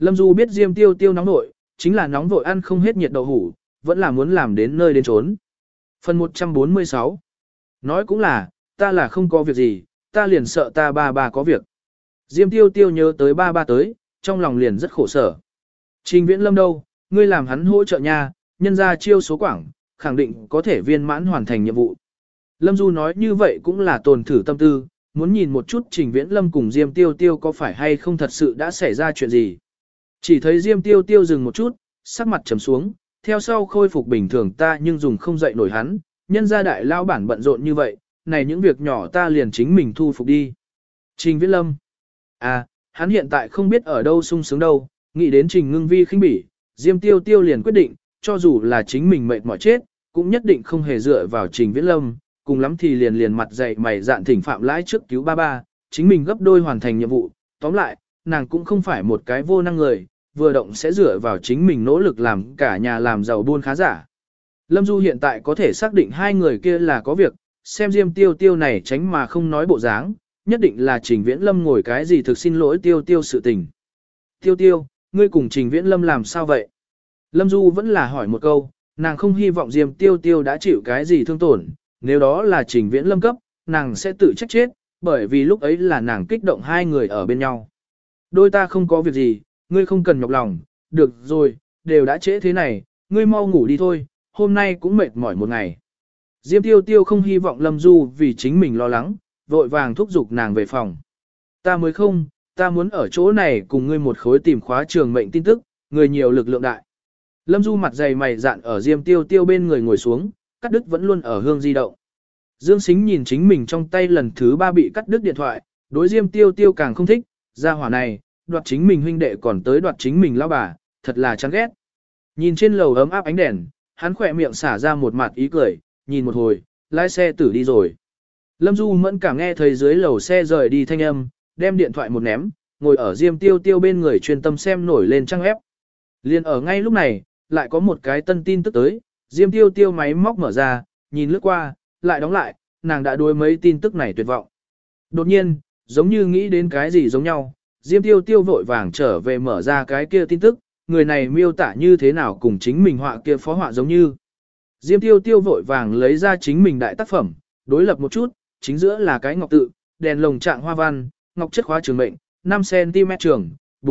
Lâm Du biết Diêm Tiêu Tiêu nóng nội, chính là nóng vội ăn không hết nhiệt đậu hủ, vẫn là muốn làm đến nơi đến chốn. Phần 146. Nói cũng là, ta là không có việc gì, ta liền sợ ta ba có việc. Diêm Tiêu Tiêu nhớ tới ba tới, trong lòng liền rất khổ sở. Trình Viễn Lâm đâu, ngươi làm hắn hỗ trợ nha, nhân ra chiêu số quảng, khẳng định có thể viên mãn hoàn thành nhiệm vụ. Lâm Du nói như vậy cũng là tồn thử tâm tư, muốn nhìn một chút Trình Viễn Lâm cùng Diêm Tiêu Tiêu có phải hay không thật sự đã xảy ra chuyện gì. Chỉ thấy Diêm Tiêu Tiêu dừng một chút, sắc mặt trầm xuống, theo sau khôi phục bình thường ta nhưng dùng không dậy nổi hắn, nhân gia đại lao bản bận rộn như vậy, này những việc nhỏ ta liền chính mình thu phục đi. Trình Viễn Lâm. À, hắn hiện tại không biết ở đâu sung sướng đâu, nghĩ đến Trình Ngưng Vi khinh bỉ, Diêm Tiêu Tiêu liền quyết định, cho dù là chính mình mệt mỏi chết, cũng nhất định không hề dựa vào Trình Viễn Lâm, cùng lắm thì liền mặt dày mày dạn thỉnh phạm lãi trước cứu ba, chính mình gấp đôi hoàn thành nhiệm vụ. Tóm lại, nàng cũng không phải một cái vô năng người, vừa động sẽ dựa vào chính mình nỗ lực làm cả nhà làm giàu buôn khá giả. Lâm Du hiện tại có thể xác định hai người kia là có việc, xem Diêm Tiêu Tiêu này tránh mà không nói bộ dáng, nhất định là Trình Viễn Lâm ngồi cái gì thực xin lỗi Tiêu Tiêu sự tình. Tiêu Tiêu, ngươi cùng Trình Viễn Lâm làm sao vậy? Lâm Du vẫn là hỏi một câu, nàng không hy vọng Diêm Tiêu Tiêu đã chịu cái gì thương tổn, nếu đó là Trình Viễn Lâm cấp, nàng sẽ tự trách chết, bởi vì lúc ấy là nàng kích động hai người ở bên nhau. Đôi ta không có việc gì, ngươi không cần nhọc lòng, được rồi, đều đã trễ thế này, ngươi mau ngủ đi thôi, hôm nay cũng mệt mỏi một ngày. Diêm Tiêu Tiêu không hy vọng Lâm Du vì chính mình lo lắng, vội vàng thúc giục nàng về phòng. Ta mới không, ta muốn ở chỗ này cùng ngươi một khối tìm khóa trường mệnh tin tức, người nhiều lực lượng đại. Lâm Du mặt dày mày dạn ở Diêm Tiêu Tiêu bên người ngồi xuống, cắt đứt vẫn luôn ở hương di động. Dương Sính nhìn chính mình trong tay lần thứ 3 bị cắt đứt điện thoại, đối Diêm Tiêu Tiêu càng không thích, gia hỏa này, đoạt chính mình huynh đệ còn tới đoạt chính mình lão bà, thật là chán ghét. Nhìn trên lầu ấm áp ánh đèn, hắn khỏe miệng xả ra một mặt ý cười, nhìn một hồi, lái xe tử đi rồi. Lâm Du mẫn cả nghe thấy dưới lầu xe rời đi thanh âm, đem điện thoại một ném, ngồi ở Diêm Tiêu Tiêu bên người chuyên tâm xem nổi lên trang ép. Liên ở ngay lúc này, lại có một cái tân tin tức tới, Diêm Tiêu Tiêu máy móc mở ra, nhìn lướt qua, lại đóng lại, nàng đã đối mấy tin tức này tuyệt vọng. Đột nhiên, giống như nghĩ đến cái gì giống nhau, Diêm Tiêu Tiêu vội vàng trở về mở ra cái kia tin tức, người này miêu tả như thế nào cùng chính mình họa kia phó họa giống như. Diêm Tiêu Tiêu vội vàng lấy ra chính mình đại tác phẩm, đối lập một chút, chính giữa là cái ngọc tự, đèn lồng trạng hoa văn, ngọc chất khóa trường mệnh, 5cm trường,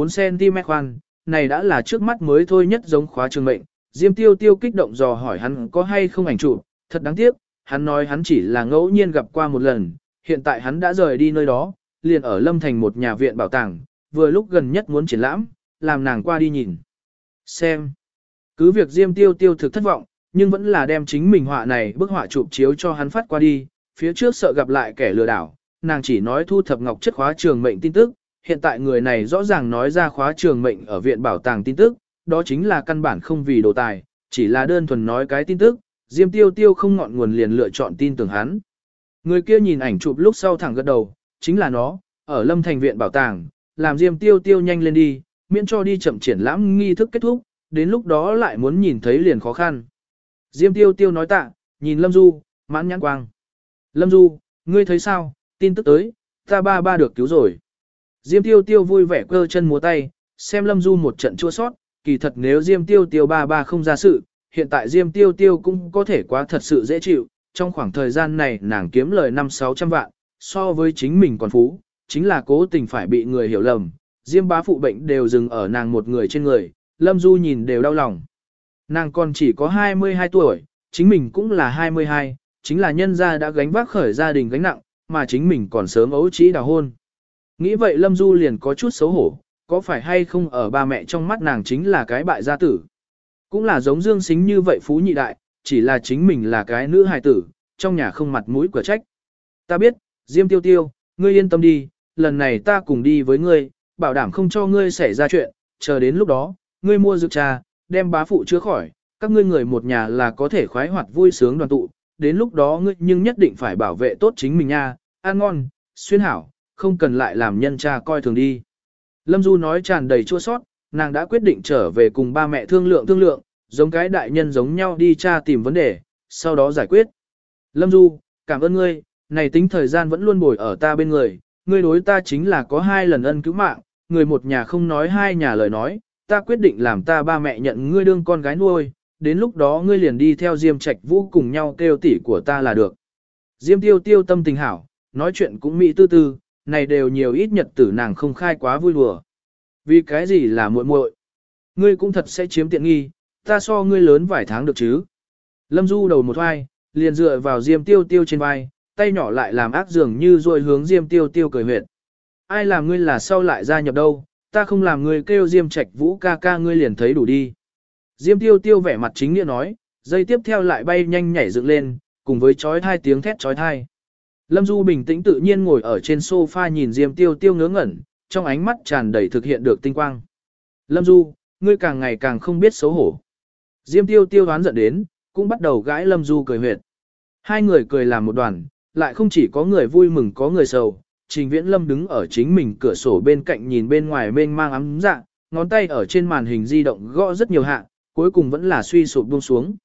4cm khoan, này đã là trước mắt mới thôi nhất giống khóa trường mệnh. Diêm Tiêu Tiêu kích động dò hỏi hắn có hay không ảnh chụp, thật đáng tiếc, hắn nói hắn chỉ là ngẫu nhiên gặp qua một lần, hiện tại hắn đã rời đi nơi đó, liền ở Lâm Thành một nhà viện bảo tàng, vừa lúc gần nhất muốn triển lãm, làm nàng qua đi nhìn. Xem. Cứ việc Diêm Tiêu Tiêu thực thất vọng, nhưng vẫn là đem chính mình họa này bức họa chụp chiếu cho hắn phát qua đi, phía trước sợ gặp lại kẻ lừa đảo, nàng chỉ nói thu thập ngọc chất khóa trường mệnh tin tức, hiện tại người này rõ ràng nói ra khóa trường mệnh ở viện bảo tàng tin tức, đó chính là căn bản không vì đồ tài, chỉ là đơn thuần nói cái tin tức, Diêm Tiêu Tiêu không ngọn nguồn liền lựa chọn tin tưởng hắn. Người kia nhìn ảnh chụp lúc sau thẳng gật đầu, chính là nó, ở Lâm Thành viện bảo tàng, làm Diêm Tiêu Tiêu nhanh lên đi, miễn cho đi chậm triển lãm nghi thức kết thúc, đến lúc đó lại muốn nhìn thấy liền khó khăn. Diêm Tiêu Tiêu nói tạ, nhìn Lâm Du, mãn nhãn quang. Lâm Du, ngươi thấy sao, tin tức tới, ta ba được cứu rồi. Diêm Tiêu Tiêu vui vẻ cơ chân múa tay, xem Lâm Du một trận chua sót, kỳ thật nếu Diêm Tiêu Tiêu ba không ra sự, hiện tại Diêm Tiêu Tiêu cũng có thể quá thật sự dễ chịu, trong khoảng thời gian này nàng kiếm lời 500-600 vạn, so với chính mình còn phú, chính là cố tình phải bị người hiểu lầm, Diêm bá phụ bệnh đều dừng ở nàng một người trên người, Lâm Du nhìn đều đau lòng. Nàng còn chỉ có 22 tuổi, chính mình cũng là 22, chính là nhân gia đã gánh vác khởi gia đình gánh nặng, mà chính mình còn sớm ấu trĩ đào hôn. Nghĩ vậy Lâm Du liền có chút xấu hổ, có phải hay không ở ba mẹ trong mắt nàng chính là cái bại gia tử. Cũng là giống Dương Sính như vậy phú nhị đại, chỉ là chính mình là cái nữ hài tử, trong nhà không mặt mũi cửa trách. Ta biết, Diêm Tiêu Tiêu, ngươi yên tâm đi, lần này ta cùng đi với ngươi, bảo đảm không cho ngươi xảy ra chuyện, chờ đến lúc đó, ngươi mua dược trà, đem bá phụ chữa khỏi, các ngươi người một nhà là có thể khoái hoạt vui sướng đoàn tụ, đến lúc đó ngươi nhưng nhất định phải bảo vệ tốt chính mình nha, ăn ngon, xuyên hảo, không cần lại làm nhân cha coi thường đi. Lâm Du nói tràn đầy chua sót, nàng đã quyết định trở về cùng ba mẹ thương lượng, giống cái đại nhân giống nhau đi tra tìm vấn đề, sau đó giải quyết. Lâm Du, cảm ơn ngươi, này tính thời gian vẫn luôn bồi ở ta bên người, ngươi đối ta chính là có 2 lần ân cứu mạng, người một nhà không nói hai nhà lời nói, ta quyết định làm ta ba mẹ nhận ngươi đương con gái nuôi, đến lúc đó ngươi liền đi theo Diêm Trạch Vũ cùng nhau kêu tỷ của ta là được. Diêm Tiêu Tiêu tâm tình hảo, nói chuyện cũng mỹ tư tư, này đều nhiều ít nhật tử nàng không khai quá vui đùa. Vì cái gì là muội muội? Ngươi cũng thật sẽ chiếm tiện nghi, ta so ngươi lớn vài tháng được chứ. Lâm Du đầu một vai, liền dựa vào Diêm Tiêu Tiêu trên vai, tay nhỏ lại làm ác dường như rồi hướng Diêm Tiêu Tiêu cười huyệt. Ai làm ngươi là sau lại gia nhập đâu, ta không làm ngươi kêu Diêm Trạch Vũ ca ca ngươi liền thấy đủ đi. Diêm Tiêu Tiêu vẻ mặt chính nghĩa nói, dây tiếp theo lại bay nhanh nhảy dựng lên, cùng với chói thai tiếng thét chói thai. Lâm Du bình tĩnh tự nhiên ngồi ở trên sofa nhìn Diêm Tiêu Tiêu ngớ ngẩn, trong ánh mắt tràn đầy thực hiện được tinh quang. Lâm Du, ngươi càng ngày càng không biết xấu hổ. Diêm Tiêu Tiêu đoán giận đến, cũng bắt đầu gãi Lâm Du cười huyệt. Hai người cười làm một đoàn, lại không chỉ có người vui mừng có người sầu. Trình Viễn Lâm đứng ở chính mình cửa sổ bên cạnh nhìn bên ngoài mênh mang ấm dạ, ngón tay ở trên màn hình di động gõ rất nhiều hạ, cuối cùng vẫn là suy sụp buông xuống.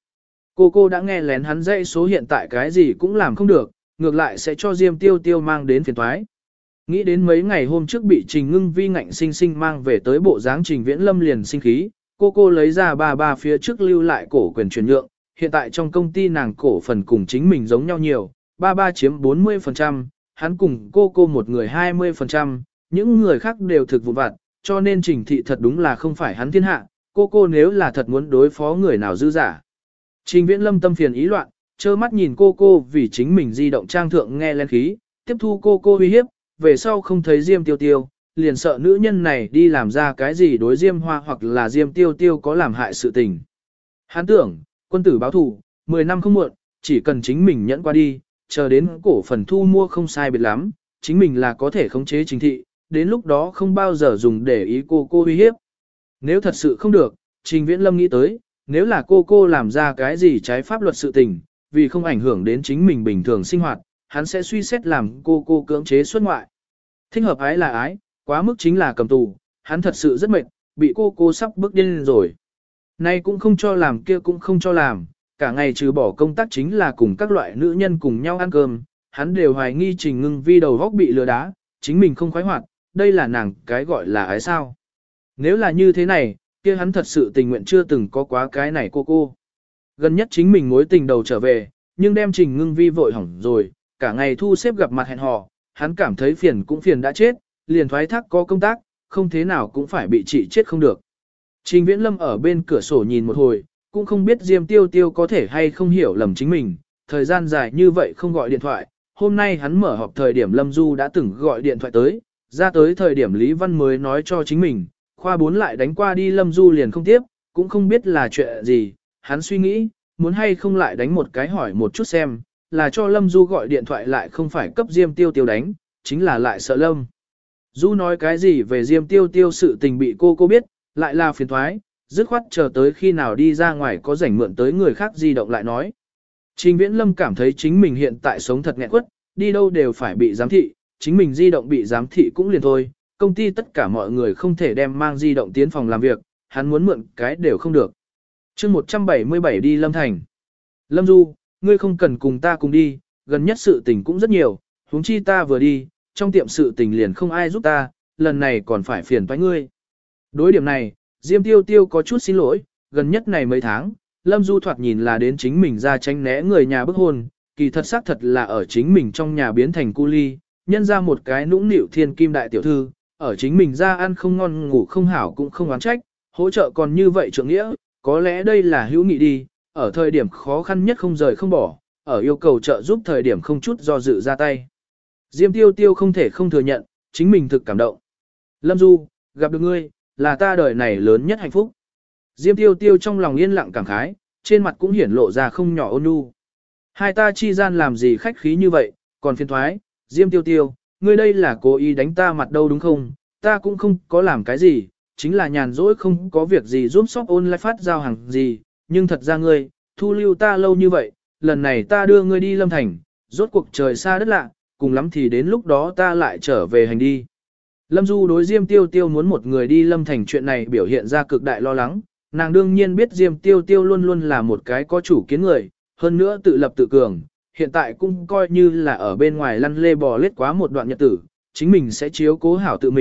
Cô đã nghe lén hắn dãy số hiện tại cái gì cũng làm không được, ngược lại sẽ cho Diêm Tiêu Tiêu mang đến phiền toái. Nghĩ đến mấy ngày hôm trước bị Trình Ngưng Vi ngạnh sinh sinh mang về tới bộ dáng Trình Viễn Lâm liền sinh khí, cô lấy ra ba phía trước lưu lại cổ quyền chuyển nhượng, hiện tại trong công ty nàng cổ phần cùng chính mình giống nhau nhiều, ba chiếm 40%, hắn cùng cô một người 20%, những người khác đều thực vụn vặt, cho nên Trình thị thật đúng là không phải hắn thiên hạ, cô nếu là thật muốn đối phó người nào dư giả. Trình Viễn Lâm tâm phiền ý loạn, trơ mắt nhìn cô vì chính mình di động trang thượng nghe lên khí, tiếp thu cô uy hiếp, về sau không thấy Diêm Tiêu Tiêu, liền sợ nữ nhân này đi làm ra cái gì đối Diêm Hoa hoặc là Diêm Tiêu Tiêu có làm hại sự tình. Hắn tưởng, quân tử báo thù, 10 năm không muộn, chỉ cần chính mình nhẫn qua đi, chờ đến cổ phần thu mua không sai biệt lắm, chính mình là có thể khống chế Trình thị, đến lúc đó không bao giờ dùng để ý cô uy hiếp. Nếu thật sự không được, Trình Viễn Lâm nghĩ tới, nếu là cô làm ra cái gì trái pháp luật sự tình, vì không ảnh hưởng đến chính mình bình thường sinh hoạt, hắn sẽ suy xét làm cô cưỡng chế xuất ngoại. Thích hợp ái là ái, quá mức chính là cầm tù, hắn thật sự rất mệt, bị cô sắp bước điên rồi. Nay cũng không cho làm kia cũng không cho làm, cả ngày trừ bỏ công tác chính là cùng các loại nữ nhân cùng nhau ăn cơm, hắn đều hoài nghi Trình Ngưng Vi đầu góc bị lừa đá, chính mình không khoái hoạt, đây là nàng cái gọi là ái sao. Nếu là như thế này, kia hắn thật sự tình nguyện chưa từng có quá cái này cô. Gần nhất chính mình mối tình đầu trở về, nhưng đem Trình Ngưng Vi vội hỏng rồi, cả ngày thu xếp gặp mặt hẹn hò, hắn cảm thấy phiền cũng phiền đã chết, liền thoái thác có công tác, không thế nào cũng phải bị trị chết không được. Trình Viễn Lâm ở bên cửa sổ nhìn một hồi, cũng không biết Diêm Tiêu Tiêu có thể hay không hiểu lầm chính mình, thời gian dài như vậy không gọi điện thoại, hôm nay hắn mở họp thời điểm Lâm Du đã từng gọi điện thoại tới, ra tới thời điểm Lý Văn mới nói cho chính mình, khoa 4 lại đánh qua đi Lâm Du liền không tiếp, cũng không biết là chuyện gì, hắn suy nghĩ, muốn hay không lại đánh một cái hỏi một chút xem, là cho Lâm Du gọi điện thoại lại không phải cấp Diêm Tiêu Tiêu đánh, chính là lại sợ Lâm Du nói cái gì về Diêm Tiêu Tiêu sự tình bị cô biết, lại là phiền thoái, dứt khoát chờ tới khi nào đi ra ngoài có rảnh mượn tới người khác di động lại nói. Trình Viễn Lâm cảm thấy chính mình hiện tại sống thật nghẹn quất, đi đâu đều phải bị giám thị, chính mình di động bị giám thị cũng liền thôi, công ty tất cả mọi người không thể đem mang di động tiến phòng làm việc, hắn muốn mượn cái đều không được. chương 177 đi Lâm Thành. Lâm Du, ngươi không cần cùng ta cùng đi, gần nhất sự tình cũng rất nhiều, huống chi ta vừa đi, trong tiệm sự tình liền không ai giúp ta, lần này còn phải phiền toái ngươi. Đối điểm này, Diêm Tiêu Tiêu có chút xin lỗi, gần nhất này mấy tháng, Lâm Du thoạt nhìn là đến chính mình ra tránh né người nhà bức hôn, kỳ thật xác thật là ở chính mình trong nhà biến thành cu ly, nhân ra một cái nũng nịu thiên kim đại tiểu thư, ở chính mình ra ăn không ngon ngủ không hảo cũng không oán trách, hỗ trợ còn như vậy trượng nghĩa, có lẽ đây là hữu nghị đi, ở thời điểm khó khăn nhất không rời không bỏ, ở yêu cầu trợ giúp thời điểm không chút do dự ra tay. Diêm Tiêu Tiêu không thể không thừa nhận, chính mình thực cảm động. Lâm Du, gặp được ngươi, là ta đời này lớn nhất hạnh phúc. Diêm Tiêu Tiêu trong lòng yên lặng cảm khái, trên mặt cũng hiển lộ ra không nhỏ ôn nhu. Hai ta chi gian làm gì khách khí như vậy, còn phiền thoái, Diêm Tiêu Tiêu, ngươi đây là cố ý đánh ta mặt đâu đúng không, ta cũng không có làm cái gì, chính là nhàn rỗi không có việc gì giúp shop online phát giao hàng gì, nhưng thật ra ngươi, thu lưu ta lâu như vậy, lần này ta đưa ngươi đi Lâm Thành, rốt cuộc trời xa đất lạ, cùng lắm thì đến lúc đó ta lại trở về hành đi. Lâm Du đối Diêm Tiêu Tiêu muốn một người đi Lâm Thành chuyện này biểu hiện ra cực đại lo lắng, nàng đương nhiên biết Diêm Tiêu Tiêu luôn luôn là một cái có chủ kiến người, hơn nữa tự lập tự cường, hiện tại cũng coi như là ở bên ngoài lăn lê bò lết quá một đoạn nhật tử, chính mình sẽ chiếu cố hảo tự mình,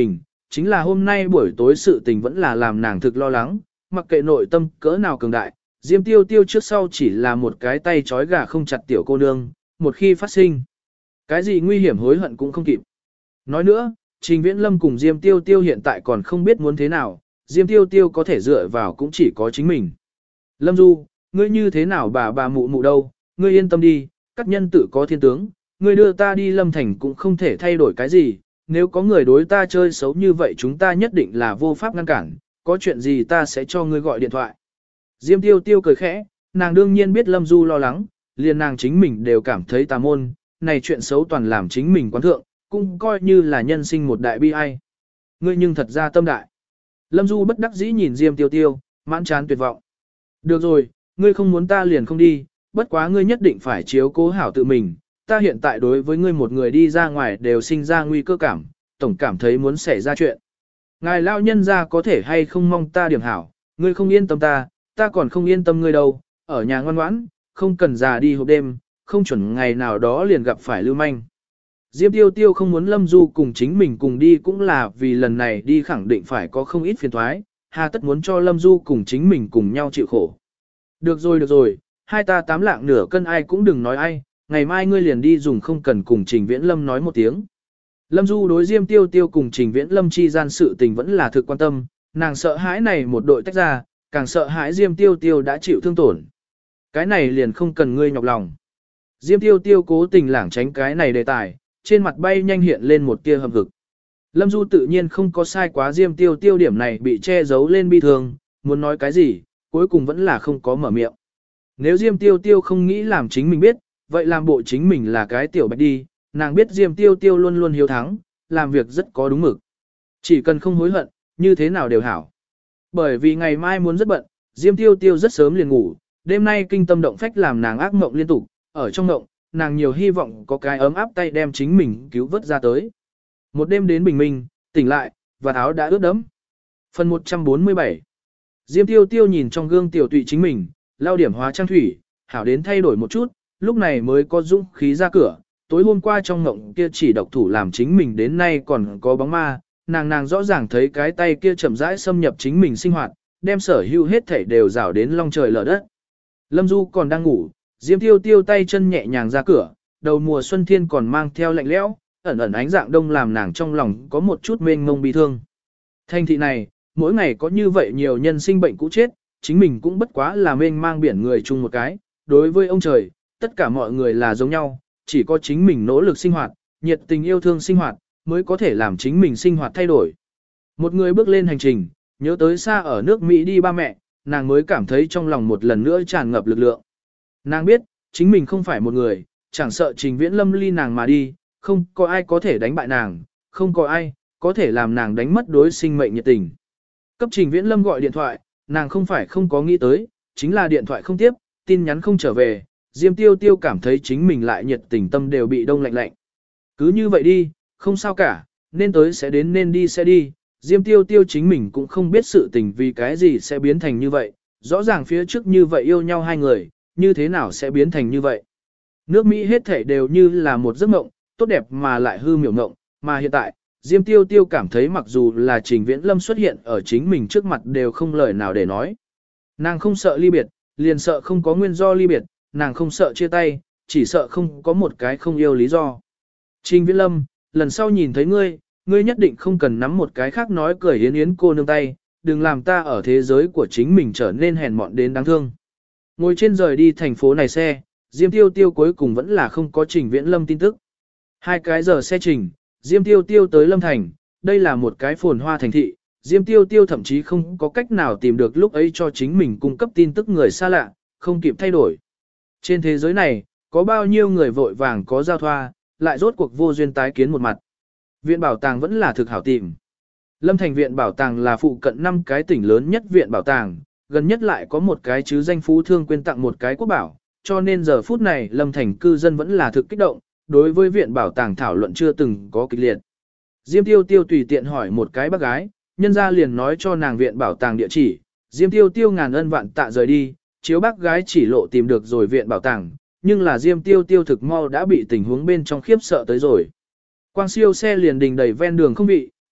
chính là hôm nay buổi tối sự tình vẫn là làm nàng thực lo lắng, mặc kệ nội tâm cỡ nào cường đại, Diêm Tiêu Tiêu trước sau chỉ là một cái tay trói gà không chặt tiểu cô nương, một khi phát sinh, cái gì nguy hiểm hối hận cũng không kịp. Nói nữa, Trình Viễn Lâm cùng Diêm Tiêu Tiêu hiện tại còn không biết muốn thế nào, Diêm Tiêu Tiêu có thể dựa vào cũng chỉ có chính mình. Lâm Du, ngươi như thế nào bà mụ mụ đâu, ngươi yên tâm đi, các nhân tự có thiên tướng, ngươi đưa ta đi Lâm Thành cũng không thể thay đổi cái gì, nếu có người đối ta chơi xấu như vậy chúng ta nhất định là vô pháp ngăn cản, có chuyện gì ta sẽ cho ngươi gọi điện thoại. Diêm Tiêu Tiêu cười khẽ, nàng đương nhiên biết Lâm Du lo lắng, liền nàng chính mình đều cảm thấy tà môn, này chuyện xấu toàn làm chính mình quán thượng, cũng coi như là nhân sinh một đại bi ai. Ngươi nhưng thật ra tâm đại. Lâm Du bất đắc dĩ nhìn Diêm Tiêu Tiêu, mãn chán tuyệt vọng. Được rồi, ngươi không muốn ta liền không đi, bất quá ngươi nhất định phải chiếu cố hảo tự mình. Ta hiện tại đối với ngươi một người đi ra ngoài đều sinh ra nguy cơ cảm, tổng cảm thấy muốn xảy ra chuyện. Ngài lao nhân ra có thể hay không mong ta điểm hảo, ngươi không yên tâm ta còn không yên tâm ngươi đâu, ở nhà ngoan ngoãn, không cần già đi hộp đêm, không chuẩn ngày nào đó liền gặp phải lưu manh. Diêm Tiêu Tiêu không muốn Lâm Du cùng chính mình cùng đi cũng là vì lần này đi khẳng định phải có không ít phiền thoái, hà tất muốn cho Lâm Du cùng chính mình cùng nhau chịu khổ. Được rồi, hai ta 8 lạng nửa cân ai cũng đừng nói ai, ngày mai ngươi liền đi dùng không cần cùng Trình Viễn Lâm nói một tiếng. Lâm Du đối Diêm Tiêu Tiêu cùng Trình Viễn Lâm chi gian sự tình vẫn là thực quan tâm, nàng sợ hãi này một đội tách ra, càng sợ hãi Diêm Tiêu Tiêu đã chịu thương tổn. Cái này liền không cần ngươi nhọc lòng. Diêm Tiêu Tiêu cố tình lảng tránh cái này đề tài, trên mặt bay nhanh hiện lên một tia hầm hực. Lâm Du tự nhiên không có sai quá Diêm Tiêu Tiêu điểm này bị che giấu lên bi thương, muốn nói cái gì, cuối cùng vẫn là không có mở miệng. Nếu Diêm Tiêu Tiêu không nghĩ làm chính mình biết, vậy làm bộ chính mình là cái tiểu bạch đi, nàng biết Diêm Tiêu Tiêu luôn luôn hiếu thắng, làm việc rất có đúng mực. Chỉ cần không hối hận, như thế nào đều hảo. Bởi vì ngày mai muốn rất bận, Diêm Tiêu Tiêu rất sớm liền ngủ, đêm nay kinh tâm động phách làm nàng ác mộng liên tục, ở trong mộng, nàng nhiều hy vọng có cái ấm áp tay đem chính mình cứu vớt ra tới. Một đêm đến bình minh, tỉnh lại, và áo đã ướt đẫm. Phần 147. Diêm Tiêu Tiêu nhìn trong gương tiểu tụy chính mình, lau điểm hóa trang thủy, hảo đến thay đổi một chút, lúc này mới có dũng khí ra cửa. Tối hôm qua trong ngộng kia chỉ độc thủ làm chính mình đến nay còn có bóng ma, nàng rõ ràng thấy cái tay kia chậm rãi xâm nhập chính mình sinh hoạt, đem sở hữu hết thảy đều rảo đến long trời lở đất. Lâm Du còn đang ngủ, Diêm Tiêu Tiêu tay chân nhẹ nhàng ra cửa, đầu mùa xuân thiên còn mang theo lạnh lẽo, ẩn ẩn ánh dạng đông làm nàng trong lòng có một chút mênh mông bi thương. Thành thị này, mỗi ngày có như vậy nhiều nhân sinh bệnh cũ chết, chính mình cũng bất quá là mênh mang biển người chung một cái. Đối với ông trời, tất cả mọi người là giống nhau, chỉ có chính mình nỗ lực sinh hoạt, nhiệt tình yêu thương sinh hoạt, mới có thể làm chính mình sinh hoạt thay đổi. Một người bước lên hành trình, nhớ tới xa ở nước Mỹ đi ba mẹ, nàng mới cảm thấy trong lòng một lần nữa tràn ngập lực lượng. Nàng biết, chính mình không phải một người, chẳng sợ Trình Viễn Lâm ly nàng mà đi, không có ai có thể đánh bại nàng, không có ai có thể làm nàng đánh mất đối sinh mệnh nhiệt tình. Cấp Trình Viễn Lâm gọi điện thoại, nàng không phải không có nghĩ tới, chính là điện thoại không tiếp, tin nhắn không trở về, Diêm Tiêu Tiêu cảm thấy chính mình lại nhiệt tình tâm đều bị đông lạnh lạnh. Cứ như vậy đi, không sao cả, nên tới sẽ đến nên đi sẽ đi, Diêm Tiêu Tiêu chính mình cũng không biết sự tình vì cái gì sẽ biến thành như vậy, rõ ràng phía trước như vậy yêu nhau hai người, như thế nào sẽ biến thành như vậy. Nước Mỹ hết thể đều như là một giấc mộng, tốt đẹp mà lại hư miểu mộng, mà hiện tại, Diêm Tiêu Tiêu cảm thấy mặc dù là Trình Viễn Lâm xuất hiện ở chính mình trước mặt đều không lời nào để nói. Nàng không sợ ly biệt, liền sợ không có nguyên do ly biệt, nàng không sợ chia tay, chỉ sợ không có một cái không yêu lý do. Trình Viễn Lâm, lần sau nhìn thấy ngươi nhất định không cần nắm một cái khác nói cười yến yến cô nương tay, đừng làm ta ở thế giới của chính mình trở nên hèn mọn đến đáng thương. Ngồi trên rời đi thành phố này xe, Diêm Tiêu Tiêu cuối cùng vẫn là không có Trình Viễn Lâm tin tức. 2 cái giờ xe trình, Diêm Tiêu Tiêu tới Lâm Thành, đây là một cái phồn hoa thành thị, Diêm Tiêu Tiêu thậm chí không có cách nào tìm được lúc ấy cho chính mình cung cấp tin tức người xa lạ, không kịp thay đổi. Trên thế giới này, có bao nhiêu người vội vàng có giao thoa, lại rốt cuộc vô duyên tái kiến một mặt. Viện bảo tàng vẫn là thực hảo tìm. Lâm Thành viện bảo tàng là phụ cận 5 cái tỉnh lớn nhất viện bảo tàng, gần nhất lại có một cái chứ danh phú thương quyên tặng một cái quốc bảo, cho nên giờ phút này Lâm Thành cư dân vẫn là thực kích động, đối với viện bảo tàng thảo luận chưa từng có kịch liệt. Diêm Tiêu Tiêu tùy tiện hỏi một cái bác gái, nhân ra liền nói cho nàng viện bảo tàng địa chỉ, Diêm Tiêu Tiêu ngàn ân vạn tạ rời đi, chiếu bác gái chỉ lộ tìm được rồi viện bảo tàng, nhưng là Diêm Tiêu Tiêu thực mau đã bị tình huống bên trong khiếp sợ tới rồi. Quang siêu xe liền đình đầy ven đường không vị,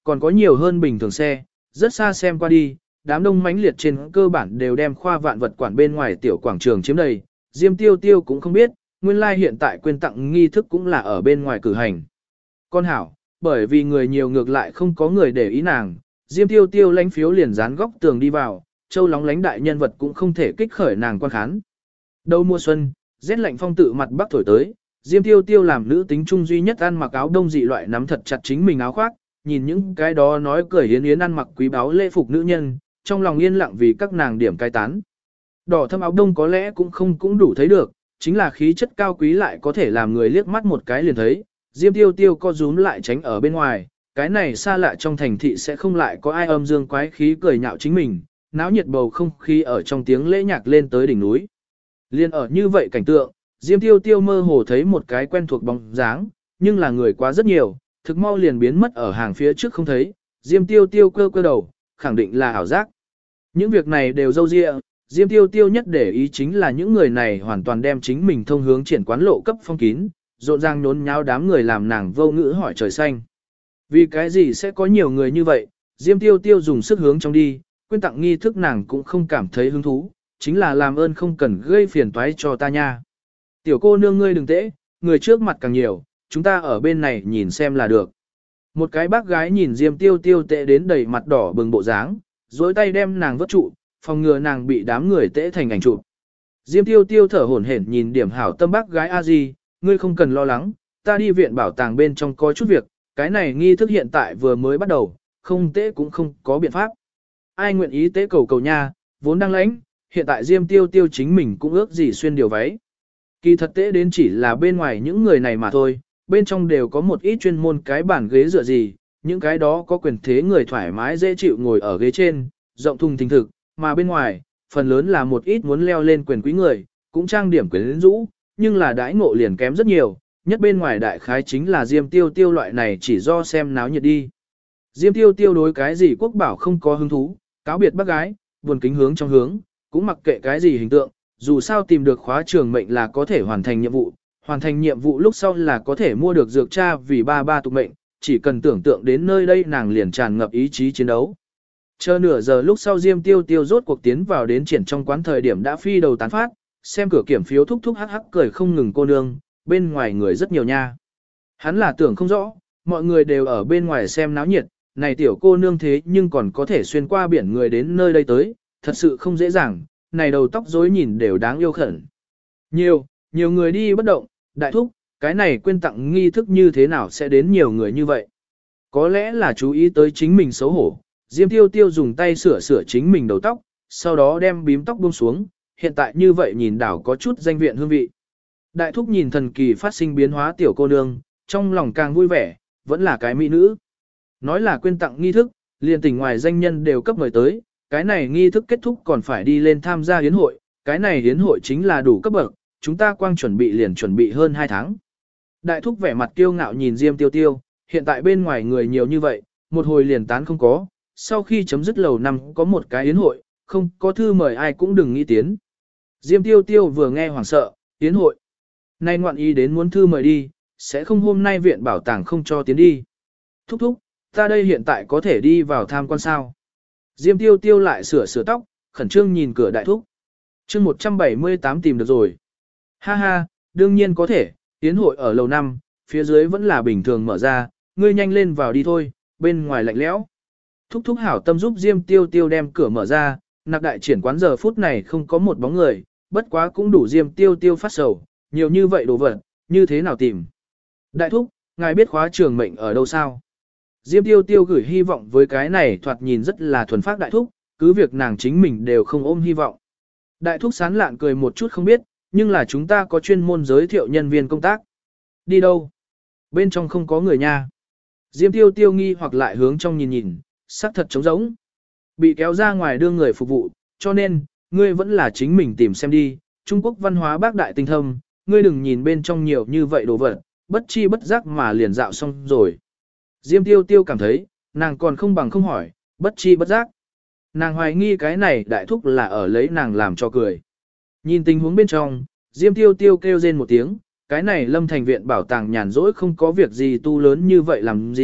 còn có nhiều hơn bình thường xe, rất xa xem qua đi, đám đông mãnh liệt trên cơ bản đều đem khoa vạn vật quản bên ngoài tiểu quảng trường chiếm đầy, Diêm Tiêu Tiêu cũng không biết, nguyên lai hiện tại quyên tặng nghi thức cũng là ở bên ngoài cử hành. Con hảo, bởi vì người nhiều ngược lại không có người để ý nàng, Diêm Tiêu Tiêu lánh phiếu liền dán góc tường đi vào, châu lóng lánh đại nhân vật cũng không thể kích khởi nàng quan khán. Đầu mùa xuân, rét lạnh phong tự mặt bắc thổi tới, Diêm Tiêu Tiêu làm nữ tính trung duy nhất ăn mặc áo đông dị loại nắm thật chặt chính mình áo khoác, nhìn những cái đó nói cười yến yến ăn mặc quý báu lễ phục nữ nhân, trong lòng yên lặng vì các nàng điểm cai tán. Đỏ thâm áo đông có lẽ cũng đủ thấy được, chính là khí chất cao quý lại có thể làm người liếc mắt một cái liền thấy. Diêm Tiêu Tiêu co rúm lại tránh ở bên ngoài, cái này xa lạ trong thành thị sẽ không lại có ai âm dương quái khí cười nhạo chính mình, náo nhiệt bầu không khí ở trong tiếng lễ nhạc lên tới đỉnh núi. Liên ở như vậy cảnh tượng, Diêm Tiêu Tiêu mơ hồ thấy một cái quen thuộc bóng dáng, nhưng là người quá rất nhiều, thực mau liền biến mất ở hàng phía trước không thấy, Diêm Tiêu Tiêu cơ đầu, khẳng định là ảo giác. Những việc này đều dâu dịa, Diêm Tiêu Tiêu nhất để ý chính là những người này hoàn toàn đem chính mình thông hướng triển quán lộ cấp phong kín, rộn ràng nhốn nháo đám người làm nàng vô ngữ hỏi trời xanh. Vì cái gì sẽ có nhiều người như vậy, Diêm Tiêu Tiêu dùng sức hướng trong đi, quyên tặng nghi thức nàng cũng không cảm thấy hứng thú, chính là làm ơn không cần gây phiền toái cho ta nha. Tiểu cô nương ngươi đừng tễ, người trước mặt càng nhiều, chúng ta ở bên này nhìn xem là được. Một cái bác gái nhìn Diêm Tiêu Tiêu tệ đến đầy mặt đỏ bừng bộ dáng, dối tay đem nàng vớt trụ, phòng ngừa nàng bị đám người tễ thành ảnh trụ. Diêm Tiêu Tiêu thở hổn hển nhìn điểm hảo tâm bác gái a di, ngươi không cần lo lắng, ta đi viện bảo tàng bên trong có chút việc, cái này nghi thức hiện tại vừa mới bắt đầu, không tễ cũng không có biện pháp. Ai nguyện ý tễ cầu nha, vốn đang lãnh, hiện tại Diêm Tiêu Tiêu chính mình cũng ước gì xuyên điều váy. Kỳ thật tễ đến chỉ là bên ngoài những người này mà thôi, bên trong đều có một ít chuyên môn cái bàn ghế dựa gì, những cái đó có quyền thế người thoải mái dễ chịu ngồi ở ghế trên, rộng thùng thình thực, mà bên ngoài, phần lớn là một ít muốn leo lên quyền quý người, cũng trang điểm quyến rũ, nhưng là đãi ngộ liền kém rất nhiều, nhất bên ngoài đại khái chính là Diêm Tiêu Tiêu loại này chỉ do xem náo nhiệt đi. Diêm Tiêu Tiêu đối cái gì quốc bảo không có hứng thú, cáo biệt bác gái, buồn kính hướng trong hướng, cũng mặc kệ cái gì hình tượng, dù sao tìm được khóa trường mệnh là có thể hoàn thành nhiệm vụ lúc sau là có thể mua được dược cha vì ba tục mệnh, chỉ cần tưởng tượng đến nơi đây nàng liền tràn ngập ý chí chiến đấu. Chờ nửa giờ lúc sau Diêm Tiêu Tiêu rốt cuộc tiến vào đến triển trong quán thời điểm đã phi đầu tán phát, xem cửa kiểm phiếu thúc thúc hắc hắc cười không ngừng cô nương, bên ngoài người rất nhiều nha. Hắn là tưởng không rõ, mọi người đều ở bên ngoài xem náo nhiệt, này tiểu cô nương thế nhưng còn có thể xuyên qua biển người đến nơi đây tới, thật sự không dễ dàng, này đầu tóc rối nhìn đều đáng yêu khẩn. Nhiều người đi bất động, đại thúc, cái này quyên tặng nghi thức như thế nào sẽ đến nhiều người như vậy? Có lẽ là chú ý tới chính mình xấu hổ, Diêm Tiêu Tiêu dùng tay sửa chính mình đầu tóc, sau đó đem bím tóc buông xuống, hiện tại như vậy nhìn đảo có chút danh viện hương vị. Đại thúc nhìn thần kỳ phát sinh biến hóa tiểu cô nương, trong lòng càng vui vẻ, vẫn là cái mỹ nữ. Nói là quyên tặng nghi thức, liền tỉnh ngoài danh nhân đều cấp mời tới, cái này nghi thức kết thúc còn phải đi lên tham gia hiến hội, cái này hiến hội chính là đủ cấp bậc, chúng ta quang chuẩn bị liền chuẩn bị hơn 2 tháng. Đại thúc vẻ mặt kiêu ngạo nhìn Diêm Tiêu Tiêu, hiện tại bên ngoài người nhiều như vậy, một hồi liền tán không có, sau khi chấm dứt lầu năm có một cái yến hội, không có thư mời ai cũng đừng nghĩ tiến. Diêm Tiêu Tiêu vừa nghe hoảng sợ, yến hội. Nay ngoạn ý đến muốn thư mời đi, sẽ không hôm nay viện bảo tàng không cho tiến đi. Thúc thúc, ta đây hiện tại có thể đi vào tham quan sao. Diêm Tiêu Tiêu lại sửa tóc, khẩn trương nhìn cửa đại thúc. chương 178 tìm được rồi. Ha ha, đương nhiên có thể, yến hội ở lầu 5, phía dưới vẫn là bình thường mở ra, ngươi nhanh lên vào đi thôi, bên ngoài lạnh lẽo. Thúc thúc hảo tâm giúp Diêm Tiêu Tiêu đem cửa mở ra, nạc đại triển quán giờ phút này không có một bóng người, bất quá cũng đủ Diêm Tiêu Tiêu phát sầu, nhiều như vậy đồ vật, như thế nào tìm. Đại thúc, ngài biết khóa trường mệnh ở đâu sao? Diêm Tiêu Tiêu gửi hy vọng với cái này thoạt nhìn rất là thuần phác đại thúc, cứ việc nàng chính mình đều không ôm hy vọng. Đại thúc sán lạn cười một chút không biết, nhưng là chúng ta có chuyên môn giới thiệu nhân viên công tác. Đi đâu? Bên trong không có người nha. Diêm Tiêu Tiêu nghi hoặc lại hướng trong nhìn, sắc thật trống rỗng. Bị kéo ra ngoài đưa người phục vụ, cho nên, ngươi vẫn là chính mình tìm xem đi. Trung Quốc văn hóa bác đại tinh thâm, ngươi đừng nhìn bên trong nhiều như vậy đồ vật, bất chi bất giác mà liền dạo xong rồi. Diêm Tiêu Tiêu cảm thấy, nàng còn không bằng không hỏi, bất chi bất giác. Nàng hoài nghi cái này đại thúc là ở lấy nàng làm cho cười. Nhìn tình huống bên trong, Diêm Tiêu Tiêu kêu rên một tiếng, cái này Lâm Thành viện bảo tàng nhàn rỗi không có việc gì tu lớn như vậy làm gì,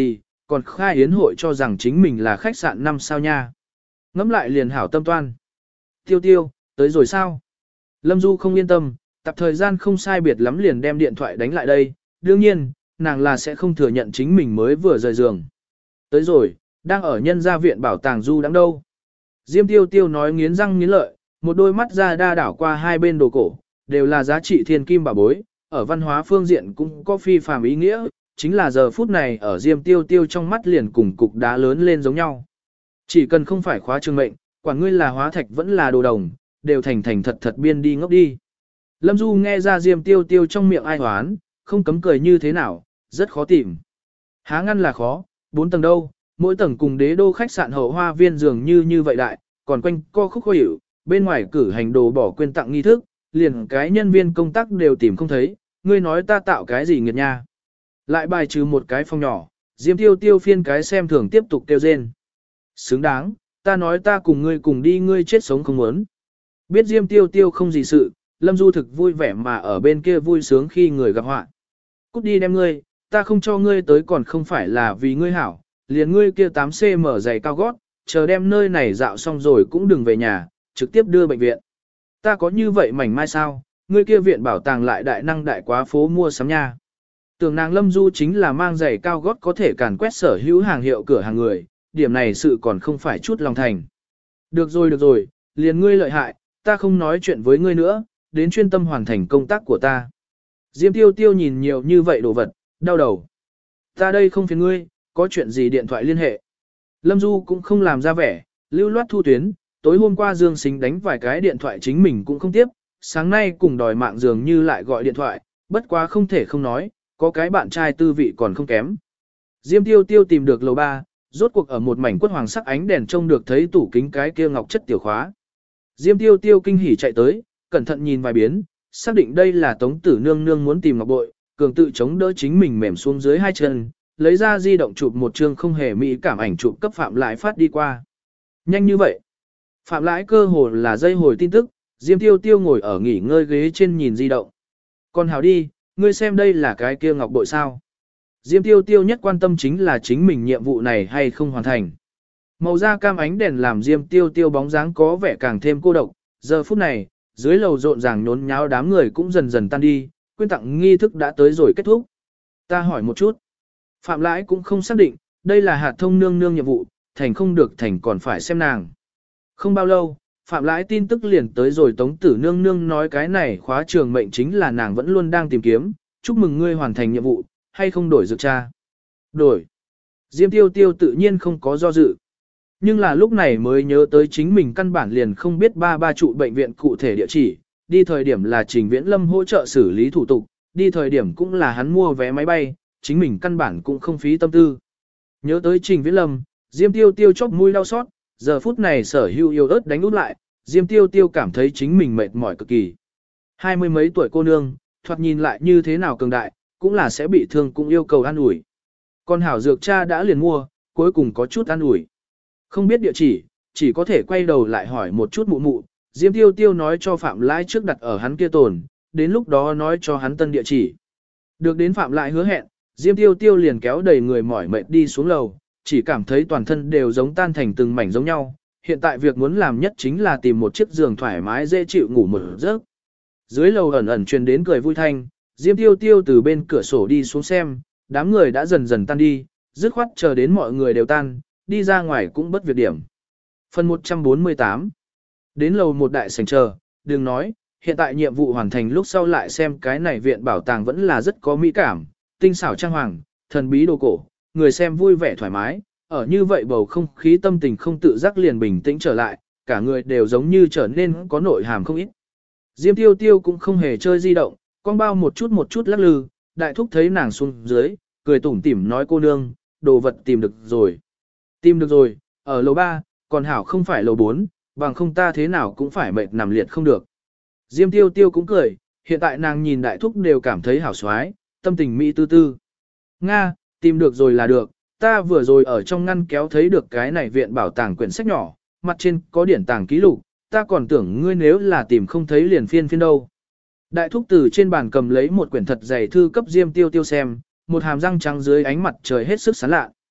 còn khai yến hội cho rằng chính mình là khách sạn 5 sao nha. Ngẫm lại liền hảo tâm toan. Tiêu tiêu, tới rồi sao? Lâm Du không yên tâm, tập thời gian không sai biệt lắm liền đem điện thoại đánh lại đây, đương nhiên, nàng là sẽ không thừa nhận chính mình mới vừa rời giường. Tới rồi, đang ở nhân gia viện bảo tàng Du đang đâu. Diêm tiêu tiêu nói nghiến răng nghiến lợi, một đôi mắt ra đa đảo qua hai bên đồ cổ, đều là giá trị thiên kim bảo bối, ở văn hóa phương diện cũng có phi phàm ý nghĩa, chính là giờ phút này ở Diêm tiêu tiêu trong mắt liền cùng cục đá lớn lên giống nhau. Chỉ cần không phải khóa trường mệnh, quả ngươi là hóa thạch vẫn là đồ đồng, đều thành thành thật thật biên đi ngốc đi. Lâm Du nghe ra Diêm tiêu tiêu trong miệng ai hoán, không cấm cười như thế nào, rất khó tìm. Há ngăn là khó, 4 tầng đâu, mỗi tầng cùng đế đô khách sạn hậu hoa viên dường như vậy đại, còn quanh co khúc khó hiểu, bên ngoài cử hành đồ bỏ quên tặng nghi thức, liền cái nhân viên công tác đều tìm không thấy, ngươi nói ta tạo cái gì nghiệt nha. Lại bài trừ một cái phòng nhỏ, Diêm tiêu tiêu phiên cái xem thường tiếp tục kêu rên. Xứng đáng, ta nói ta cùng ngươi cùng đi ngươi chết sống không muốn. Biết Diêm tiêu tiêu không gì sự, Lâm Du thực vui vẻ mà ở bên kia vui sướng khi người gặp họa. Cút đi đem ngươi, ta không cho ngươi tới còn không phải là vì ngươi hảo, liền ngươi kia 8cm giày cao gót, chờ đem nơi này dạo xong rồi cũng đừng về nhà, trực tiếp đưa bệnh viện. Ta có như vậy mảnh mai sao, ngươi kia viện bảo tàng lại đại năng đại quá phố mua sắm nha. Tưởng nàng Lâm Du chính là mang giày cao gót có thể càn quét sở hữu hàng hiệu cửa hàng người, điểm này sự còn không phải chút lòng thành. Được rồi, liền ngươi lợi hại, ta không nói chuyện với ngươi nữa, đến chuyên tâm hoàn thành công tác của ta. Diêm tiêu tiêu nhìn nhiều như vậy đồ vật, đau đầu. Ta đây không phiền ngươi, có chuyện gì điện thoại liên hệ. Lâm Du cũng không làm ra vẻ, lưu loát thu tuyến, tối hôm qua Dương Sính đánh vài cái điện thoại chính mình cũng không tiếp, sáng nay cùng đòi mạng dường như lại gọi điện thoại, bất quá không thể không nói, có cái bạn trai tư vị còn không kém. Diêm tiêu tiêu tìm được lầu 3, rốt cuộc ở một mảnh quất hoàng sắc ánh đèn trông được thấy tủ kính cái kia ngọc chất tiểu khóa. Diêm tiêu tiêu kinh hỉ chạy tới, cẩn thận nhìn vài biến, xác định đây là Tống Tử Nương Nương muốn tìm ngọc bội, cường tự chống đỡ chính mình mềm xuống dưới hai chân, lấy ra di động chụp một chương không hề mỹ cảm ảnh chụp cấp Phạm Lãi phát đi qua. Nhanh như vậy. Phạm Lãi cơ hồ là dây hồi tin tức, Diêm tiêu tiêu ngồi ở nghỉ ngơi ghế trên nhìn di động. Còn hào đi, ngươi xem đây là cái kia ngọc bội sao. Diêm tiêu tiêu nhất quan tâm chính là chính mình nhiệm vụ này hay không hoàn thành. Màu da cam ánh đèn làm Diêm tiêu tiêu bóng dáng có vẻ càng thêm cô độc. Giờ phút này, dưới lầu rộn ràng nhốn nháo đám người cũng dần dần tan đi, quyên tặng nghi thức đã tới rồi kết thúc. Ta hỏi một chút. Phạm Lãi cũng không xác định, đây là hạt thông nương nương nhiệm vụ, thành không được thành còn phải xem nàng. Không bao lâu, Phạm Lãi tin tức liền tới rồi Tống Tử Nương Nương nói cái này khóa trường mệnh chính là nàng vẫn luôn đang tìm kiếm, chúc mừng ngươi hoàn thành nhiệm vụ, hay không đổi dược cha. Đổi. Diêm tiêu tiêu tự nhiên không có do dự. Nhưng là lúc này mới nhớ tới chính mình căn bản liền không biết ba trụ bệnh viện cụ thể địa chỉ, đi thời điểm là Trình Viễn Lâm hỗ trợ xử lý thủ tục, đi thời điểm cũng là hắn mua vé máy bay, chính mình căn bản cũng không phí tâm tư. Nhớ tới Trình Viễn Lâm, Diêm tiêu tiêu chóp mũi đau xót, giờ phút này sở hữu yêu ớt đánh út lại, Diêm tiêu tiêu cảm thấy chính mình mệt mỏi cực kỳ. 20 mấy tuổi cô nương, thoạt nhìn lại như thế nào cường đại, cũng là sẽ bị thương cũng yêu cầu an ủi. Con hảo dược cha đã liền mua, cuối cùng có chút an ủi. Không biết địa chỉ có thể quay đầu lại hỏi một chút mụ mụ, Diêm tiêu tiêu nói cho Phạm Lãi trước đặt ở hắn kia tồn, đến lúc đó nói cho hắn tân địa chỉ. Được đến Phạm Lãi hứa hẹn, Diêm tiêu tiêu liền kéo đầy người mỏi mệt đi xuống lầu, chỉ cảm thấy toàn thân đều giống tan thành từng mảnh giống nhau. Hiện tại việc muốn làm nhất chính là tìm một chiếc giường thoải mái dễ chịu ngủ một giấc. Dưới lầu ẩn ẩn truyền đến cười vui thanh, Diêm tiêu tiêu từ bên cửa sổ đi xuống xem, đám người đã dần dần tan đi, dứt khoát chờ đến mọi người đều tan, đi ra ngoài cũng bất việc điểm. Phần 148. Đến lầu một đại sảnh chờ, đừng nói, hiện tại nhiệm vụ hoàn thành lúc sau lại xem cái này viện bảo tàng vẫn là rất có mỹ cảm, tinh xảo trang hoàng, thần bí đồ cổ, người xem vui vẻ thoải mái, ở như vậy bầu không khí tâm tình không tự giác liền bình tĩnh trở lại, cả người đều giống như trở nên có nội hàm không ít. Diêm tiêu tiêu cũng không hề chơi di động, con bao một chút lắc lư, đại thúc thấy nàng xuống dưới, cười tủm tỉm nói cô nương, đồ vật tìm được rồi. Tìm được rồi, ở lầu 3, còn hảo không phải lầu 4, bằng không ta thế nào cũng phải mệt nằm liệt không được. Diêm tiêu tiêu cũng cười, hiện tại nàng nhìn đại thúc đều cảm thấy hảo xoái, tâm tình mỹ tư tư. Nga, tìm được rồi là được, ta vừa rồi ở trong ngăn kéo thấy được cái này viện bảo tàng quyển sách nhỏ, mặt trên có điển tàng ký lục, ta còn tưởng ngươi nếu là tìm không thấy liền phiên đâu. Đại thúc từ trên bàn cầm lấy một quyển thật dày thư cấp Diêm tiêu tiêu xem, một hàm răng trắng dưới ánh mặt trời hết sức sáng lạ.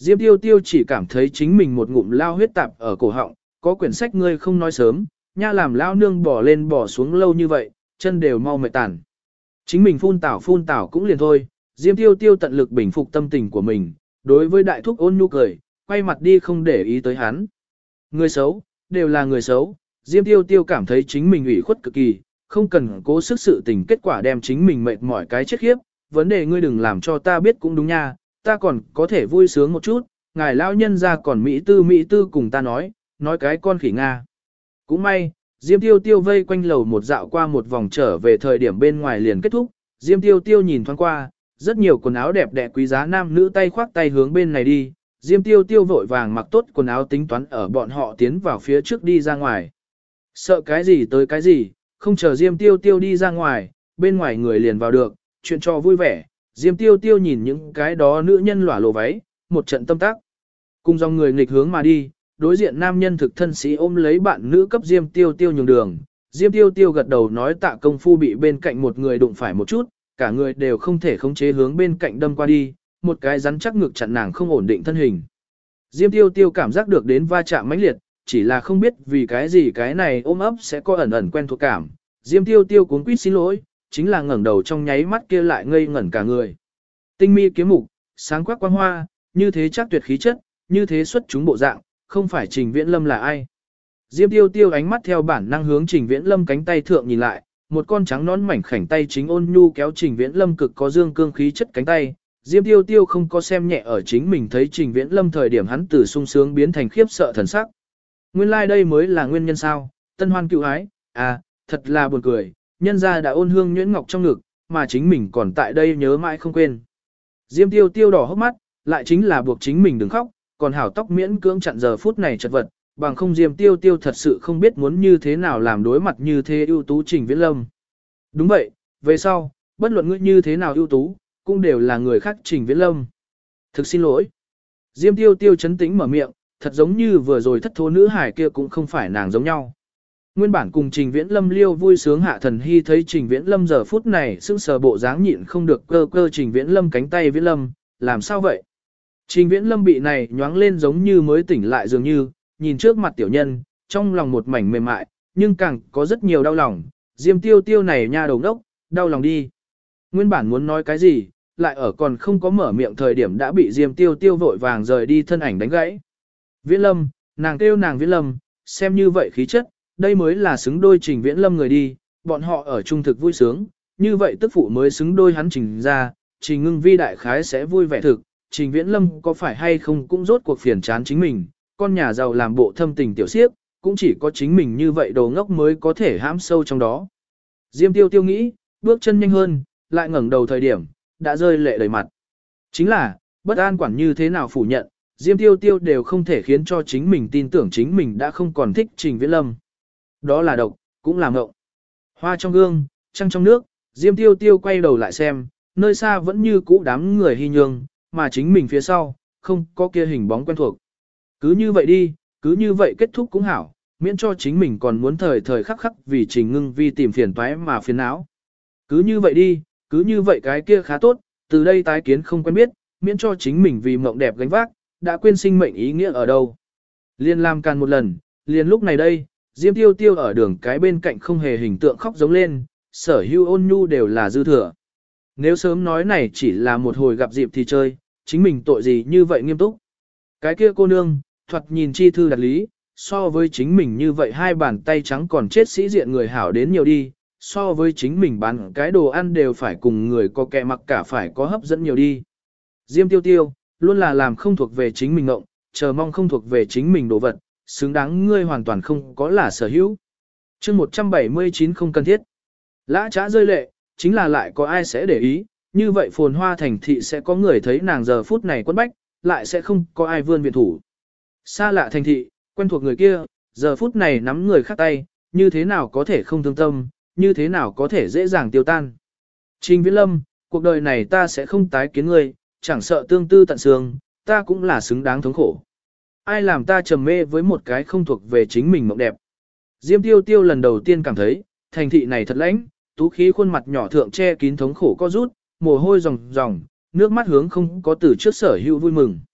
Diêm Tiêu Tiêu chỉ cảm thấy chính mình một ngụm lao huyết tạp ở cổ họng, có quyển sách ngươi không nói sớm, nha làm lao nương bỏ lên bỏ xuống lâu như vậy, chân đều mau mệt tàn. Chính mình phun tảo cũng liền thôi, Diêm Tiêu Tiêu tận lực bình phục tâm tình của mình, đối với đại thúc ôn nhu cười, quay mặt đi không để ý tới hắn. Người xấu, đều là người xấu, Diêm Tiêu Tiêu cảm thấy chính mình ủy khuất cực kỳ, không cần cố sức sự tình kết quả đem chính mình mệt mỏi cái chết khiếp, vấn đề ngươi đừng làm cho ta biết cũng đúng nha, ta còn có thể vui sướng một chút, ngài lão nhân ra còn Mỹ tư cùng ta nói cái con khỉ Nga. Cũng may, Diêm Tiêu Tiêu vây quanh lầu một dạo qua một vòng trở về thời điểm bên ngoài liền kết thúc, Diêm Tiêu Tiêu nhìn thoáng qua, rất nhiều quần áo đẹp đẽ quý giá nam nữ tay khoác tay hướng bên này đi, Diêm Tiêu Tiêu vội vàng mặc tốt quần áo tính toán ở bọn họ tiến vào phía trước đi ra ngoài. Sợ cái gì tới cái gì, không chờ Diêm Tiêu Tiêu đi ra ngoài, bên ngoài người liền vào được, chuyện trò vui vẻ, Diêm Tiêu Tiêu nhìn những cái đó nữ nhân lỏa lộ váy, một trận tâm tác. Cùng dòng người nghịch hướng mà đi, đối diện nam nhân thực thân sĩ ôm lấy bạn nữ cấp Diêm Tiêu Tiêu nhường đường. Diêm Tiêu Tiêu gật đầu nói tạ công phu bị bên cạnh một người đụng phải một chút, cả người đều không thể khống chế hướng bên cạnh đâm qua đi, một cái rắn chắc ngực chặn nàng không ổn định thân hình. Diêm Tiêu Tiêu cảm giác được đến va chạm mãnh liệt, chỉ là không biết vì cái gì cái này ôm ấp sẽ có ẩn ẩn quen thuộc cảm. Diêm Tiêu Tiêu cuống quýt xin lỗi, chính là ngẩng đầu trong nháy mắt kia lại ngây ngẩn cả người. Tinh mi kiếm mục, sáng quắc quang hoa, như thế chắc tuyệt khí chất, như thế xuất chúng bộ dạng, không phải Trình Viễn Lâm là ai. Diêm Tiêu Tiêu ánh mắt theo bản năng hướng Trình Viễn Lâm cánh tay thượng nhìn lại, một con trắng nón mảnh khảnh tay chính ôn nhu kéo Trình Viễn Lâm cực có dương cương khí chất cánh tay. Diêm Tiêu Tiêu không có xem nhẹ ở chính mình thấy Trình Viễn Lâm thời điểm hắn từ sung sướng biến thành khiếp sợ thần sắc. Nguyên lai đây mới là nguyên nhân sao? Tân hoan cựu ái, à, thật là buồn cười, nhân gia đã ôn hương nhuyễn ngọc trong ngực, mà chính mình còn tại đây nhớ mãi không quên. Diêm Tiêu Tiêu đỏ hốc mắt, lại chính là buộc chính mình đừng khóc, còn hảo tóc miễn cưỡng chặn giờ phút này chật vật, bằng không Diêm Tiêu Tiêu thật sự không biết muốn như thế nào làm đối mặt như thế ưu tú Trình Viễn Lâm. Đúng vậy, về sau, bất luận ngươi như thế nào ưu tú, cũng đều là người khác Trình Viễn Lâm. Thực xin lỗi. Diêm Tiêu Tiêu chấn tĩnh mở miệng, thật giống như vừa rồi thất thố nữ hải kia cũng không phải nàng giống nhau. Nguyên bản cùng Trình Viễn Lâm liêu vui sướng Hạ Thần Hy thấy Trình Viễn Lâm giờ phút này sững sờ bộ dáng nhịn không được cơ cơ Trình Viễn Lâm cánh tay Viễn Lâm, làm sao vậy? Trình Viễn Lâm bị này nhoáng lên giống như mới tỉnh lại dường như, nhìn trước mặt tiểu nhân, trong lòng một mảnh mềm mại, nhưng càng có rất nhiều đau lòng, Diêm Tiêu Tiêu này nha đầu đốc, đau lòng đi. Nguyên bản muốn nói cái gì, lại ở còn không có mở miệng thời điểm đã bị Diêm Tiêu Tiêu vội vàng rời đi thân ảnh đánh gãy. Viễn Lâm, nàng kêu nàng Viễn Lâm, xem như vậy khí chất, đây mới là xứng đôi Trình Viễn Lâm người đi, bọn họ ở trung thực vui sướng, như vậy tức phụ mới xứng đôi hắn Trình ra, Trình Ngưng Vi đại khái sẽ vui vẻ thực, Trình Viễn Lâm có phải hay không cũng rốt cuộc phiền chán chính mình, con nhà giàu làm bộ thâm tình tiểu siếp, cũng chỉ có chính mình như vậy đồ ngốc mới có thể hãm sâu trong đó. Diêm Tiêu Tiêu nghĩ, bước chân nhanh hơn, lại ngẩng đầu thời điểm, đã rơi lệ đầy mặt. Chính là, bất an quản như thế nào phủ nhận, Diêm Tiêu Tiêu đều không thể khiến cho chính mình tin tưởng chính mình đã không còn thích Trình Viễn Lâm. Đó là độc, cũng là ngộng. Hoa trong gương, trăng trong nước, Diêm Tiêu Tiêu quay đầu lại xem, nơi xa vẫn như cũ đám người hy nhương, mà chính mình phía sau, không có kia hình bóng quen thuộc. Cứ như vậy đi, cứ như vậy kết thúc cũng hảo, miễn cho chính mình còn muốn thời thời khắc khắc vì Trình Ngưng Vi tìm phiền toái mà phiền não. Cứ như vậy đi, cứ như vậy cái kia khá tốt, từ đây tái kiến không quen biết, miễn cho chính mình vì mộng đẹp gánh vác, đã quên sinh mệnh ý nghĩa ở đâu. Liên làm càn một lần, liền lúc này đây, Diêm Tiêu Tiêu ở đường cái bên cạnh không hề hình tượng khóc giống lên, sở hữu ôn nhu đều là dư thừa. Nếu sớm nói này chỉ là một hồi gặp dịp thì chơi, chính mình tội gì như vậy nghiêm túc. Cái kia cô nương, thoạt nhìn chi thư đặt lý, so với chính mình như vậy hai bàn tay trắng còn chết sĩ diện người hảo đến nhiều đi, so với chính mình bán cái đồ ăn đều phải cùng người có kẻ mặc cả phải có hấp dẫn nhiều đi. Diêm Tiêu Tiêu, luôn là làm không thuộc về chính mình ngộng, chờ mong không thuộc về chính mình đồ vật, xứng đáng ngươi hoàn toàn không có là sở hữu. chương 179 không cần thiết. Lã trá rơi lệ, chính là lại có ai sẽ để ý, như vậy phồn hoa thành thị sẽ có người thấy nàng giờ phút này quất bách, lại sẽ không có ai vươn viện thủ. Xa lạ thành thị, quen thuộc người kia, giờ phút này nắm người khác tay, như thế nào có thể không thương tâm, như thế nào có thể dễ dàng tiêu tan. Trình Viễn Lâm, cuộc đời này ta sẽ không tái kiến ngươi, chẳng sợ tương tư tận xương, ta cũng là xứng đáng thống khổ. Ai làm ta trầm mê với một cái không thuộc về chính mình mộng đẹp. Diêm Tiêu Tiêu lần đầu tiên cảm thấy, thành thị này thật lãnh, tú khí khuôn mặt nhỏ thượng che kín thống khổ co rút, mồ hôi ròng ròng, nước mắt hướng không có từ trước sở hữu vui mừng.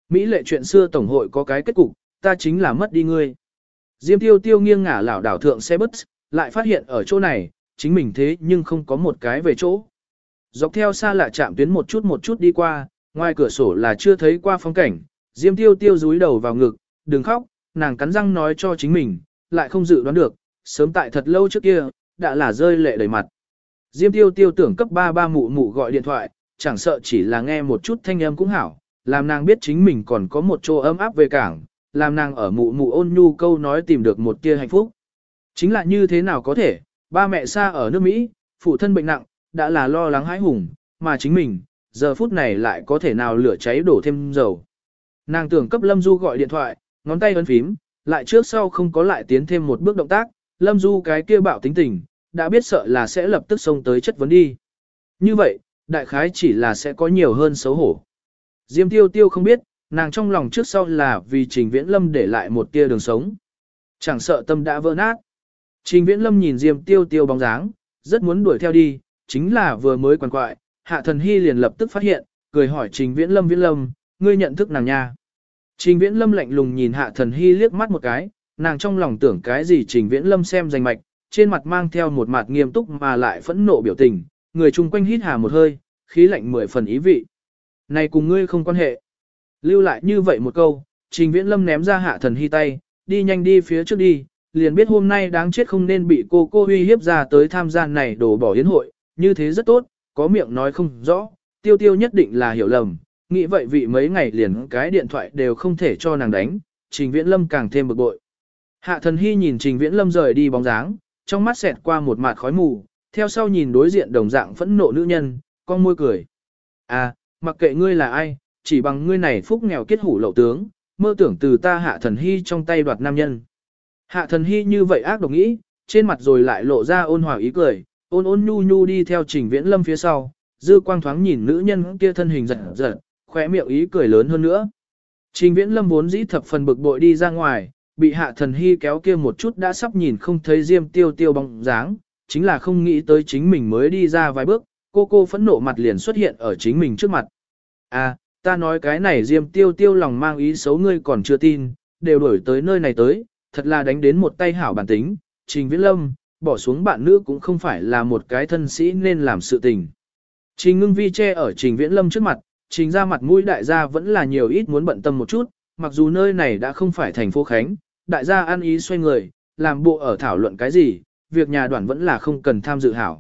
Mỹ lệ chuyện xưa tổng hội có cái kết cục, ta chính là mất đi ngươi. Diêm Tiêu Tiêu nghiêng ngả lảo đảo thượng xe bus, lại phát hiện ở chỗ này, chính mình thế nhưng không có một cái về chỗ. Dọc theo xa lạ chạm tuyến một chút đi qua, ngoài cửa sổ là chưa thấy qua phong cảnh, Diêm Tiêu Tiêu dúi đầu vào ngực, đừng khóc, nàng cắn răng nói cho chính mình, lại không dự đoán được, sớm tại thật lâu trước kia, đã là rơi lệ đầy mặt. Diêm Tiêu Tiêu tưởng cấp ba ba mụ mụ gọi điện thoại, chẳng sợ chỉ là nghe một chút thanh âm cũng hảo, làm nàng biết chính mình còn có một chỗ ấm áp về cảng, làm nàng ở mụ mụ ôn nhu câu nói tìm được một tia hạnh phúc. Chính là như thế nào có thể, ba mẹ xa ở nước Mỹ, phụ thân bệnh nặng, đã là lo lắng hãi hùng, mà chính mình, giờ phút này lại có thể nào lửa cháy đổ thêm dầu. Nàng tưởng cấp Lâm Du gọi điện thoại, ngón tay ấn phím, lại trước sau không có lại tiến thêm một bước động tác, Lâm Du cái kia bạo tính tình, đã biết sợ là sẽ lập tức xông tới chất vấn đi. Như vậy, đại khái chỉ là sẽ có nhiều hơn xấu hổ. Diêm Tiêu Tiêu không biết, nàng trong lòng trước sau là vì Trình Viễn Lâm để lại một tia đường sống. Chẳng sợ tâm đã vỡ nát. Trình Viễn Lâm nhìn Diêm Tiêu Tiêu bóng dáng, rất muốn đuổi theo đi, chính là vừa mới quằn quại, Hạ Thần Hy liền lập tức phát hiện, cười hỏi Trình Viễn Lâm, ngươi nhận thức nàng nha. Trình Viễn Lâm lạnh lùng nhìn Hạ Thần Hy liếc mắt một cái, nàng trong lòng tưởng cái gì Trình Viễn Lâm xem danh mạch, trên mặt mang theo một mặt nghiêm túc mà lại phẫn nộ biểu tình, người chung quanh hít hà một hơi, khí lạnh 10 phần ý vị. Này cùng ngươi không quan hệ. Lưu lại như vậy một câu, Trình Viễn Lâm ném ra Hạ Thần Hy tay, đi nhanh đi phía trước đi, liền biết hôm nay đáng chết không nên bị cô uy hiếp ra tới tham gia này đổ bỏ yến hội, như thế rất tốt, có miệng nói không rõ, Tiêu Tiêu nhất định là hiểu lầm, nghĩ vậy vị mấy ngày liền cái điện thoại đều không thể cho nàng đánh, Trình Viễn Lâm càng thêm bực bội. Hạ Thần Hy nhìn Trình Viễn Lâm rời đi bóng dáng, trong mắt xẹt qua một mạt khói mù, theo sau nhìn đối diện đồng dạng phẫn nộ nữ nhân, con môi cười. À, mặc kệ ngươi là ai, chỉ bằng ngươi này phúc nghèo kết hủ lậu tướng, mơ tưởng từ ta Hạ Thần Hy trong tay đoạt nam nhân. Hạ Thần Hy như vậy ác độc nghĩ, trên mặt rồi lại lộ ra ôn hòa ý cười, ôn nhu nhu đi theo Trình Viễn Lâm phía sau, dư quang thoáng nhìn nữ nhân kia thân hình giật giật, khóe miệng ý cười lớn hơn nữa. Trình Viễn Lâm vốn dĩ thập phần bực bội đi ra ngoài, bị Hạ Thần Hy kéo kia một chút đã sắp nhìn không thấy Diêm Tiêu Tiêu bóng dáng, chính là không nghĩ tới chính mình mới đi ra vài bước, cô phẫn nộ mặt liền xuất hiện ở chính mình trước mặt. À, ta nói cái này Diêm Tiêu Tiêu lòng mang ý xấu ngươi còn chưa tin, đều đuổi tới nơi này tới, thật là đánh đến một tay hảo bản tính, Trình Viễn Lâm, bỏ xuống bạn nữ cũng không phải là một cái thân sĩ nên làm sự tình. Trình Ngưng Vi che ở Trình Viễn Lâm trước mặt, Trình ra mặt mũi đại gia vẫn là nhiều ít muốn bận tâm một chút, mặc dù nơi này đã không phải thành phố Khánh, đại gia ăn ý xoay người, làm bộ ở thảo luận cái gì, việc nhà đoàn vẫn là không cần tham dự hảo.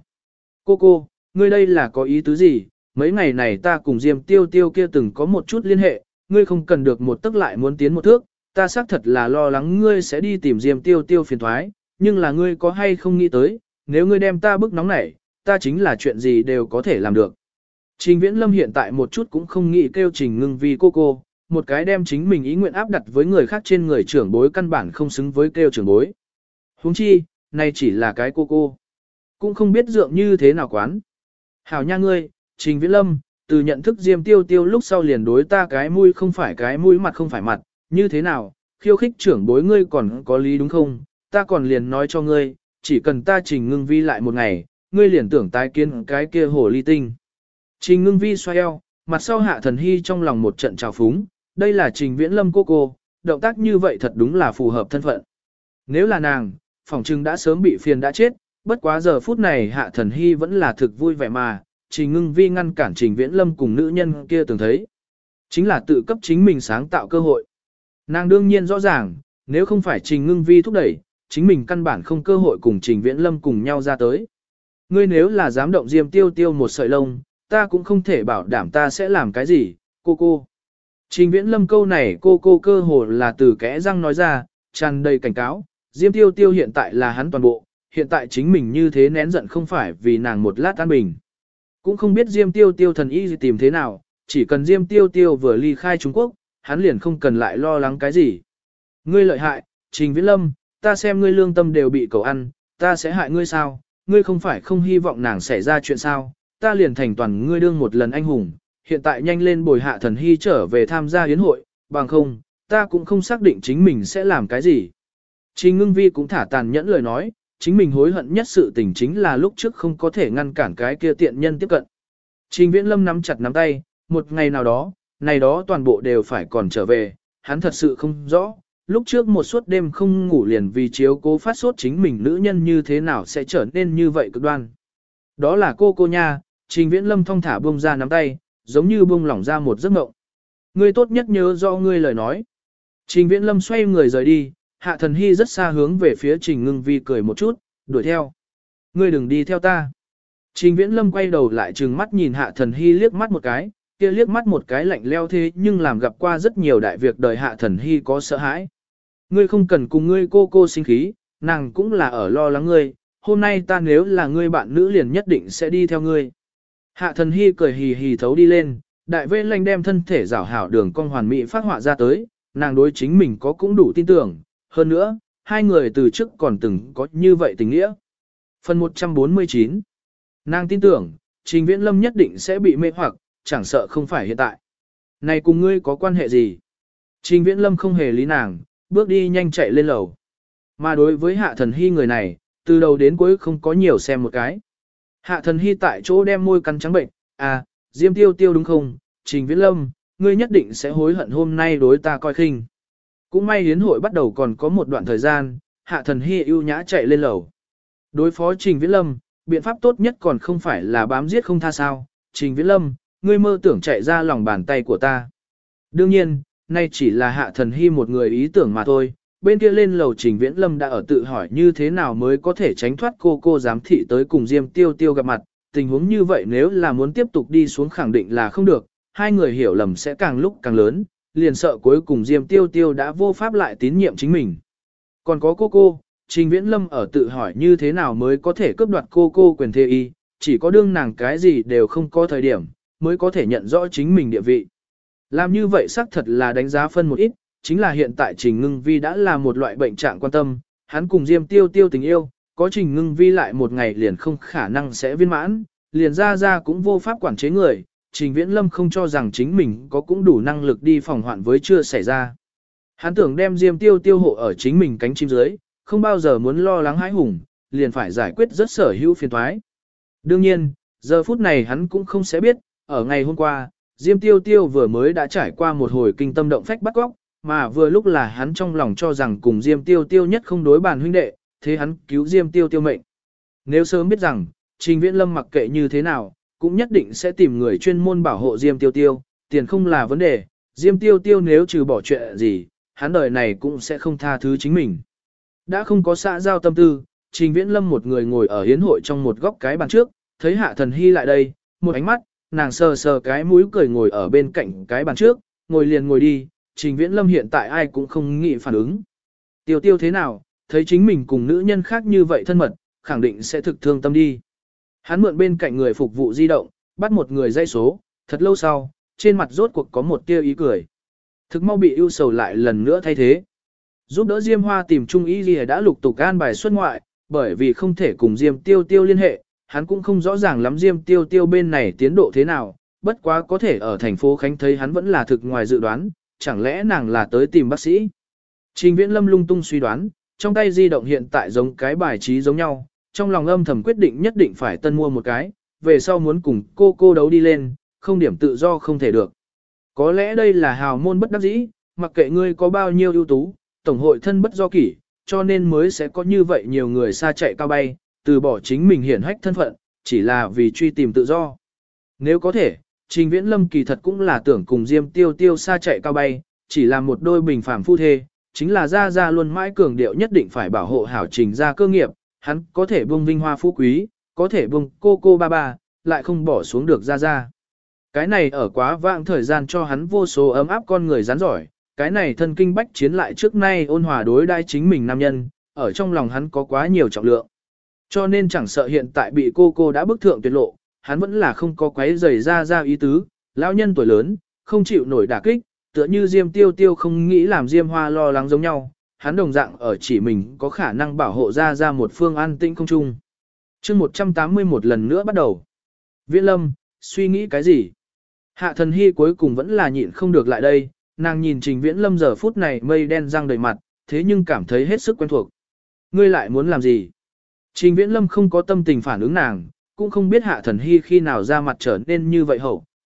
Cô, ngươi đây là có ý tứ gì, mấy ngày này ta cùng Diêm Tiêu Tiêu kia từng có một chút liên hệ, ngươi không cần được một tức lại muốn tiến một thước, ta xác thật là lo lắng ngươi sẽ đi tìm Diêm Tiêu Tiêu phiền thoái, nhưng là ngươi có hay không nghĩ tới, nếu ngươi đem ta bức nóng nảy, ta chính là chuyện gì đều có thể làm được. Trình Viễn Lâm hiện tại một chút cũng không nghĩ kêu Trình Ngưng Vi cô, một cái đem chính mình ý nguyện áp đặt với người khác trên người trưởng bối căn bản không xứng với kêu trưởng bối. Huống chi, này chỉ là cái cô. Cũng không biết dượng như thế nào quán. Hảo nha ngươi, Trình Viễn Lâm, từ nhận thức Diêm Tiêu Tiêu lúc sau liền đối ta cái mũi không phải cái mũi mặt không phải mặt, như thế nào, khiêu khích trưởng bối ngươi còn có lý đúng không, ta còn liền nói cho ngươi, chỉ cần ta Trình Ngưng Vi lại một ngày, ngươi liền tưởng tái kiến cái kia hồ ly tinh. Trình Ngưng Vi xoay eo, mặt sau Hạ Thần Hy trong lòng một trận trào phúng, đây là Trình Viễn Lâm cô, động tác như vậy thật đúng là phù hợp thân phận. Nếu là nàng, phỏng chừng đã sớm bị phiền đã chết, bất quá giờ phút này Hạ Thần Hy vẫn là thực vui vẻ mà, Trình Ngưng Vi ngăn cản Trình Viễn Lâm cùng nữ nhân kia từng thấy. Chính là tự cấp chính mình sáng tạo cơ hội. Nàng đương nhiên rõ ràng, nếu không phải Trình Ngưng Vi thúc đẩy, chính mình căn bản không cơ hội cùng Trình Viễn Lâm cùng nhau ra tới. Ngươi nếu là dám động Diêm Tiêu Tiêu một sợi lông, ta cũng không thể bảo đảm ta sẽ làm cái gì, cô. Trình Viễn Lâm câu này cô cơ hồ là từ kẽ răng nói ra, tràn đầy cảnh cáo, Diêm Tiêu Tiêu hiện tại là hắn toàn bộ, hiện tại chính mình như thế nén giận không phải vì nàng một lát an bình. Cũng không biết Diêm Tiêu Tiêu thần y gì tìm thế nào, chỉ cần Diêm Tiêu Tiêu vừa ly khai Trung Quốc, hắn liền không cần lại lo lắng cái gì. Ngươi lợi hại, Trình Viễn Lâm, ta xem ngươi lương tâm đều bị cầu ăn, ta sẽ hại ngươi sao, ngươi không phải không hy vọng nàng xảy ra chuyện sao, ta liền thành toàn ngươi đương một lần anh hùng, hiện tại nhanh lên bồi Hạ Thần Hy trở về tham gia yến hội, bằng không, ta cũng không xác định chính mình sẽ làm cái gì. Trình Ngưng Vi cũng thả tàn nhẫn lời nói, chính mình hối hận nhất sự tình chính là lúc trước không có thể ngăn cản cái kia tiện nhân tiếp cận. Trình Viễn Lâm nắm chặt nắm tay, một ngày nào đó, này đó toàn bộ đều phải còn trở về, hắn thật sự không rõ. Lúc trước một suốt đêm không ngủ liền vì chiếu cố phát sốt chính mình nữ nhân như thế nào sẽ trở nên như vậy cực đoan. Đó là cô nha, Trình Viễn Lâm thong thả buông ra nắm tay, giống như buông lỏng ra một giấc mộng. Ngươi tốt nhất nhớ rõ ngươi lời nói. Trình Viễn Lâm xoay người rời đi, Hạ Thần Hy rất xa hướng về phía Trình Ngưng Vi cười một chút, đuổi theo. Ngươi đừng đi theo ta. Trình Viễn Lâm quay đầu lại trừng mắt nhìn Hạ Thần Hy liếc mắt một cái, kia liếc mắt một cái lạnh leo thế nhưng làm gặp qua rất nhiều đại việc đời Hạ Thần Hy có sợ hãi. Ngươi không cần cùng ngươi cô sinh khí, nàng cũng là ở lo lắng ngươi, hôm nay ta nếu là ngươi bạn nữ liền nhất định sẽ đi theo ngươi. Hạ Thần Hy cười hì hì thấu đi lên, đại vê lanh đem thân thể rảo hảo đường cong hoàn mỹ phát họa ra tới, nàng đối chính mình có cũng đủ tin tưởng, hơn nữa, hai người từ trước còn từng có như vậy tình nghĩa. Phần 149. Nàng tin tưởng, Trình Viễn Lâm nhất định sẽ bị mê hoặc, chẳng sợ không phải hiện tại. Này cùng ngươi có quan hệ gì? Trình Viễn Lâm không hề lý nàng, bước đi nhanh chạy lên lầu. Mà đối với Hạ Thần Hy người này, từ đầu đến cuối không có nhiều xem một cái. Hạ Thần Hy tại chỗ đem môi cắn trắng bệnh, à, Diêm Tiêu Tiêu đúng không? Trình Viễn Lâm, ngươi nhất định sẽ hối hận hôm nay đối ta coi khinh. Cũng may yến hội bắt đầu còn có một đoạn thời gian, Hạ Thần Hy ưu nhã chạy lên lầu. Đối phó Trình Viễn Lâm, biện pháp tốt nhất còn không phải là bám giết không tha sao. Trình Viễn Lâm, ngươi mơ tưởng chạy ra lòng bàn tay của ta. Đương nhiên, nay chỉ là Hạ Thần Hy một người ý tưởng mà thôi. Bên kia lên lầu Trình Viễn Lâm đã ở tự hỏi như thế nào mới có thể tránh thoát cô giám thị tới cùng Diêm Tiêu Tiêu gặp mặt. Tình huống như vậy nếu là muốn tiếp tục đi xuống khẳng định là không được, hai người hiểu lầm sẽ càng lúc càng lớn, liền sợ cuối cùng Diêm Tiêu Tiêu đã vô pháp lại tín nhiệm chính mình. Còn có cô, Trình Viễn Lâm ở tự hỏi như thế nào mới có thể cướp đoạt cô quyền thế y, chỉ có đương nàng cái gì đều không có thời điểm, mới có thể nhận rõ chính mình địa vị. Làm như vậy xác thật là đánh giá phân một ít, chính là hiện tại Trình Ngưng Vi đã là một loại bệnh trạng quan tâm, hắn cùng Diêm Tiêu Tiêu tình yêu, có Trình Ngưng Vi lại một ngày liền không khả năng sẽ viên mãn, liền ra cũng vô pháp quản chế người, Trình Viễn Lâm không cho rằng chính mình có cũng đủ năng lực đi phòng hoạn với chưa xảy ra. Hắn tưởng đem Diêm Tiêu Tiêu hộ ở chính mình cánh chim dưới, không bao giờ muốn lo lắng hãi hùng, liền phải giải quyết rất sở hữu phiền toái. Đương nhiên, giờ phút này hắn cũng không sẽ biết, ở ngày hôm qua, Diêm Tiêu Tiêu vừa mới đã trải qua một hồi kinh tâm động phách bắt góc, mà vừa lúc là hắn trong lòng cho rằng cùng Diêm Tiêu Tiêu nhất không đối bàn huynh đệ, thế hắn cứu Diêm Tiêu Tiêu mệnh. Nếu sớm biết rằng, Trình Viễn Lâm mặc kệ như thế nào, cũng nhất định sẽ tìm người chuyên môn bảo hộ Diêm Tiêu Tiêu, tiền không là vấn đề, Diêm Tiêu Tiêu nếu trừ bỏ chuyện gì, hắn đời này cũng sẽ không tha thứ chính mình. Đã không có xã giao tâm tư, Trình Viễn Lâm một người ngồi ở hiến hội trong một góc cái bàn trước, thấy Hạ Thần Hy lại đây, một ánh mắt, nàng sờ sờ cái mũi cười ngồi ở bên cạnh cái bàn trước, ngồi liền ngồi đi, Trình Viễn Lâm hiện tại ai cũng không nghĩ phản ứng. Tiêu Tiêu thế nào, thấy chính mình cùng nữ nhân khác như vậy thân mật, khẳng định sẽ thực thương tâm đi. Hắn mượn bên cạnh người phục vụ di động, bắt một người dây số, thật lâu sau, trên mặt rốt cuộc có một tia ý cười. Thực mau bị ưu sầu lại lần nữa thay thế. Giúp đỡ Diêm Hoa tìm Trung Y Ghi đã lục tục an bài xuất ngoại, bởi vì không thể cùng Diêm Tiêu Tiêu liên hệ, hắn cũng không rõ ràng lắm Diêm Tiêu Tiêu bên này tiến độ thế nào, bất quá có thể ở thành phố Khánh thấy hắn vẫn là thực ngoài dự đoán, chẳng lẽ nàng là tới tìm bác sĩ. Trình Viễn Lâm lung tung suy đoán, trong tay di động hiện tại giống cái bài trí giống nhau, trong lòng âm thầm quyết định nhất định phải tân mua một cái, về sau muốn cùng cô đấu đi lên, không điểm tự do không thể được. Có lẽ đây là hào môn bất đắc dĩ, mặc kệ ngươi có bao nhiêu ưu tú, tổng hội thân bất do kỷ, cho nên mới sẽ có như vậy nhiều người xa chạy cao bay, từ bỏ chính mình hiển hách thân phận, chỉ là vì truy tìm tự do. Nếu có thể, Trình Viễn Lâm kỳ thật cũng là tưởng cùng Diêm Tiêu Tiêu xa chạy cao bay, chỉ là một đôi bình phàm phu thê, chính là ra luôn mãi cường điệu nhất định phải bảo hộ hảo Trình ra cơ nghiệp, hắn có thể buông vinh hoa phú quý, có thể buông cô ba, lại không bỏ xuống được ra. Cái này ở quá vãng thời gian cho hắn vô số ấm áp con người rắn giỏi, cái này thân kinh bách chiến lại trước nay ôn hòa đối đãi chính mình nam nhân, ở trong lòng hắn có quá nhiều trọng lượng. Cho nên chẳng sợ hiện tại bị cô đã bức thượng tuyệt lộ, hắn vẫn là không có quấy rầy ra ý tứ, lão nhân tuổi lớn, không chịu nổi đả kích, tựa như Diêm Tiêu Tiêu không nghĩ làm Diêm Hoa lo lắng giống nhau, hắn đồng dạng ở chỉ mình có khả năng bảo hộ ra một phương an tĩnh không chung. Chương 181 lần nữa bắt đầu. Viễn Lâm, suy nghĩ cái gì? Hạ Thần Hy cuối cùng vẫn là nhịn không được lại đây, nàng nhìn Trình Viễn Lâm giờ phút này mây đen răng đầy mặt, thế nhưng cảm thấy hết sức quen thuộc. Ngươi lại muốn làm gì? Trình Viễn Lâm không có tâm tình phản ứng nàng, cũng không biết Hạ Thần Hy khi nào ra mặt trở nên như vậy hậu,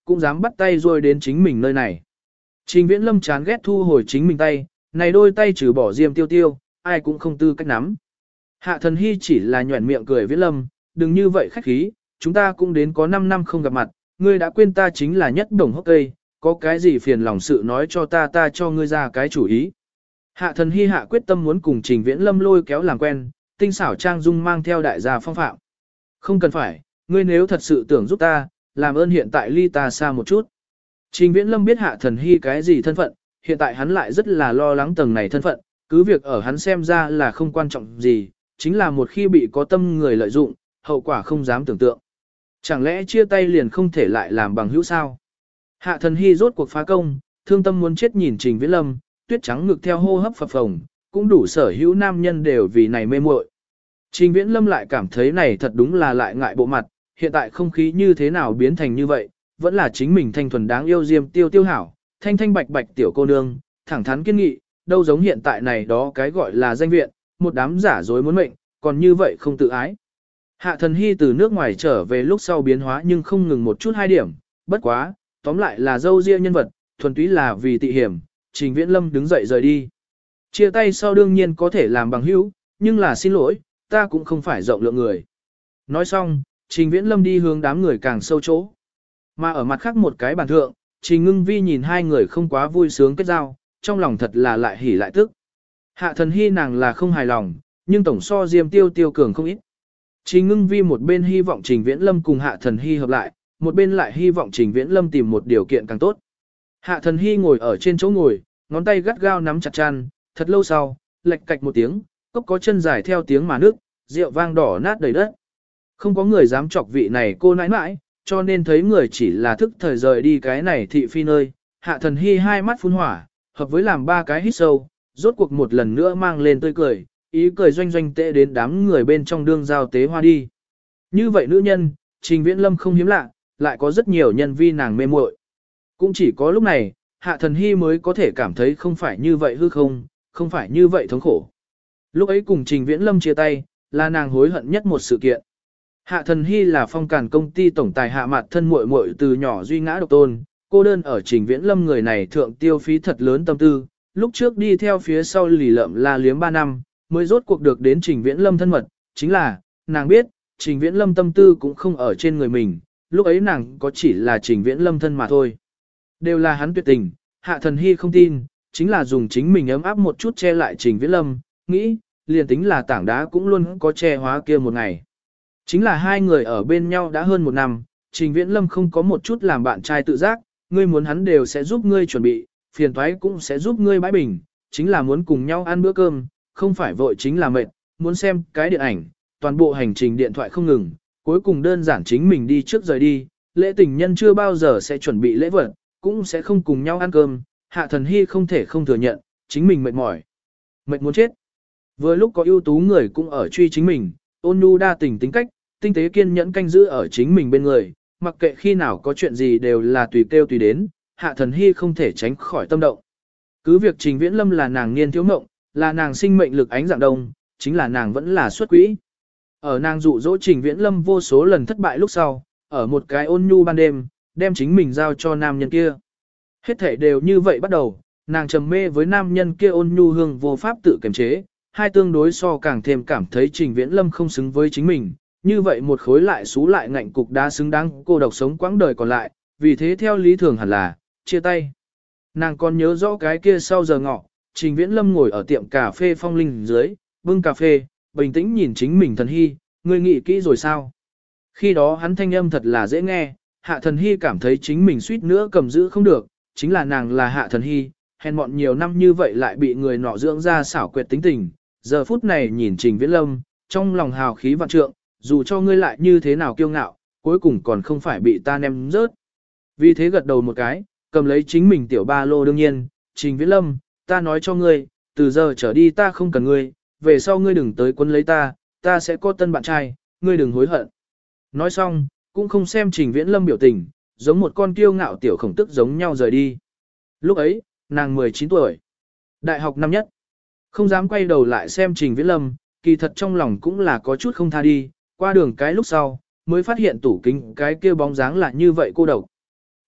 cũng dám bắt tay rồi đến chính mình nơi này. Trình Viễn Lâm chán ghét thu hồi chính mình tay, này đôi tay trừ bỏ Diêm Tiêu Tiêu, ai cũng không tư cách nắm. Hạ Thần Hy chỉ là nhuẩn miệng cười Viễn Lâm, đừng như vậy khách khí, chúng ta cũng đến có 5 năm không gặp mặt, ngươi đã quên ta chính là nhất đồng hốc cây, có cái gì phiền lòng sự nói cho ta cho ngươi ra cái chủ ý. Hạ Thần Hy hạ quyết tâm muốn cùng Trình Viễn Lâm lôi kéo làm quen, tinh xảo trang dung mang theo đại gia phong phạm. Không cần phải, ngươi nếu thật sự tưởng giúp ta, làm ơn hiện tại ly ta xa một chút. Trình Viễn Lâm biết Hạ Thần Hy cái gì thân phận, hiện tại hắn lại rất là lo lắng tầng này thân phận, cứ việc ở hắn xem ra là không quan trọng gì, chính là một khi bị có tâm người lợi dụng, hậu quả không dám tưởng tượng. Chẳng lẽ chia tay liền không thể lại làm bằng hữu sao? Hạ Thần Hy rốt cuộc phá công, thương tâm muốn chết nhìn Trình Viễn Lâm, tuyết trắng ngực theo hô hấp phập phồng, cũng đủ sở hữu nam nhân đều vì này mê muội. Trình Viễn Lâm lại cảm thấy này thật đúng là lại ngại bộ mặt, hiện tại không khí như thế nào biến thành như vậy, vẫn là chính mình thanh thuần đáng yêu Diêm Tiêu Tiêu hảo, thanh thanh bạch bạch tiểu cô nương, thẳng thắn kiên nghị, đâu giống hiện tại này đó cái gọi là danh viện, một đám giả dối muốn mệnh, còn như vậy không tự ái. Hạ Thần Hy từ nước ngoài trở về lúc sau biến hóa nhưng không ngừng một chút 2 điểm, bất quá, tóm lại là dâu ria nhân vật, thuần túy là vì tị hiểm, Trình Viễn Lâm đứng dậy rời đi. Chia tay sau đương nhiên có thể làm bằng hữu, nhưng là xin lỗi, ta cũng không phải rộng lượng người. Nói xong, Trình Viễn Lâm đi hướng đám người càng sâu chỗ. Mà ở mặt khác một cái bàn thượng, Trình Ngưng Vi nhìn hai người không quá vui sướng kết giao, trong lòng thật là lại hỉ lại tức. Hạ Thần Hy nàng là không hài lòng, nhưng tổng so Diêm Tiêu Tiêu cường không ít. Trình Ngưng Vi một bên hy vọng Trình Viễn Lâm cùng Hạ Thần Hy hợp lại, một bên lại hy vọng Trình Viễn Lâm tìm một điều kiện càng tốt. Hạ Thần Hy ngồi ở trên chỗ ngồi, ngón tay gắt gao nắm chặt chăn, thật lâu sau, lệch cạch một tiếng, cốc có chân dài theo tiếng mà nước, rượu vang đỏ nát đầy đất. Không có người dám chọc vị này cô nãi nãi, cho nên thấy người chỉ là thức thời rời đi cái này thị phi nơi. Hạ Thần Hy hai mắt phun hỏa, hợp với làm 3 cái hít sâu, rốt cuộc một lần nữa mang lên tươi cười, ý cười doanh doanh tệ đến đám người bên trong đương giao tế hoa đi. Như vậy nữ nhân, Trình Viễn Lâm không hiếm lạ, lại có rất nhiều nhân vi nàng mê muội. Cũng chỉ có lúc này, Hạ Thần Hy mới có thể cảm thấy không phải như vậy hư không phải như vậy thống khổ. Lúc ấy cùng Trình Viễn Lâm chia tay, là nàng hối hận nhất một sự kiện. Hạ Thần Hy là Phong Càn công ty tổng tài Hạ Mạt thân muội muội từ nhỏ duy ngã độc tôn, cô đơn ở Trình Viễn Lâm người này thượng tiêu phí thật lớn tâm tư, lúc trước đi theo phía sau lì lợm la liếm 3 năm, mới rốt cuộc được đến Trình Viễn Lâm thân mật, chính là, nàng biết, Trình Viễn Lâm tâm tư cũng không ở trên người mình, lúc ấy nàng có chỉ là Trình Viễn Lâm thân mà thôi. Đều là hắn tuyệt tình, Hạ Thần Hy không tin, chính là dùng chính mình ấm áp một chút che lại Trình Viễn Lâm, nghĩ, liền tính là tảng đá cũng luôn có che hóa kia một ngày. Chính là hai người ở bên nhau đã hơn 1 năm, Trình Viễn Lâm không có một chút làm bạn trai tự giác, ngươi muốn hắn đều sẽ giúp ngươi chuẩn bị, phiền toái cũng sẽ giúp ngươi bãi bình, chính là muốn cùng nhau ăn bữa cơm, không phải vội chính là mệt, muốn xem cái điện ảnh, toàn bộ hành trình điện thoại không ngừng, cuối cùng đơn giản chính mình đi trước rời đi, lễ tình nhân chưa bao giờ sẽ chuẩn bị lễ vật, cũng sẽ không cùng nhau ăn cơm, Hạ Thần Hy không thể không thừa nhận, chính mình mệt mỏi, mệt muốn chết. Vừa lúc có ưu tú người cũng ở truy chính mình, ôn nhu đa tình tính cách, tinh tế kiên nhẫn canh giữ ở chính mình bên người, mặc kệ khi nào có chuyện gì đều là tùy kêu tùy đến, Hạ Thần Hy không thể tránh khỏi tâm động. Cứ việc Trình Viễn Lâm là nàng niên thiếu mộng, là nàng sinh mệnh lực ánh dạng đông, chính là nàng vẫn là xuất quỹ. Ở nàng dụ dỗ Trình Viễn Lâm vô số lần thất bại lúc sau, ở một cái ôn nhu ban đêm, đem chính mình giao cho nam nhân kia. Hết thể đều như vậy bắt đầu, nàng trầm mê với nam nhân kia ôn nhu hương vô pháp tự kiềm chế, hai tương đối so càng thêm cảm thấy Trình Viễn Lâm không xứng với chính mình, như vậy một khối lại xú lại ngạnh cục đá xứng đáng cô độc sống quãng đời còn lại, vì thế theo lý thường hẳn là, chia tay. Nàng còn nhớ rõ cái kia sau giờ ngọ, Trình Viễn Lâm ngồi ở tiệm cà phê Phong Linh dưới, bưng cà phê, bình tĩnh nhìn chính mình Thần Hy, ngươi nghĩ kỹ rồi sao? Khi đó hắn thanh âm thật là dễ nghe, Hạ Thần Hy cảm thấy chính mình suýt nữa cầm giữ không được, chính là nàng là Hạ Thần Hy, hèn mọn nhiều năm như vậy lại bị người nọ dưỡng ra xảo quyệt tính tình, giờ phút này nhìn Trình Viễn Lâm, trong lòng hào khí vạn trượng, dù cho ngươi lại như thế nào kiêu ngạo, cuối cùng còn không phải bị ta ném rớt. Vì thế gật đầu một cái, cầm lấy chính mình tiểu ba lô đương nhiên, Trình Viễn Lâm, ta nói cho ngươi, từ giờ trở đi ta không cần ngươi, về sau ngươi đừng tới quấn lấy ta sẽ có tân bạn trai, ngươi đừng hối hận. Nói xong, cũng không xem Trình Viễn Lâm biểu tình, giống một con kiêu ngạo tiểu khổng tức giống nhau rời đi. Lúc ấy, nàng 19 tuổi, đại học năm nhất, không dám quay đầu lại xem Trình Viễn Lâm, kỳ thật trong lòng cũng là có chút không tha đi, qua đường cái lúc sau, mới phát hiện tủ kính cái kia bóng dáng là như vậy cô độc.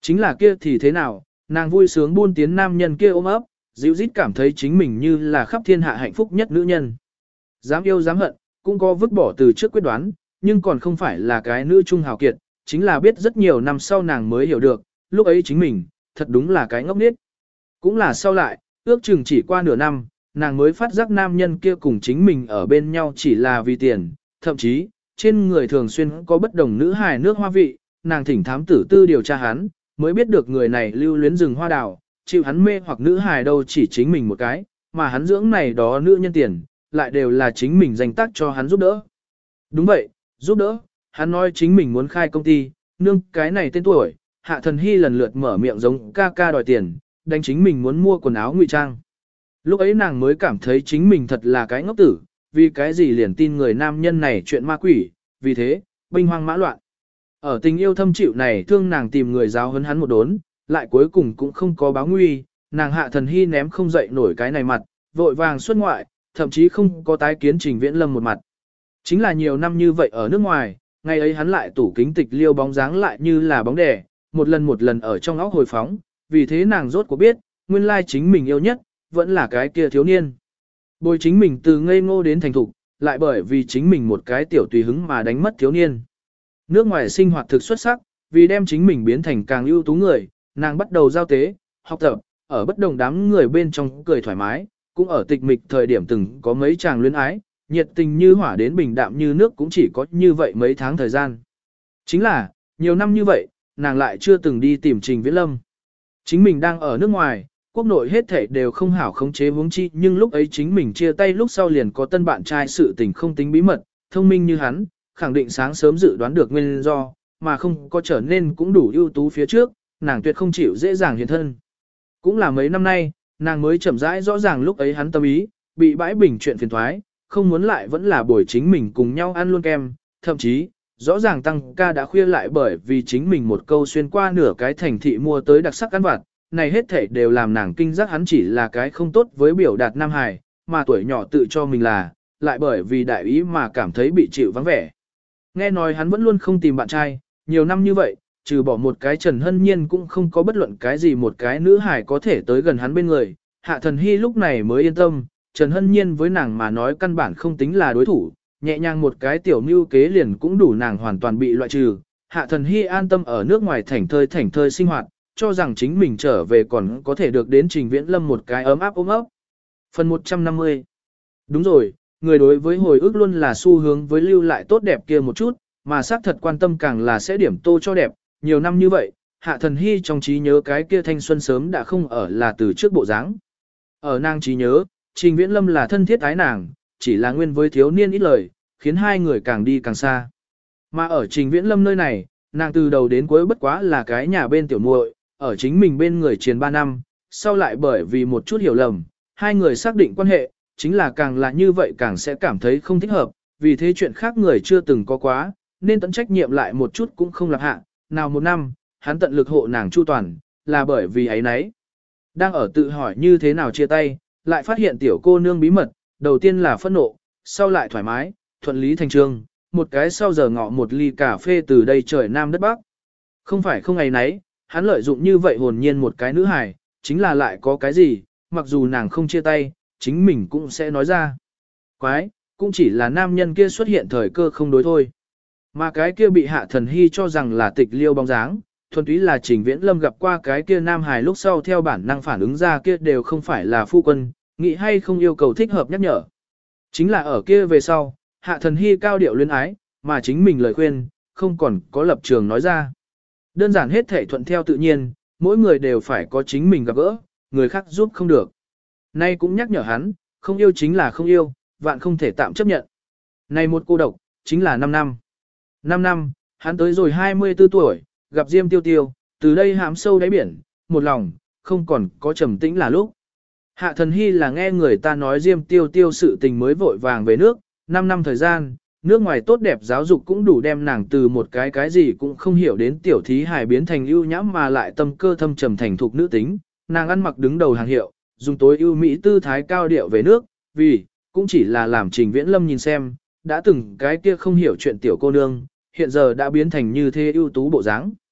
Chính là kia thì thế nào, nàng vui sướng buôn tiến nam nhân kia ôm ấp, dịu dít cảm thấy chính mình như là khắp thiên hạ hạnh phúc nhất nữ nhân. Dám yêu dám hận, cũng có vứt bỏ từ trước quyết đoán, nhưng còn không phải là cái nữ trung hào kiệt, chính là biết rất nhiều năm sau nàng mới hiểu được, lúc ấy chính mình, thật đúng là cái ngốc nghếch. Cũng là sau lại, ước chừng chỉ qua nửa năm, nàng mới phát giác nam nhân kia cùng chính mình ở bên nhau chỉ là vì tiền, thậm chí, trên người thường xuyên có bất đồng nữ hài nước hoa vị, nàng thỉnh thám tử tư điều tra hắn, mới biết được người này lưu luyến rừng hoa đào, chịu hắn mê hoặc nữ hài đâu chỉ chính mình một cái, mà hắn dưỡng này đó nữ nhân tiền, lại đều là chính mình dành tác cho hắn giúp đỡ. Đúng vậy, giúp đỡ, hắn nói chính mình muốn khai công ty, nương cái này tên tuổi, Hạ Thần Hy lần lượt mở miệng giống ca ca đòi tiền, đánh chính mình muốn mua quần áo ngụy trang. Lúc ấy nàng mới cảm thấy chính mình thật là cái ngốc tử, vì cái gì liền tin người nam nhân này chuyện ma quỷ, vì thế, binh hoang mã loạn. Ở tình yêu thâm chịu này thương nàng tìm người giáo huấn hắn một đốn, lại cuối cùng cũng không có báo nguy, nàng Hạ Thần Hy ném không dậy nổi cái này mặt, vội vàng xuất ngoại, thậm chí không có tái kiến Trình Viễn Lâm một mặt. Chính là nhiều năm như vậy ở nước ngoài, ngày ấy hắn lại tủ kính tịch liêu bóng dáng lại như là bóng đè, một lần ở trong óc hồi phóng, vì thế nàng rốt cuộc biết, nguyên lai chính mình yêu nhất, vẫn là cái kia thiếu niên. Bồi chính mình từ ngây ngô đến thành thục, lại bởi vì chính mình một cái tiểu tùy hứng mà đánh mất thiếu niên. Nước ngoài sinh hoạt thực xuất sắc, vì đem chính mình biến thành càng ưu tú người, nàng bắt đầu giao tế, học tập, ở bất đồng đám người bên trong cười thoải mái, cũng ở tịch mịch thời điểm từng có mấy chàng luyến ái, nhiệt tình như hỏa đến bình đạm như nước cũng chỉ có như vậy mấy tháng thời gian. Chính là, nhiều năm như vậy, nàng lại chưa từng đi tìm Trình Viễn Lâm. Chính mình đang ở nước ngoài, quốc nội hết thảy đều không hảo khống chế huống chi, nhưng lúc ấy chính mình chia tay lúc sau liền có tân bạn trai, sự tình không tính bí mật, thông minh như hắn, khẳng định sáng sớm dự đoán được nguyên do, mà không có trở nên cũng đủ ưu tú phía trước, nàng tuyệt không chịu dễ dàng hiện thân. Cũng là mấy năm nay, nàng mới chậm rãi rõ ràng lúc ấy hắn tâm ý, bị bãi bình chuyện phiền thoái, không muốn lại vẫn là buổi chính mình cùng nhau ăn luôn kem, thậm chí, rõ ràng tăng ca đã khuya lại bởi vì chính mình một câu xuyên qua nửa cái thành thị mua tới đặc sắc ăn vặt, này hết thảy đều làm nàng kinh giác hắn chỉ là cái không tốt với biểu đạt Nam Hải, mà tuổi nhỏ tự cho mình là, lại bởi vì đại ý mà cảm thấy bị chịu vắng vẻ. Nghe nói hắn vẫn luôn không tìm bạn trai, nhiều năm như vậy, trừ bỏ một cái Trần Hân Nhiên cũng không có bất luận cái gì một cái nữ hải có thể tới gần hắn bên người, Hạ Thần Hy lúc này mới yên tâm, Trần Hân Nhiên với nàng mà nói căn bản không tính là đối thủ, nhẹ nhàng một cái tiểu mưu kế liền cũng đủ nàng hoàn toàn bị loại trừ. Hạ Thần Hy an tâm ở nước ngoài thảnh thơi sinh hoạt, cho rằng chính mình trở về còn có thể được đến Trình Viễn Lâm một cái ấm áp ôm ấp. Phần 150. Đúng rồi, người đối với hồi ức luôn là xu hướng với lưu lại tốt đẹp kia một chút, mà xác thật quan tâm càng là sẽ điểm tô cho đẹp. Nhiều năm như vậy, Hạ Thần Hy trong trí nhớ cái kia thanh xuân sớm đã không ở là từ trước bộ dáng. Ở nàng trí nhớ, Trình Viễn Lâm là thân thiết ái nàng, chỉ là nguyên với thiếu niên ít lời, khiến hai người càng đi càng xa. Mà ở Trình Viễn Lâm nơi này, nàng từ đầu đến cuối bất quá là cái nhà bên tiểu muội, ở chính mình bên người triền 3 năm, sau lại bởi vì một chút hiểu lầm, hai người xác định quan hệ, chính là càng là như vậy càng sẽ cảm thấy không thích hợp, vì thế chuyện khác người chưa từng có quá, nên tận trách nhiệm lại một chút cũng không lạc hạ, nào một năm, hắn tận lực hộ nàng chu toàn, là bởi vì ấy nấy. Đang ở tự hỏi như thế nào chia tay, lại phát hiện tiểu cô nương bí mật, đầu tiên là phẫn nộ, sau lại thoải mái, thuận lý thành trương, một cái sau giờ ngọ một ly cà phê từ đây trời nam đất bắc. Không phải không ấy nấy, hắn lợi dụng như vậy hồn nhiên một cái nữ hài, chính là lại có cái gì, mặc dù nàng không chia tay, chính mình cũng sẽ nói ra. Quái, cũng chỉ là nam nhân kia xuất hiện thời cơ không đối thôi. Mà cái kia bị Hạ Thần Hy cho rằng là tịch liêu bóng dáng, thuần túy là Trình Viễn Lâm gặp qua cái kia nam hài lúc sau theo bản năng phản ứng ra kia đều không phải là phu quân, nghĩ hay không yêu cầu thích hợp nhắc nhở. Chính là ở kia về sau, Hạ Thần Hy cao điệu luyến ái, mà chính mình lời khuyên, không còn có lập trường nói ra. Đơn giản hết thể thuận theo tự nhiên, mỗi người đều phải có chính mình gặp gỡ, người khác giúp không được. Nay cũng nhắc nhở hắn, không yêu chính là không yêu, vạn không thể tạm chấp nhận. Này một cô độc, chính là 5 năm. 5 năm, hắn tới rồi 24 tuổi, gặp Diêm Tiêu Tiêu, từ đây hãm sâu đáy biển, một lòng, không còn có trầm tĩnh là lúc. Hạ Thần Hy là nghe người ta nói Diêm Tiêu Tiêu sự tình mới vội vàng về nước, 5 năm thời gian, nước ngoài tốt đẹp giáo dục cũng đủ đem nàng từ một cái gì cũng không hiểu đến tiểu thí hài biến thành ưu nhãm mà lại tâm cơ thâm trầm thành thục nữ tính, nàng ăn mặc đứng đầu hàng hiệu, dùng tối ưu mỹ tư thái cao điệu về nước, vì, cũng chỉ là làm Trình Viễn Lâm nhìn xem, đã từng cái kia không hiểu chuyện tiểu cô nương, hiện giờ đã biến thành như thế ưu tú bộ dáng.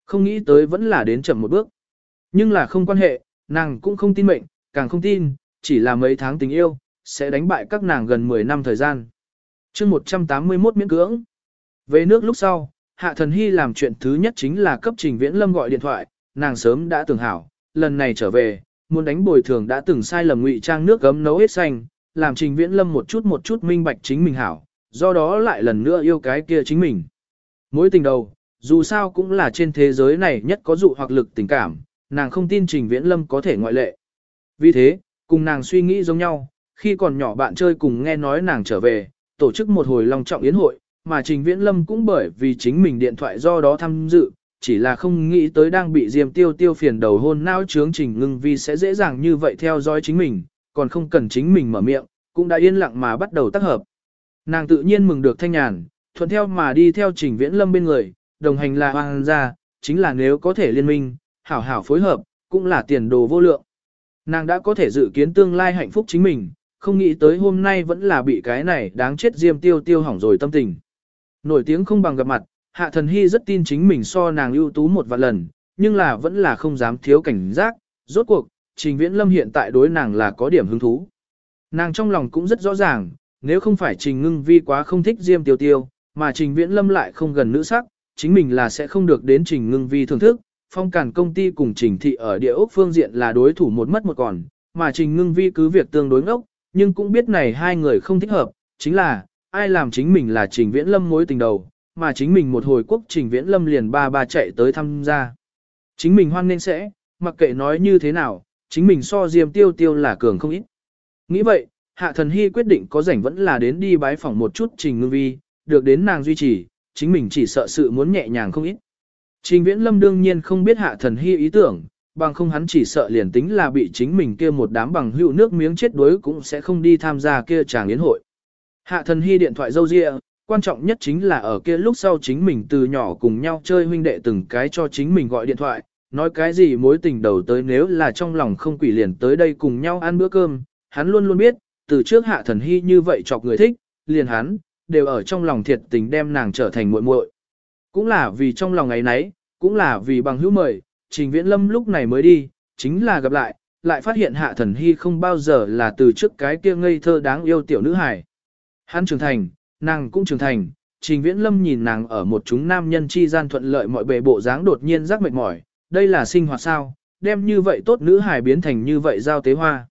Không nghĩ tới vẫn là đến chậm một bước. Nhưng là không quan hệ, nàng cũng không tin mệnh, càng không tin, chỉ là mấy tháng tình yêu, sẽ đánh bại các nàng gần 10 năm thời gian. chương 181 miễn cưỡng. Về nước lúc sau, Hạ Thần Hy làm chuyện thứ nhất chính là cấp Trình Viễn Lâm gọi điện thoại, nàng sớm đã tưởng hảo, lần này trở về, muốn đánh bồi thường đã từng sai lầm ngụy trang nước gấm nấu hết xanh, làm Trình Viễn Lâm một chút minh bạch chính mình hảo, do đó lại lần nữa yêu cái kia chính mình. Mối tình đầu, dù sao cũng là trên thế giới này nhất có dụ hoặc lực tình cảm, nàng không tin Trình Viễn Lâm có thể ngoại lệ. Vì thế, cùng nàng suy nghĩ giống nhau, khi còn nhỏ bạn chơi cùng nghe nói nàng trở về, tổ chức một hồi long trọng yến hội, mà Trình Viễn Lâm cũng bởi vì chính mình điện thoại do đó tham dự, chỉ là không nghĩ tới đang bị Diêm Tiêu Tiêu phiền đầu hôn não chướng Trình Ngưng Vi sẽ dễ dàng như vậy theo dõi chính mình, còn không cần chính mình mở miệng, cũng đã yên lặng mà bắt đầu tác hợp. Nàng tự nhiên mừng được thanh nhàn, thuận theo mà đi theo Trình Viễn Lâm bên người, đồng hành là hoàng gia, chính là nếu có thể liên minh, hảo hảo phối hợp, cũng là tiền đồ vô lượng. Nàng đã có thể dự kiến tương lai hạnh phúc chính mình, không nghĩ tới hôm nay vẫn là bị cái này đáng chết Diêm Tiêu Tiêu hỏng rồi tâm tình. Nổi tiếng không bằng gặp mặt, Hạ Thần Hy rất tin chính mình so nàng ưu tú một vạn lần, nhưng là vẫn là không dám thiếu cảnh giác, rốt cuộc, Trình Viễn Lâm hiện tại đối nàng là có điểm hứng thú. Nàng trong lòng cũng rất rõ ràng, nếu không phải Trình Ngưng Vi quá không thích Diêm Tiêu Tiêu, mà Trình Viễn Lâm lại không gần nữ sắc, chính mình là sẽ không được đến Trình Ngưng Vi thưởng thức. Phong Càn công ty cùng Trình Thị ở địa ốc phương diện là đối thủ một mất một còn, mà Trình Ngưng Vi cứ việc tương đối ngốc, nhưng cũng biết này hai người không thích hợp, chính là, ai làm chính mình là Trình Viễn Lâm mối tình đầu, mà chính mình một hồi quốc Trình Viễn Lâm liền ba chạy tới tham gia. Chính mình hoan nên sẽ, mặc kệ nói như thế nào, chính mình so Diêm Tiêu Tiêu là cường không ít. Nghĩ vậy, Hạ Thần Hy quyết định có rảnh vẫn là đến đi bái phỏng một chút Trình Ngưng Vi, được đến nàng duy trì, chính mình chỉ sợ sự muốn nhẹ nhàng không ít. Trình Viễn Lâm đương nhiên không biết Hạ Thần Hy ý tưởng, bằng không hắn chỉ sợ liền tính là bị chính mình kia một đám bằng hữu nước miếng chết đuối cũng sẽ không đi tham gia kia tràng yến hội. Hạ Thần Hy điện thoại râu ria, quan trọng nhất chính là ở kia lúc sau chính mình từ nhỏ cùng nhau chơi huynh đệ từng cái cho chính mình gọi điện thoại, nói cái gì mối tình đầu tới nếu là trong lòng không quỷ liền tới đây cùng nhau ăn bữa cơm, hắn luôn luôn biết, từ trước Hạ Thần Hy như vậy chọc người thích, liền hắn, đều ở trong lòng thiệt tình đem nàng trở thành muội muội. Cũng là vì trong lòng ấy nấy, cũng là vì bằng hữu mời, Trình Viễn Lâm lúc này mới đi, chính là gặp lại phát hiện Hạ Thần Hy không bao giờ là từ trước cái kia ngây thơ đáng yêu tiểu nữ hài. Hắn trưởng thành, nàng cũng trưởng thành, Trình Viễn Lâm nhìn nàng ở một chúng nam nhân chi gian thuận lợi mọi bề bộ dáng đột nhiên giác mệt mỏi, đây là sinh hoạt sao, đem như vậy tốt nữ hài biến thành như vậy giao tế hoa.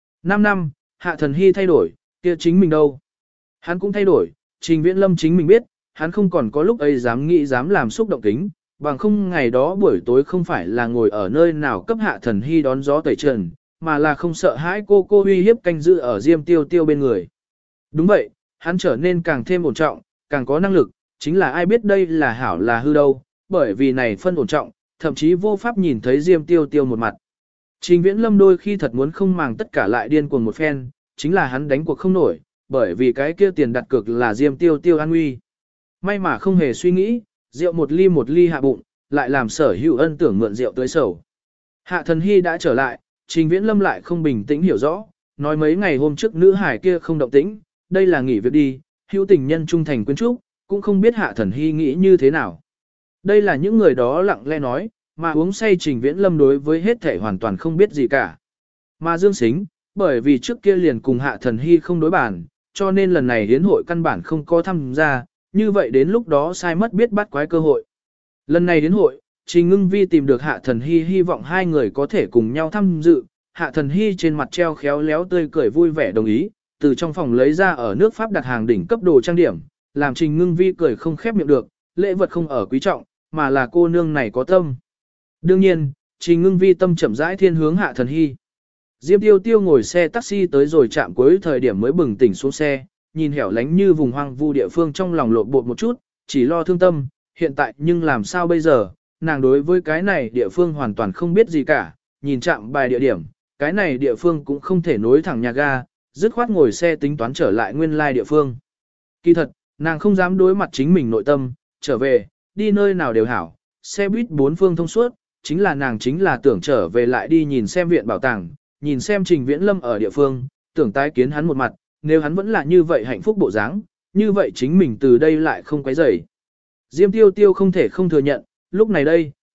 5 năm, Hạ Thần Hy thay đổi, kia chính mình đâu? Hắn cũng thay đổi, Trình Viễn Lâm chính mình biết, hắn không còn có lúc ấy dám nghĩ dám làm xúc động kính, bằng không ngày đó buổi tối không phải là ngồi ở nơi nào cấp Hạ Thần Hy đón gió tẩy trần, mà là không sợ hãi cô uy hiếp canh giữ ở Diêm Tiêu Tiêu bên người. Đúng vậy, hắn trở nên càng thêm ổn trọng, càng có năng lực, chính là ai biết đây là hảo là hư đâu, bởi vì này phân ổn trọng, thậm chí vô pháp nhìn thấy Diêm Tiêu Tiêu một mặt. Trình Viễn Lâm đôi khi thật muốn không màng tất cả lại điên cuồng một phen, chính là hắn đánh cuộc không nổi, bởi vì cái kia tiền đặt cược là Diêm Tiêu Tiêu an nguy. May mà không hề suy nghĩ, rượu một ly hạ bụng, lại làm Sở Hữu Ân tưởng mượn rượu tới sầu. Hạ Thần Hy đã trở lại, Trình Viễn Lâm lại không bình tĩnh hiểu rõ, nói mấy ngày hôm trước nữ hải kia không động tĩnh, đây là nghỉ việc đi, hữu tình nhân trung thành quyến trúc, cũng không biết Hạ Thần Hy nghĩ như thế nào. Đây là những người đó lặng lẽ nói, mà uống say Trình Viễn Lâm đối với hết thể hoàn toàn không biết gì cả. Mà Dương Sính, bởi vì trước kia liền cùng Hạ Thần Hy không đối bản, cho nên lần này hiến hội căn bản không có tham gia, như vậy đến lúc đó sai mất biết bắt quái cơ hội. Lần này đến hội, Trình Ngưng Vi tìm được Hạ Thần Hy hy vọng hai người có thể cùng nhau tham dự, Hạ Thần Hy trên mặt treo khéo léo tươi cười vui vẻ đồng ý, từ trong phòng lấy ra ở nước Pháp đặt hàng đỉnh cấp đồ trang điểm, làm Trình Ngưng Vi cười không khép miệng được, lễ vật không ở quý trọng, mà là cô nương này có tâm. Đương nhiên, Trình Ngưng Vi tâm chậm rãi thiên hướng Hạ Thần Hy. Diêm Tiêu Tiêu ngồi xe taxi tới rồi chạm cuối thời điểm mới bừng tỉnh xuống xe, nhìn hẻo lánh như vùng hoang vu địa phương trong lòng lộn bột một chút, chỉ lo thương tâm, hiện tại nhưng làm sao bây giờ, nàng đối với cái này địa phương hoàn toàn không biết gì cả, nhìn chạm bài địa điểm, cái này địa phương cũng không thể nối thẳng nhà ga, dứt khoát ngồi xe tính toán trở lại nguyên lai địa phương. Kỳ thật, nàng không dám đối mặt chính mình nội tâm, trở về, đi nơi nào đều hảo, xe buýt bốn phương thông suốt, chính là tưởng trở về lại đi nhìn xem viện bảo tàng, nhìn xem Trình Viễn Lâm ở địa phương, tưởng tái kiến hắn một mặt, nếu hắn vẫn là như vậy hạnh phúc bộ dáng, như vậy chính mình từ đây lại không quấy rầy. Diêm Tiêu Tiêu không thể không thừa nhận, lúc này đây,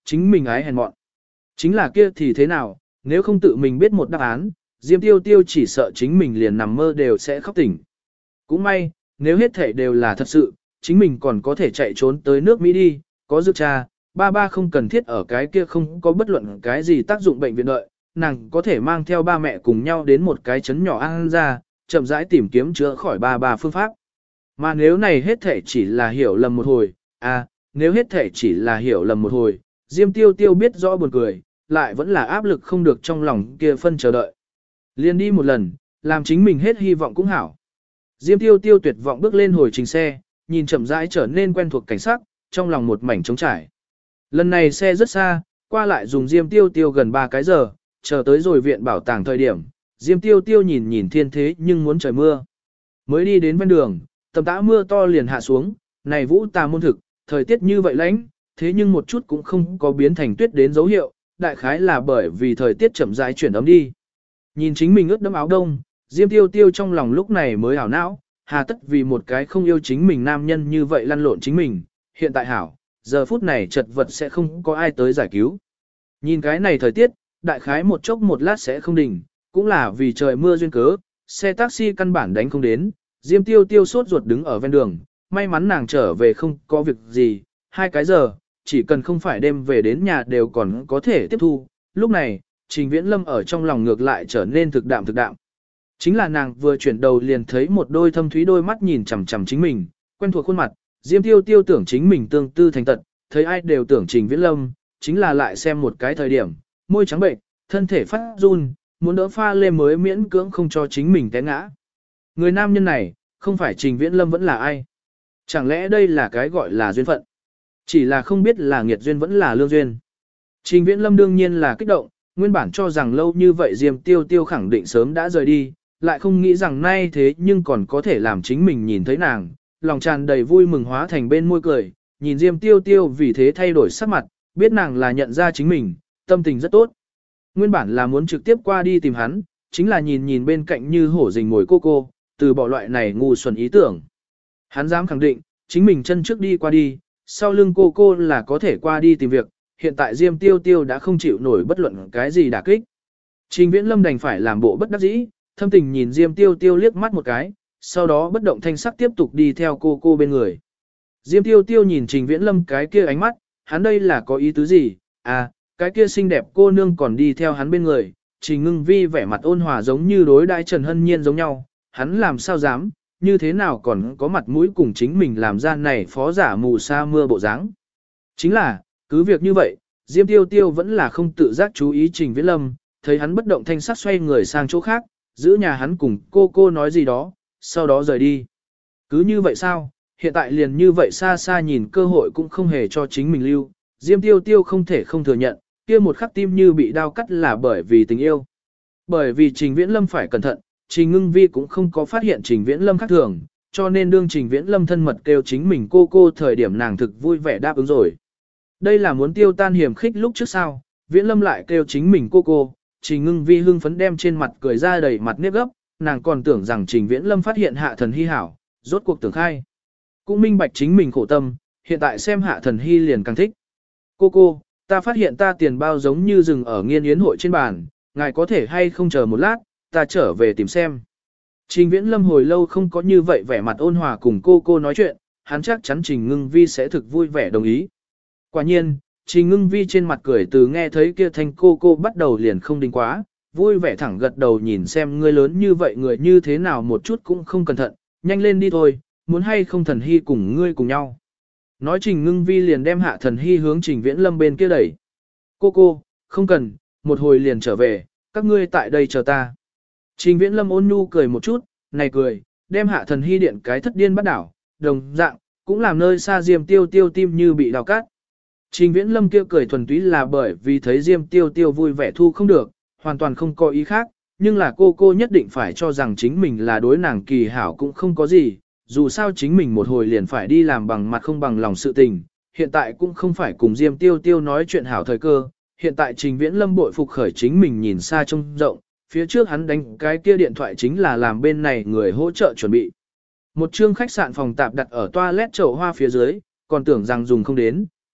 chính mình ái hèn mọn. Chính là kia thì thế nào, nếu không tự mình biết một đáp án, Diêm Tiêu Tiêu chỉ sợ chính mình liền nằm mơ đều sẽ khóc tỉnh. Cũng may, nếu hết thể đều là thật sự, chính mình còn có thể chạy trốn tới nước Mỹ đi, có dược cha, ba không cần thiết ở cái kia không có bất luận cái gì tác dụng bệnh viện đợi, nàng có thể mang theo ba mẹ cùng nhau đến một cái trấn nhỏ ăn ra, chậm rãi tìm kiếm chữa khỏi ba phương pháp. Mà nếu này hết thể chỉ là hiểu lầm một hồi, nếu hết thể chỉ là hiểu lầm một hồi, Diêm Tiêu Tiêu biết rõ buồn cười, lại vẫn là áp lực không được trong lòng kia phân chờ đợi. Liên đi một lần, làm chính mình hết hy vọng cũng hảo. Diêm Tiêu Tiêu tuyệt vọng bước lên hồi trình xe, nhìn chậm rãi trở nên quen thuộc cảnh sắc, trong lòng một mảnh trống trải. Lần này xe rất xa, qua lại dùng Diêm Tiêu Tiêu gần 3 cái giờ, chờ tới rồi viện bảo tàng thời điểm, Diêm Tiêu Tiêu nhìn thiên thế nhưng muốn trời mưa. Mới đi đến ven đường, tầm tã mưa to liền hạ xuống, này vũ tà môn thực, thời tiết như vậy lạnh, thế nhưng một chút cũng không có biến thành tuyết đến dấu hiệu, đại khái là bởi vì thời tiết chậm rãi chuyển ấm đi. Nhìn chính mình ướt đẫm áo đông, Diêm Tiêu Tiêu trong lòng lúc này mới hảo não, hà tất vì một cái không yêu chính mình nam nhân như vậy lăn lộn chính mình, hiện tại hảo, giờ phút này chật vật sẽ không có ai tới giải cứu. Nhìn cái này thời tiết, đại khái một chốc một lát sẽ không đỉnh, cũng là vì trời mưa duyên cớ, xe taxi căn bản đánh không đến, Diêm Tiêu Tiêu sốt ruột đứng ở ven đường, may mắn nàng trở về không có việc gì, 2 cái giờ, chỉ cần không phải đêm về đến nhà đều còn có thể tiếp thu, lúc này, Trình Viễn Lâm ở trong lòng ngược lại trở nên thực đạm. Chính là nàng vừa chuyển đầu liền thấy một đôi thâm thúy đôi mắt nhìn chằm chằm chính mình, quen thuộc khuôn mặt, Diêm Tiêu Tiêu tưởng chính mình tương tư thành tật, thấy ai đều tưởng Trình Viễn Lâm, chính là lại xem một cái thời điểm, môi trắng bệnh, thân thể phát run, muốn đỡ pha lê mới miễn cưỡng không cho chính mình té ngã. Người nam nhân này, không phải Trình Viễn Lâm vẫn là ai? Chẳng lẽ đây là cái gọi là duyên phận? Chỉ là không biết là nghiệt duyên vẫn là lương duyên. Trình Viễn Lâm đương nhiên là kích động, nguyên bản cho rằng lâu như vậy Diêm Tiêu Tiêu khẳng định sớm đã rời đi, lại không nghĩ rằng nay thế nhưng còn có thể làm chính mình nhìn thấy nàng, lòng tràn đầy vui mừng hóa thành bên môi cười, nhìn Diêm Tiêu Tiêu vì thế thay đổi sắc mặt, biết nàng là nhận ra chính mình, tâm tình rất tốt. Nguyên bản là muốn trực tiếp qua đi tìm hắn, chính là nhìn bên cạnh như hổ rình mồi cô, từ bỏ loại này ngu xuẩn ý tưởng. Hắn dám khẳng định, chính mình chân trước đi qua đi, sau lưng cô là có thể qua đi tìm việc, hiện tại Diêm Tiêu Tiêu đã không chịu nổi bất luận cái gì đả kích. Trình Viễn Lâm đành phải làm bộ bất đắc dĩ, thâm tình nhìn Diêm Tiêu Tiêu liếc mắt một cái, sau đó bất động thanh sắc tiếp tục đi theo cô bên người. Diêm Tiêu Tiêu nhìn Trình Viễn Lâm cái kia ánh mắt, hắn đây là có ý tứ gì? Cái kia xinh đẹp cô nương còn đi theo hắn bên người, Trình Ngưng Vi vẻ mặt ôn hòa giống như đối đãi Trần Hân Nhiên giống nhau, hắn làm sao dám, như thế nào còn có mặt mũi cùng chính mình làm ra này phó giả mù sa mưa bộ dáng. Chính là, cứ việc như vậy, Diêm Tiêu Tiêu vẫn là không tự giác chú ý Trình Viễn Lâm, thấy hắn bất động thanh sắc xoay người sang chỗ khác, giữ nhà hắn cùng cô nói gì đó, sau đó rời đi. Cứ như vậy sao, hiện tại liền như vậy xa xa nhìn cơ hội cũng không hề cho chính mình lưu, Diêm Tiêu Tiêu không thể không thừa nhận, kia một khắc tim như bị đau cắt là bởi vì tình yêu. Bởi vì Trình Viễn Lâm phải cẩn thận, Trình Ngưng Vi cũng không có phát hiện Trình Viễn Lâm khác thường, cho nên đương Trình Viễn Lâm thân mật kêu chính mình cô thời điểm nàng thực vui vẻ đáp ứng rồi. Đây là muốn tiêu tan hiểm khích lúc trước sao, Viễn Lâm lại kêu chính mình cô, Trình Ngưng Vi hưng phấn đem trên mặt cười ra đầy mặt nếp gấp, nàng còn tưởng rằng Trình Viễn Lâm phát hiện Hạ Thần Hy hảo, rốt cuộc tưởng khai. Cũng minh bạch chính mình khổ tâm, hiện tại xem Hạ Thần Hy liền càng thích. Cô, ta phát hiện ta tiền bao giống như dừng ở nghiên yến hội trên bàn, ngài có thể hay không chờ một lát, ta trở về tìm xem. Trình Viễn Lâm hồi lâu không có như vậy vẻ mặt ôn hòa cùng cô nói chuyện, hắn chắc chắn Trình Ngưng Vi sẽ thực vui vẻ đồng ý. Quả nhiên, Trình Ngưng Vi trên mặt cười từ nghe thấy kia thanh cô bắt đầu liền không đinh quá, vui vẻ thẳng gật đầu nhìn xem ngươi lớn như vậy người như thế nào một chút cũng không cẩn thận, nhanh lên đi thôi, muốn hay không Thần Hy cùng ngươi cùng nhau. Nói Trình Ngưng Vi liền đem Hạ Thần Hy hướng Trình Viễn Lâm bên kia đẩy. Cô, không cần, một hồi liền trở về, các ngươi tại đây chờ ta. Trình Viễn Lâm ôn nhu cười một chút, này cười, đem Hạ Thần Hy điện cái thất điên bắt đảo, đồng dạng, cũng làm nơi xa Diêm Tiêu Tiêu tim như bị đào cát. Trình Viễn Lâm kia cười thuần túy là bởi vì thấy Diêm Tiêu Tiêu vui vẻ thu không được, hoàn toàn không có ý khác, nhưng là cô nhất định phải cho rằng chính mình là đối nàng kỳ hảo cũng không có gì, dù sao chính mình một hồi liền phải đi làm bằng mặt không bằng lòng sự tình, hiện tại cũng không phải cùng Diêm Tiêu Tiêu nói chuyện hảo thời cơ, hiện tại Trình Viễn Lâm bội phục khởi chính mình nhìn xa trông rộng, phía trước hắn đánh cái kia điện thoại chính là làm bên này người hỗ trợ chuẩn bị. Một chương khách sạn phòng tạp đặt ở toilet chậu hoa phía dưới, còn tưởng rằng dùng không đến,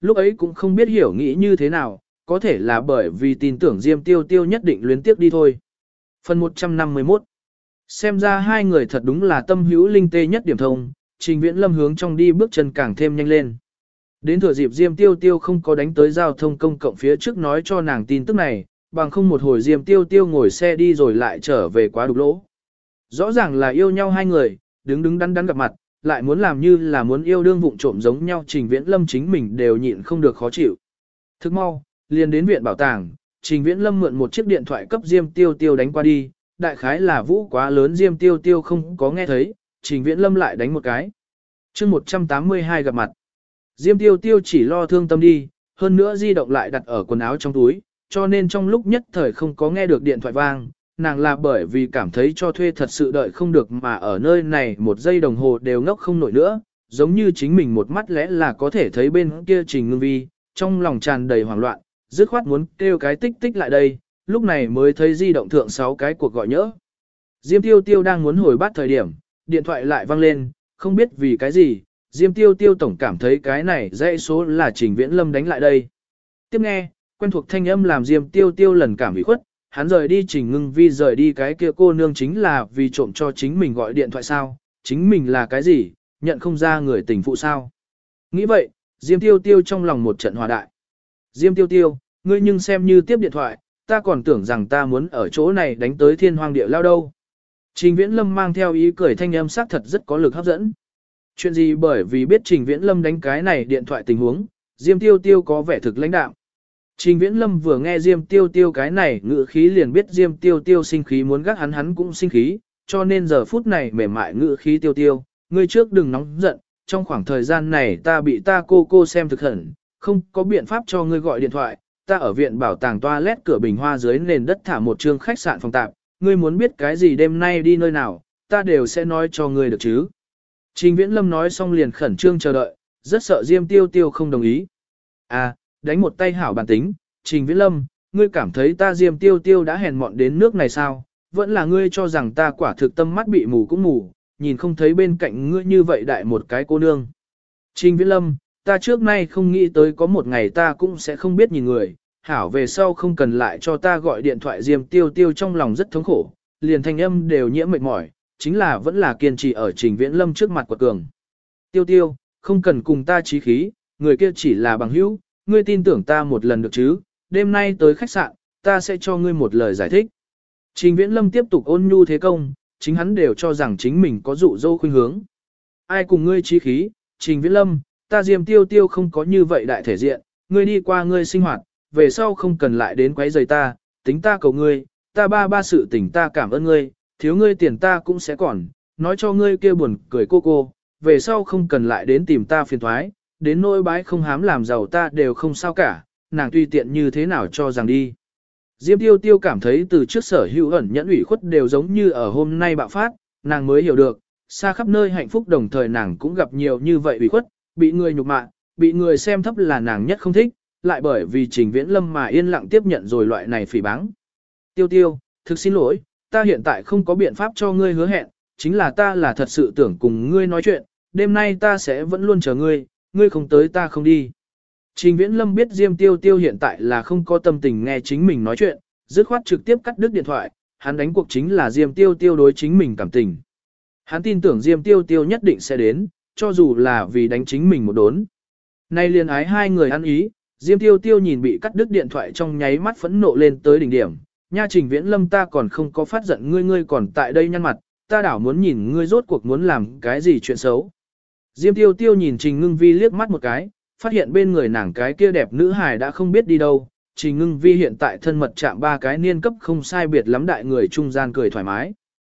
lúc ấy cũng không biết hiểu nghĩ như thế nào, có thể là bởi vì tin tưởng Diêm Tiêu Tiêu nhất định luyến tiếp đi thôi. Phần 151. Xem ra hai người thật đúng là tâm hữu linh tê nhất điểm thông, Trình Viễn Lâm hướng trong đi bước chân càng thêm nhanh lên. Đến thừa dịp Diêm Tiêu Tiêu không có đánh tới giao thông công cộng phía trước nói cho nàng tin tức này, bằng không một hồi Diêm Tiêu Tiêu ngồi xe đi rồi lại trở về quá đục lỗ. Rõ ràng là yêu nhau hai người, đứng đắn đắn gặp mặt, lại muốn làm như là muốn yêu đương vụng trộm giống nhau, Trình Viễn Lâm chính mình đều nhịn không được khó chịu. Thức mau, liền đến viện bảo tàng, Trình Viễn Lâm mượn một chiếc điện thoại cấp Diêm Tiêu Tiêu đánh qua đi, đại khái là vũ quá lớn Diêm Tiêu Tiêu không có nghe thấy, Trình Viễn Lâm lại đánh một cái. chương 182 gặp mặt. Diêm Tiêu Tiêu chỉ lo thương tâm đi, hơn nữa di động lại đặt ở quần áo trong túi, cho nên trong lúc nhất thời không có nghe được điện thoại vang, nàng là bởi vì cảm thấy cho thuê thật sự đợi không được mà ở nơi này một giây đồng hồ đều ngốc không nổi nữa, giống như chính mình một mắt lẽ là có thể thấy bên kia Trình Ngưng Vi, trong lòng tràn đầy hoảng loạn, dứt khoát muốn kêu cái tích tích lại đây, lúc này mới thấy di động thượng 6 cái cuộc gọi nhỡ. Diêm Tiêu Tiêu đang muốn hồi bắt thời điểm, điện thoại lại vang lên, không biết vì cái gì, Diêm Tiêu Tiêu tổng cảm thấy cái này dãy số là Trình Viễn Lâm đánh lại đây. Tiếp nghe, quen thuộc thanh âm làm Diêm Tiêu Tiêu lần cảm ủy khuất, hắn rời đi Trình Ngưng Vi rời đi cái kia cô nương chính là vì trộm cho chính mình gọi điện thoại sao, chính mình là cái gì, nhận không ra người tình phụ sao. Nghĩ vậy, Diêm Tiêu Tiêu trong lòng một trận hòa đại. Diêm Tiêu Tiêu, ngươi nhưng xem như tiếp điện thoại, ta còn tưởng rằng ta muốn ở chỗ này đánh tới thiên hoang địa lao đâu. Trình Viễn Lâm mang theo ý cười thanh âm sắc thật rất có lực hấp dẫn. Chuyện gì bởi vì biết Trình Viễn Lâm đánh cái này điện thoại tình huống, Diêm Tiêu Tiêu có vẻ thực lãnh đạm. Trình Viễn Lâm vừa nghe Diêm Tiêu Tiêu cái này ngữ khí liền biết Diêm Tiêu Tiêu sinh khí muốn gác hắn cũng sinh khí, cho nên giờ phút này mềm mại ngữ khí Tiêu Tiêu, ngươi trước đừng nóng giận, trong khoảng thời gian này ta bị ta cô xem thực hẩn, không có biện pháp cho ngươi gọi điện thoại, ta ở viện bảo tàng toilet cửa bình hoa dưới nền đất thả một trương khách sạn phòng tạp, ngươi muốn biết cái gì đêm nay đi nơi nào, ta đều sẽ nói cho ngươi được chứ. Trình Viễn Lâm nói xong liền khẩn trương chờ đợi, rất sợ Diêm Tiêu Tiêu không đồng ý. À, đánh một tay hảo bản tính, Trình Viễn Lâm, ngươi cảm thấy ta Diêm Tiêu Tiêu đã hèn mọn đến nước này sao, vẫn là ngươi cho rằng ta quả thực tâm mắt bị mù cũng mù, nhìn không thấy bên cạnh ngươi như vậy đại một cái cô nương. Trình Viễn Lâm, ta trước nay không nghĩ tới có một ngày ta cũng sẽ không biết nhìn người, hảo về sau không cần lại cho ta gọi điện thoại. Diêm Tiêu Tiêu trong lòng rất thống khổ, liền thanh âm đều nhiễm mệt mỏi, chính là vẫn là kiên trì ở Trình Viễn Lâm trước mặt quật cường. Tiêu Tiêu, không cần cùng ta chí khí, người kia chỉ là bằng hữu, ngươi tin tưởng ta một lần được chứ, đêm nay tới khách sạn, ta sẽ cho ngươi một lời giải thích. Trình Viễn Lâm tiếp tục ôn nhu thế công, chính hắn đều cho rằng chính mình có dụ dỗ khuynh hướng. Ai cùng ngươi chí khí, Trình Viễn Lâm, ta Diêm Tiêu Tiêu không có như vậy đại thể diện, ngươi đi qua ngươi sinh hoạt, về sau không cần lại đến quấy rầy ta, tính ta cầu ngươi, ta ba sự tình ta cảm ơn ngươi, thiếu ngươi tiền ta cũng sẽ còn, nói cho ngươi kia buồn cười cô, về sau không cần lại đến tìm ta phiền thoái, đến nỗi bái không hám làm giàu ta đều không sao cả, nàng tùy tiện như thế nào cho rằng đi. Diêm Tiêu Tiêu cảm thấy từ trước sở hữu ẩn nhẫn ủy khuất đều giống như ở hôm nay bạo phát, nàng mới hiểu được, xa khắp nơi hạnh phúc đồng thời nàng cũng gặp nhiều như vậy ủy khuất, bị người nhục mạ, bị người xem thấp là nàng nhất không thích, lại bởi vì Trình Viễn Lâm mà yên lặng tiếp nhận rồi loại này phỉ báng. Tiêu Tiêu, thực xin lỗi, ta hiện tại không có biện pháp cho ngươi hứa hẹn, chính là ta là thật sự tưởng cùng ngươi nói chuyện, đêm nay ta sẽ vẫn luôn chờ ngươi, ngươi không tới ta không đi. Trình Viễn Lâm biết Diêm Tiêu Tiêu hiện tại là không có tâm tình nghe chính mình nói chuyện, dứt khoát trực tiếp cắt đứt điện thoại, hắn đánh cuộc chính là Diêm Tiêu Tiêu đối chính mình cảm tình. Hắn tin tưởng Diêm Tiêu Tiêu nhất định sẽ đến, cho dù là vì đánh chính mình một đốn. Nay liên ái hai người ăn ý, Diêm Tiêu Tiêu nhìn bị cắt đứt điện thoại trong nháy mắt phẫn nộ lên tới đỉnh điểm. Nha Trình Viễn Lâm, ta còn không có phát giận ngươi còn tại đây nhăn mặt, ta đảo muốn nhìn ngươi rốt cuộc muốn làm cái gì chuyện xấu. Diêm Tiêu Tiêu nhìn Trình Ngưng Vi liếc mắt một cái, phát hiện bên người nàng cái kia đẹp nữ hài đã không biết đi đâu. Trình Ngưng Vi hiện tại thân mật chạm ba cái niên cấp không sai biệt lắm, đại người trung gian cười thoải mái.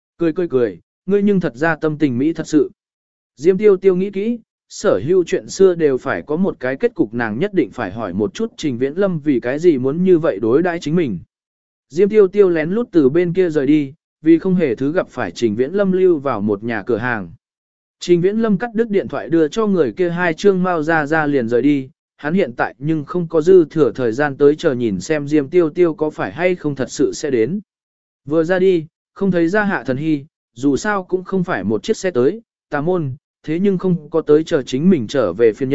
Cười, ngươi nhưng thật ra tâm tình Mỹ thật sự. Diêm Tiêu Tiêu nghĩ kỹ, sở hữu chuyện xưa đều phải có một cái kết cục, nàng nhất định phải hỏi một chút Trình Viễn Lâm vì cái gì muốn như vậy đối đãi chính mình. Diêm Tiêu Tiêu lén lút từ bên kia rời đi, vì không hề thứ gặp phải Trình Viễn Lâm lưu vào một nhà cửa hàng. Trình Viễn Lâm cắt đứt điện thoại đưa cho người kia hai trương mao ra liền rời đi, hắn hiện tại nhưng không có dư thừa thời gian tới chờ nhìn xem Diêm Tiêu Tiêu có phải hay không thật sự sẽ đến. Vừa ra đi, không thấy ra Hạ Thần Hy, dù sao cũng không phải một chiếc xe tới, tà môn, thế nhưng không có tới chờ chính mình trở về phiên nhân,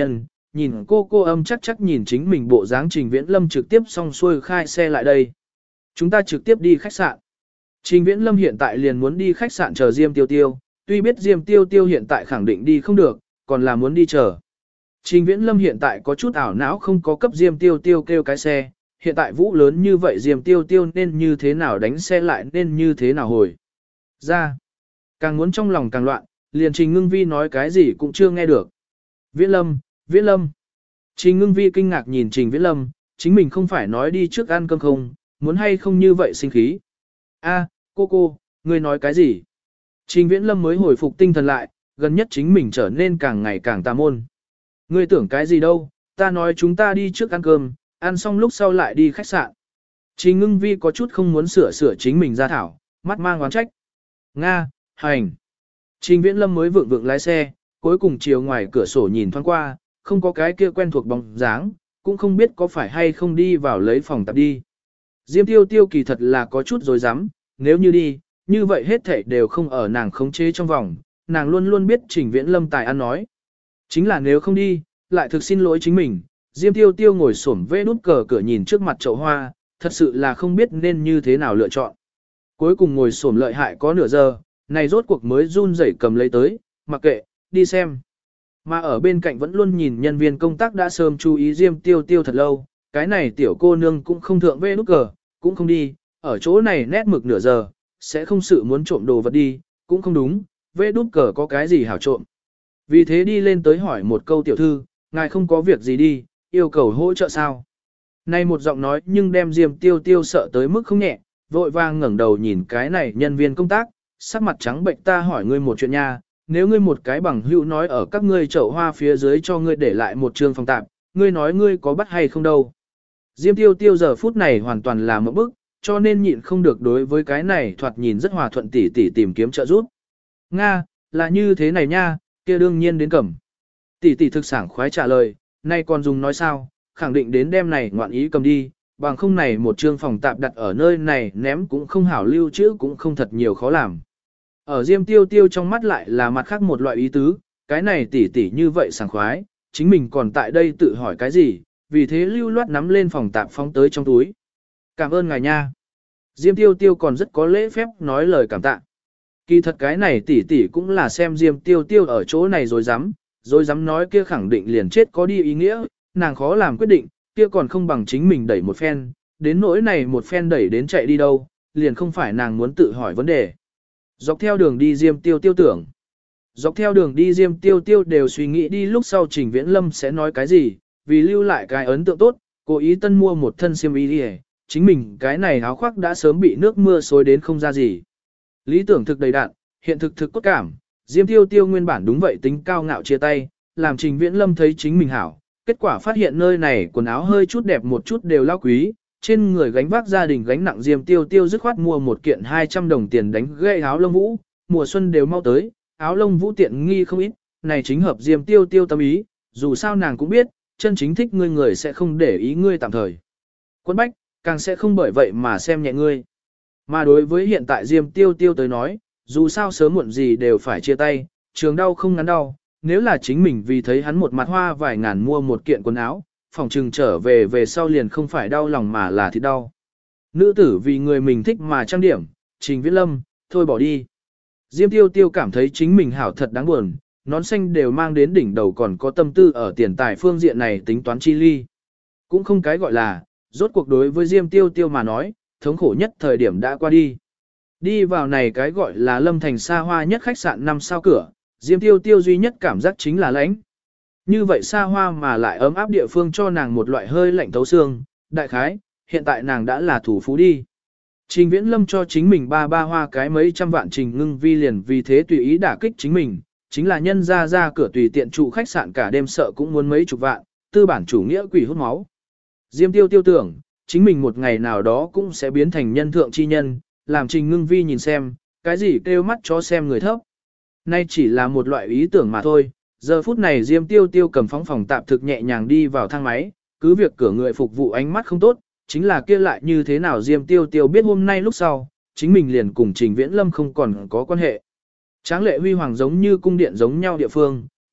nhìn cô âm chắc chắc nhìn chính mình bộ dáng Trình Viễn Lâm trực tiếp xong xuôi khai xe lại đây. Chúng ta trực tiếp đi khách sạn. Trình Viễn Lâm hiện tại liền muốn đi khách sạn chờ Diêm Tiêu Tiêu, tuy biết Diêm Tiêu Tiêu hiện tại khẳng định đi không được, còn là muốn đi chờ. Trình Viễn Lâm hiện tại có chút ảo não không có cấp Diêm Tiêu Tiêu kêu cái xe, hiện tại vũ lớn như vậy Diêm Tiêu Tiêu nên như thế nào đánh xe lại nên như thế nào hồi. Ra, càng muốn trong lòng càng loạn, liền Trình Ngưng Vi nói cái gì cũng chưa nghe được. Viễn Lâm, Viễn Lâm. Trình Ngưng Vi kinh ngạc nhìn Trình Viễn Lâm, chính mình không phải nói đi trước ăn cơm không, muốn hay không như vậy sinh khí. A, cô, ngươi nói cái gì? Trình Viễn Lâm mới hồi phục tinh thần lại, gần nhất chính mình trở nên càng ngày càng tà môn. Ngươi tưởng cái gì đâu, ta nói chúng ta đi trước ăn cơm, ăn xong lúc sau lại đi khách sạn. Trình Ngưng Vi có chút không muốn sửa chính mình ra thảo, mắt mang oán trách. Nga, hành. Trình Viễn Lâm mới vượng lái xe, cuối cùng chiều ngoài cửa sổ nhìn thoáng qua, không có cái kia quen thuộc bóng dáng, cũng không biết có phải hay không đi vào lấy phòng tập đi. Diêm Tiêu Tiêu kỳ thật là có chút dối rắm, nếu như đi, như vậy hết thảy đều không ở nàng khống chế trong vòng, nàng luôn luôn biết Trình Viễn Lâm tài ăn nói. Chính là nếu không đi, lại thực xin lỗi chính mình, Diêm Tiêu Tiêu ngồi xổm vê nút cờ cửa nhìn trước mặt chậu hoa, thật sự là không biết nên như thế nào lựa chọn. Cuối cùng ngồi xổm lợi hại có nửa giờ, này rốt cuộc mới run rẩy cầm lấy tới, mặc kệ, đi xem. Mà ở bên cạnh vẫn luôn nhìn nhân viên công tác đã sớm chú ý Diêm Tiêu Tiêu thật lâu, cái này tiểu cô nương cũng không thượng vê nút cờ, cũng không đi, ở chỗ này nét mực nửa giờ, sẽ không sự muốn trộm đồ vật đi, cũng không đúng, vê nút cờ có cái gì hảo trộm. Vì thế đi lên tới hỏi một câu tiểu thư, ngài không có việc gì đi, yêu cầu hỗ trợ sao? Này một giọng nói nhưng đem Diêm Tiêu Tiêu sợ tới mức không nhẹ, vội vàng ngẩng đầu nhìn cái này nhân viên công tác, sắc mặt trắng bệnh ta hỏi ngươi một chuyện nha, nếu ngươi một cái bằng hữu nói ở các ngươi chậu hoa phía dưới cho ngươi để lại một trường phòng tạm, ngươi nói ngươi có bắt hay không đâu. Diêm Tiêu Tiêu giờ phút này hoàn toàn là một bức, cho nên nhịn không được đối với cái này thoạt nhìn rất hòa thuận tỉ tìm kiếm trợ giúp. Nga, là như thế này nha, kia đương nhiên đến cầm. Tỷ thực sảng khoái trả lời, nay còn dùng nói sao, khẳng định đến đem này ngoạn ý cầm đi, bằng không này một trương phòng tạm đặt ở nơi này ném cũng không hảo lưu trữ cũng không thật nhiều khó làm. Ở Diêm Tiêu Tiêu trong mắt lại là mặt khác một loại ý tứ, cái này tỷ như vậy sảng khoái, chính mình còn tại đây tự hỏi cái gì, vì thế lưu loát nắm lên phòng tạm phóng tới trong túi. Cảm ơn ngài nha. Diêm Tiêu Tiêu còn rất có lễ phép nói lời cảm tạ. Kỳ thật cái này tỷ cũng là xem Diêm Tiêu Tiêu ở chỗ này rồi dám nói kia khẳng định liền chết có đi ý nghĩa, nàng khó làm quyết định, kia còn không bằng chính mình đẩy một phen, đến nỗi này một phen đẩy đến chạy đi đâu, liền không phải nàng muốn tự hỏi vấn đề. Dọc theo đường đi Diêm Tiêu Tiêu tưởng. Dọc theo đường đi Diêm Tiêu Tiêu đều suy nghĩ đi lúc sau Trình Viễn Lâm sẽ nói cái gì, vì lưu lại cái ấn tượng tốt, cố ý tân mua một thân xiêm y đi, chính mình cái này áo khoác đã sớm bị nước mưa xối đến không ra gì. Lý tưởng thực đầy đạn, hiện thực cốt cảm, Diêm Tiêu Tiêu nguyên bản đúng vậy tính cao ngạo chia tay, làm Trình Viễn Lâm thấy chính mình hảo, kết quả phát hiện nơi này quần áo hơi chút đẹp một chút đều lao quý, trên người gánh vác gia đình gánh nặng Diêm Tiêu Tiêu dứt khoát mua một kiện 200 đồng tiền đánh gậy áo lông vũ, mùa xuân đều mau tới, áo lông vũ tiện nghi không ít, này chính hợp Diêm Tiêu Tiêu tâm ý, dù sao nàng cũng biết, chân chính thích ngươi người sẽ không để ý ngươi tạm thời. Quân bách, càng sẽ không bởi vậy mà xem nhẹ ngươi. Mà đối với hiện tại Diêm Tiêu Tiêu tới nói, dù sao sớm muộn gì đều phải chia tay, trường đau không ngắn đau, nếu là chính mình vì thấy hắn một mặt hoa vài ngàn mua một kiện quần áo, phòng trừng trở về sau liền không phải đau lòng mà là thịt đau. Nữ tử vì người mình thích mà trang điểm, Trình Viễn Lâm, thôi bỏ đi. Diêm Tiêu Tiêu cảm thấy chính mình hảo thật đáng buồn, nón xanh đều mang đến đỉnh đầu còn có tâm tư ở tiền tài phương diện này tính toán chi ly. Cũng không cái gọi là, rốt cuộc đối với Diêm Tiêu Tiêu mà nói, thống khổ nhất thời điểm đã qua đi. Đi vào này cái gọi là Lâm Thành xa hoa nhất khách sạn 5 sao cửa, Diêm Tiêu Tiêu duy nhất cảm giác chính là lãnh. Như vậy xa hoa mà lại ấm áp địa phương cho nàng một loại hơi lạnh thấu xương, đại khái, hiện tại nàng đã là thủ phú đi. Trình Viễn Lâm cho chính mình ba hoa cái mấy trăm vạn Trình Ngưng Vi liền vì thế tùy ý đả kích chính mình, chính là nhân ra cửa tùy tiện trụ khách sạn cả đêm sợ cũng muốn mấy chục vạn, tư bản chủ nghĩa quỷ hút máu. Diêm Tiêu Tiêu tưởng, chính mình một ngày nào đó cũng sẽ biến thành nhân thượng chi nhân, làm Trình Ngưng Vi nhìn xem, cái gì kêu mắt cho xem người thấp. Nay chỉ là một loại ý tưởng mà thôi, giờ phút này Diêm Tiêu Tiêu cầm phóng phòng tạm thực nhẹ nhàng đi vào thang máy, cứ việc cửa người phục vụ ánh mắt không tốt, chính là kia lại như thế nào Diêm Tiêu Tiêu biết hôm nay lúc sau, chính mình liền cùng Trình Viễn Lâm không còn có quan hệ. Tráng lệ huy hoàng giống như cung điện giống nhau địa phương,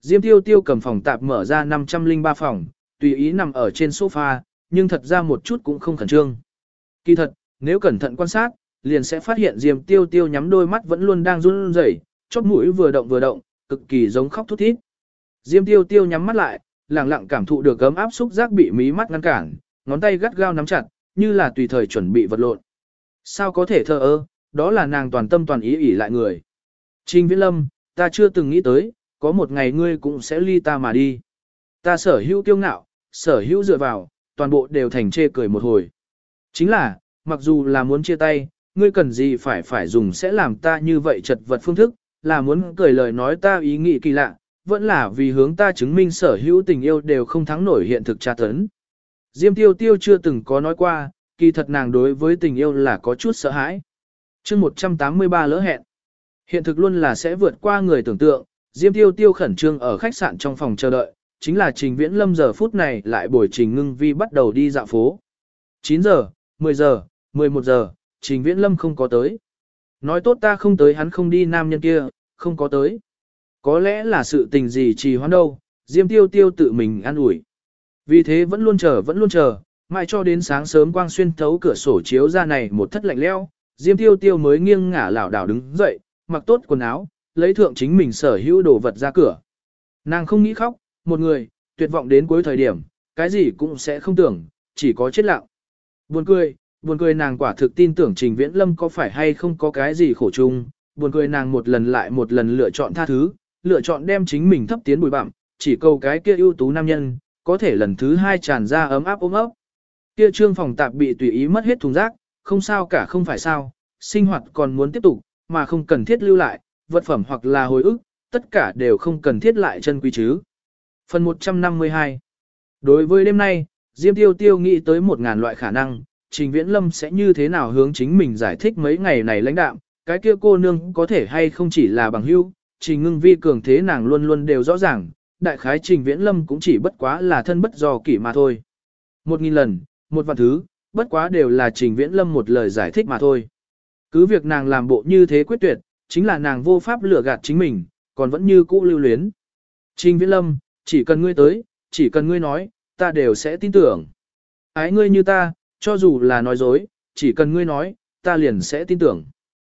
Diêm Tiêu Tiêu cầm phòng tạp mở ra 503 phòng, tùy ý nằm ở trên sofa, nhưng thật ra một chút cũng không khẩn trương. Kỳ thật, nếu cẩn thận quan sát, liền sẽ phát hiện Diêm Tiêu Tiêu nhắm đôi mắt vẫn luôn đang run rẩy, chóp mũi vừa động, cực kỳ giống khóc thút thít. Diêm Tiêu Tiêu nhắm mắt lại, lặng lặng cảm thụ được ấm áp xúc giác bị mí mắt ngăn cản, ngón tay gắt gao nắm chặt, như là tùy thời chuẩn bị vật lộn. Sao có thể thờ ơ, đó là nàng toàn tâm toàn ý ỷ lại người. Trình Viễn Lâm, ta chưa từng nghĩ tới, có một ngày ngươi cũng sẽ ly ta mà đi. Ta sở hữu kiêu ngạo, sở hữu dựa vào, toàn bộ đều thành chê cười một hồi. Chính là, mặc dù là muốn chia tay, ngươi cần gì phải dùng sẽ làm ta như vậy chật vật phương thức, là muốn cười lời nói ta ý nghĩ kỳ lạ, vẫn là vì hướng ta chứng minh sở hữu tình yêu đều không thắng nổi hiện thực tra tấn. Diêm Tiêu Tiêu chưa từng có nói qua, kỳ thật nàng đối với tình yêu là có chút sợ hãi. chương 183 lỡ hẹn. Hiện thực luôn là sẽ vượt qua người tưởng tượng, Diêm Tiêu Tiêu khẩn trương ở khách sạn trong phòng chờ đợi, chính là Trình Viễn Lâm giờ phút này lại bồi Trình Ngưng Vi bắt đầu đi dạo phố. 9 giờ, 10 giờ, 11 giờ, Trình Viễn Lâm không có tới. Nói tốt ta không tới hắn không đi nam nhân kia, không có tới. Có lẽ là sự tình gì trì hoãn đâu, Diêm Tiêu Tiêu tự mình an ủi. Vì thế vẫn luôn chờ, mãi cho đến sáng sớm quang xuyên thấu cửa sổ chiếu ra này một thất lạnh lẽo, Diêm Tiêu Tiêu mới nghiêng ngả lảo đảo đứng dậy, mặc tốt quần áo, lấy thượng chính mình sở hữu đồ vật ra cửa. Nàng không nghĩ khóc, một người, tuyệt vọng đến cuối thời điểm, cái gì cũng sẽ không tưởng, chỉ có chết lặng. Buồn cười nàng quả thực tin tưởng Trình Viễn Lâm có phải hay không có cái gì khổ chung, buồn cười nàng một lần lại một lần lựa chọn tha thứ, lựa chọn đem chính mình thấp tiến bụi bặm, chỉ cầu cái kia ưu tú nam nhân, có thể lần thứ hai tràn ra ấm áp ôm ấp. Kia trương phòng tạp bị tùy ý mất hết thùng rác, không sao cả không phải sao, sinh hoạt còn muốn tiếp tục, mà không cần thiết lưu lại, vật phẩm hoặc là hồi ức, tất cả đều không cần thiết lại chân quý chứ. Phần 152. Đối với đêm nay, Diêm Tiêu Tiêu nghĩ tới 1000 loại khả năng, Trình Viễn Lâm sẽ như thế nào hướng chính mình giải thích mấy ngày này lãnh đạm, cái kia cô nương có thể hay không chỉ là bằng hữu, Trình Ngưng Vi cường thế nàng luôn luôn đều rõ ràng, đại khái Trình Viễn Lâm cũng chỉ bất quá là thân bất do kỷ mà thôi. 1000 lần, một vạn thứ, bất quá đều là Trình Viễn Lâm một lời giải thích mà thôi. Cứ việc nàng làm bộ như thế quyết tuyệt, chính là nàng vô pháp lừa gạt chính mình, còn vẫn như cũ lưu luyến. Trình Viễn Lâm, chỉ cần ngươi tới, chỉ cần ngươi nói, ta đều sẽ tin tưởng. Ái ngươi như ta, cho dù là nói dối, chỉ cần ngươi nói, ta liền sẽ tin tưởng.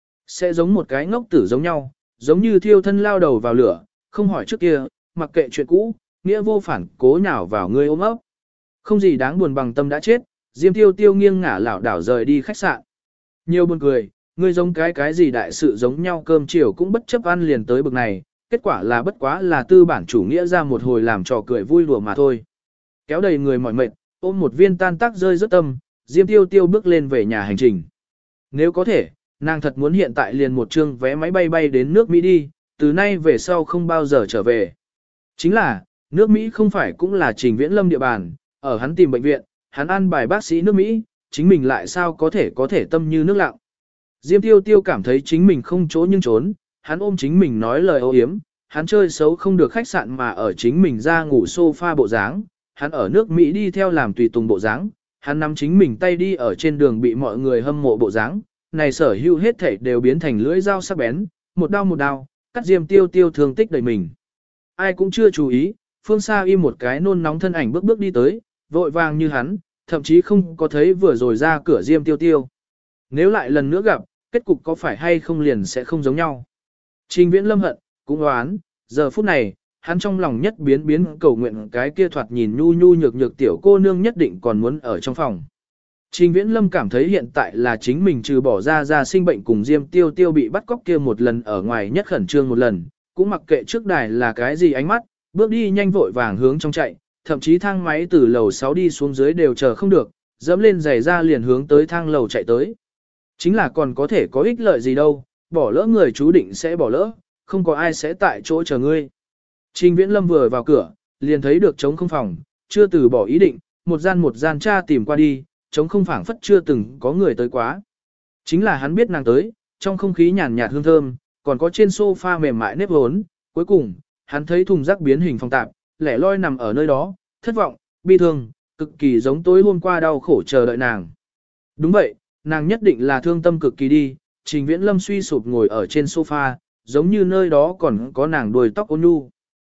Sẽ giống một cái ngốc tử giống nhau, giống như thiêu thân lao đầu vào lửa, không hỏi trước kia, mặc kệ chuyện cũ, nghĩa vô phản cố nhào vào ngươi ôm ấp. Không gì đáng buồn bằng tâm đã chết, Diêm Tiêu Tiêu nghiêng ngả lảo đảo rời đi khách sạn. Nhiều buồn cười, ngươi giống cái gì đại sự giống nhau cơm chiều cũng bất chấp ăn liền tới bực này, kết quả là bất quá là tư bản chủ nghĩa ra một hồi làm trò cười vui đùa mà thôi. Kéo đầy người mỏi mệt, ôm một viên tan tác rơi rất tâm, Diêm Tiêu Tiêu bước lên về nhà hành trình. Nếu có thể, nàng thật muốn hiện tại liền một chương vé máy bay bay đến nước Mỹ đi, từ nay về sau không bao giờ trở về. Chính là, nước Mỹ không phải cũng là Trình Viễn Lâm địa bàn, ở hắn tìm bệnh viện, hắn ăn bài bác sĩ nước Mỹ, chính mình lại sao có thể tâm như nước lặng. Diêm Tiêu Tiêu cảm thấy chính mình không chỗ nhưng trốn, hắn ôm chính mình nói lời ô hiếm, hắn chơi xấu không được khách sạn mà ở chính mình ra ngủ sofa bộ dáng, hắn ở nước Mỹ đi theo làm tùy tùng bộ dáng, hắn nắm chính mình tay đi ở trên đường bị mọi người hâm mộ bộ dáng, này sở hữu hết thảy đều biến thành lưỡi dao sắc bén, một đao, cắt Diêm Tiêu Tiêu thương tích đầy mình. Ai cũng chưa chú ý, phương xa im một cái nôn nóng thân ảnh bước đi tới, vội vàng như hắn, thậm chí không có thấy vừa rồi ra cửa Diêm Tiêu Tiêu. Nếu lại lần nữa gặp, kết cục có phải hay không liền sẽ không giống nhau. Trình Viễn Lâm hận, cũng đoán, giờ phút này, hắn trong lòng nhất biến cầu nguyện cái kia thoạt nhìn nhu nhược tiểu cô nương nhất định còn muốn ở trong phòng. Trình Viễn Lâm cảm thấy hiện tại là chính mình trừ bỏ ra sinh bệnh cùng Diêm Tiêu Tiêu bị bắt cóc kia một lần ở ngoài nhất khẩn trương một lần, cũng mặc kệ trước đài là cái gì ánh mắt, bước đi nhanh vội vàng hướng trong chạy, thậm chí thang máy từ lầu 6 đi xuống dưới đều chờ không được, dẫm lên giày ra liền hướng tới thang lầu chạy tới. Chính là còn có thể có ích lợi gì đâu, bỏ lỡ người chú định sẽ bỏ lỡ, không có ai sẽ tại chỗ chờ ngươi. Trình Viễn Lâm vừa vào cửa, liền thấy được trống không phòng, chưa từ bỏ ý định, một gian tra tìm qua đi, trống không phảng phất chưa từng có người tới quá. Chính là hắn biết nàng tới, trong không khí nhàn nhạt hương thơm, còn có trên sofa mềm mại nếp hốn, cuối cùng, hắn thấy thùng rác biến hình phòng tạp, lẻ loi nằm ở nơi đó, thất vọng, bi thương, cực kỳ giống tối hôm qua đau khổ chờ đợi nàng. Đúng vậy, nàng nhất định là thương tâm cực kỳ đi, Trình Viễn Lâm suy sụp ngồi ở trên sofa, giống như nơi đó còn có nàng đuôi tóc ôn nhu.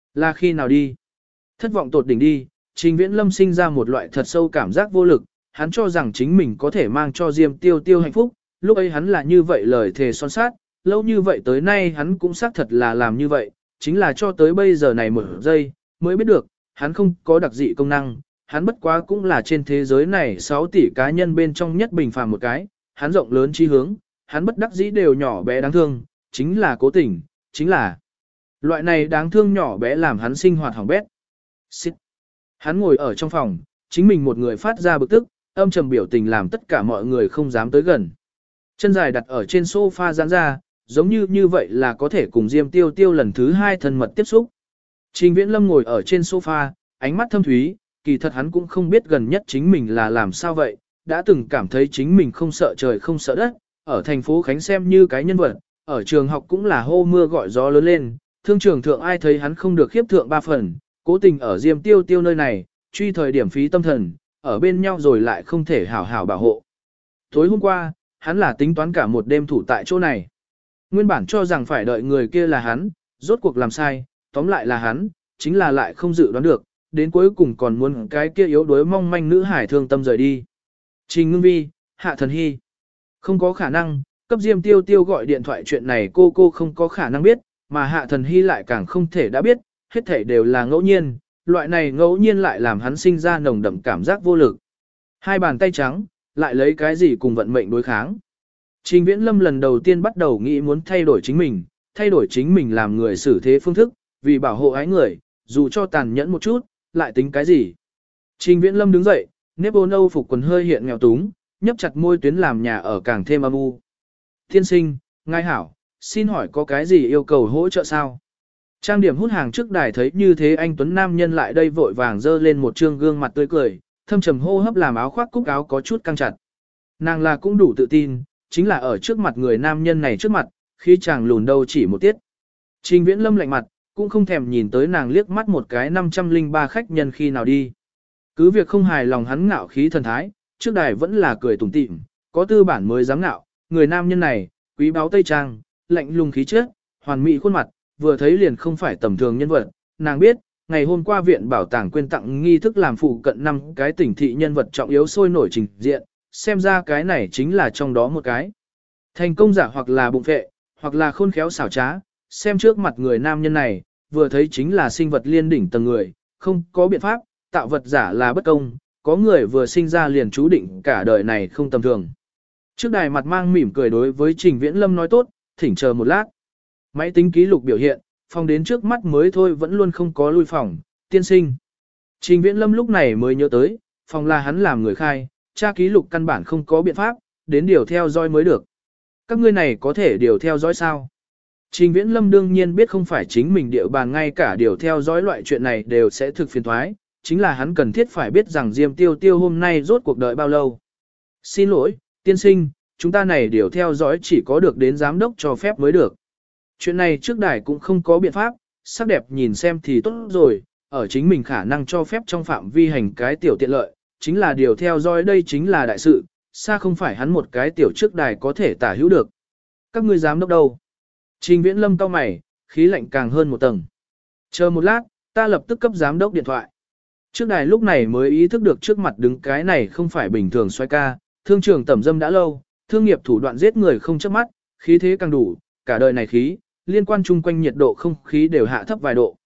Là khi nào đi? Thất vọng tột đỉnh đi, Trình Viễn Lâm sinh ra một loại thật sâu cảm giác vô lực, hắn cho rằng chính mình có thể mang cho Diêm Tiêu Tiêu hạnh phúc, lúc ấy hắn là như vậy lời thề son sát, lâu như vậy tới nay hắn cũng xác thật là làm như vậy, chính là cho tới bây giờ này một giây, mới biết được, hắn không có đặc dị công năng, hắn bất quá cũng là trên thế giới này 6 tỷ cá nhân bên trong nhất bình phàm một cái, hắn rộng lớn chí hướng, hắn bất đắc dĩ đều nhỏ bé đáng thương, chính là cố tình, chính là loại này đáng thương nhỏ bé làm hắn sinh hoạt hỏng bét. Xít. Hắn ngồi ở trong phòng, chính mình một người phát ra bực tức, âm trầm biểu tình làm tất cả mọi người không dám tới gần. Chân dài đặt ở trên sofa giãn ra, giống như vậy là có thể cùng Diêm Tiêu Tiêu lần thứ 2 thân mật tiếp xúc. Trình Viễn Lâm ngồi ở trên sofa, ánh mắt thâm thúy, kỳ thật hắn cũng không biết gần nhất chính mình là làm sao vậy, đã từng cảm thấy chính mình không sợ trời không sợ đất, ở thành phố Khánh xem như cái nhân vật, ở trường học cũng là hô mưa gọi gió lớn lên, thương trường thượng ai thấy hắn không được khiếp thượng 3 phần, cố tình ở Diêm Tiêu Tiêu nơi này, truy thời điểm phí tâm thần, ở bên nhau rồi lại không thể hảo hảo bảo hộ. Tối hôm qua, hắn là tính toán cả một đêm thủ tại chỗ này. Nguyên bản cho rằng phải đợi người kia là hắn, rốt cuộc làm sai, tóm lại là hắn, chính là lại không dự đoán được, đến cuối cùng còn muốn cái kia yếu đuối mong manh nữ hải thương tâm rời đi. Trình Ngưng Vi, Hạ Thần Hy. Không có khả năng, cấp Diêm Tiêu Tiêu gọi điện thoại chuyện này cô không có khả năng biết, mà Hạ Thần Hy lại càng không thể đã biết, hết thể đều là ngẫu nhiên, loại này ngẫu nhiên lại làm hắn sinh ra nồng đậm cảm giác vô lực. Hai bàn tay trắng, lại lấy cái gì cùng vận mệnh đối kháng. Trình Viễn Lâm lần đầu tiên bắt đầu nghĩ muốn thay đổi chính mình làm người xử thế phương thức, vì bảo hộ ái người, dù cho tàn nhẫn một chút, lại tính cái gì. Trình Viễn Lâm đứng dậy, nếp ôn âu phục quần hơi hiện nghèo túng, nhấp chặt môi tuyến làm nhà ở càng thêm âm u. Tiên sinh, ngài hảo, xin hỏi có cái gì yêu cầu hỗ trợ sao? Trang điểm hút hàng trước đài thấy như thế anh Tuấn Nam nhân lại đây vội vàng dơ lên một trương gương mặt tươi cười, thâm trầm hô hấp làm áo khoác cúc áo có chút căng chặt. Nàng là cũng đủ tự tin, chính là ở trước mặt người nam nhân này trước mặt, khi chàng lùn đâu chỉ một tiết. Trình Viễn Lâm lạnh mặt, cũng không thèm nhìn tới nàng liếc mắt một cái 503 khách nhân khi nào đi. Cứ việc không hài lòng hắn ngạo khí thần thái, trước đài vẫn là cười tủm tỉm, có tư bản mới dám ngạo, người nam nhân này, quý báu tây trang, lạnh lùng khí chất, hoàn mỹ khuôn mặt, vừa thấy liền không phải tầm thường nhân vật. Nàng biết, ngày hôm qua viện bảo tàng quyên tặng nghi thức làm phụ cận 5 cái tỉnh thị nhân vật trọng yếu sôi nổi trình diện, xem ra cái này chính là trong đó một cái. Thành công giả hoặc là bụng vệ, hoặc là khôn khéo xảo trá, xem trước mặt người nam nhân này, vừa thấy chính là sinh vật liên đỉnh tầng người, không có biện pháp, tạo vật giả là bất công, có người vừa sinh ra liền chú định cả đời này không tầm thường. Trước đài mặt mang mỉm cười đối với Trình Viễn Lâm nói tốt, thỉnh chờ một lát. Máy tính ký lục biểu hiện, phòng đến trước mắt mới thôi vẫn luôn không có lui phòng, tiên sinh. Trình Viễn Lâm lúc này mới nhớ tới, phòng là hắn làm người khai, tra ký lục căn bản không có biện pháp, đến điều theo dõi mới được. Các ngươi này có thể điều theo dõi sao? Trình Viễn Lâm đương nhiên biết không phải chính mình địa bàn ngay cả điều theo dõi loại chuyện này đều sẽ thực phiền thoái, chính là hắn cần thiết phải biết rằng Diêm Tiêu Tiêu hôm nay rốt cuộc đợi bao lâu. Xin lỗi, tiên sinh, chúng ta này điều theo dõi chỉ có được đến giám đốc cho phép mới được. Chuyện này trước đài cũng không có biện pháp, sắc đẹp nhìn xem thì tốt rồi, ở chính mình khả năng cho phép trong phạm vi hành cái tiểu tiện lợi, chính là điều theo dõi đây chính là đại sự, xa không phải hắn một cái tiểu trước đài có thể tả hữu được. Các ngươi giám đốc đâu? Trình Viễn Lâm cau mày, khí lạnh càng hơn một tầng. Chờ một lát, ta lập tức cấp giám đốc điện thoại. Trước đài lúc này mới ý thức được trước mặt đứng cái này không phải bình thường xoay ca, thương trường tẩm dâm đã lâu, thương nghiệp thủ đoạn giết người không chớp mắt, khí thế càng đủ, cả đời này khí, liên quan chung quanh nhiệt độ không khí đều hạ thấp vài độ.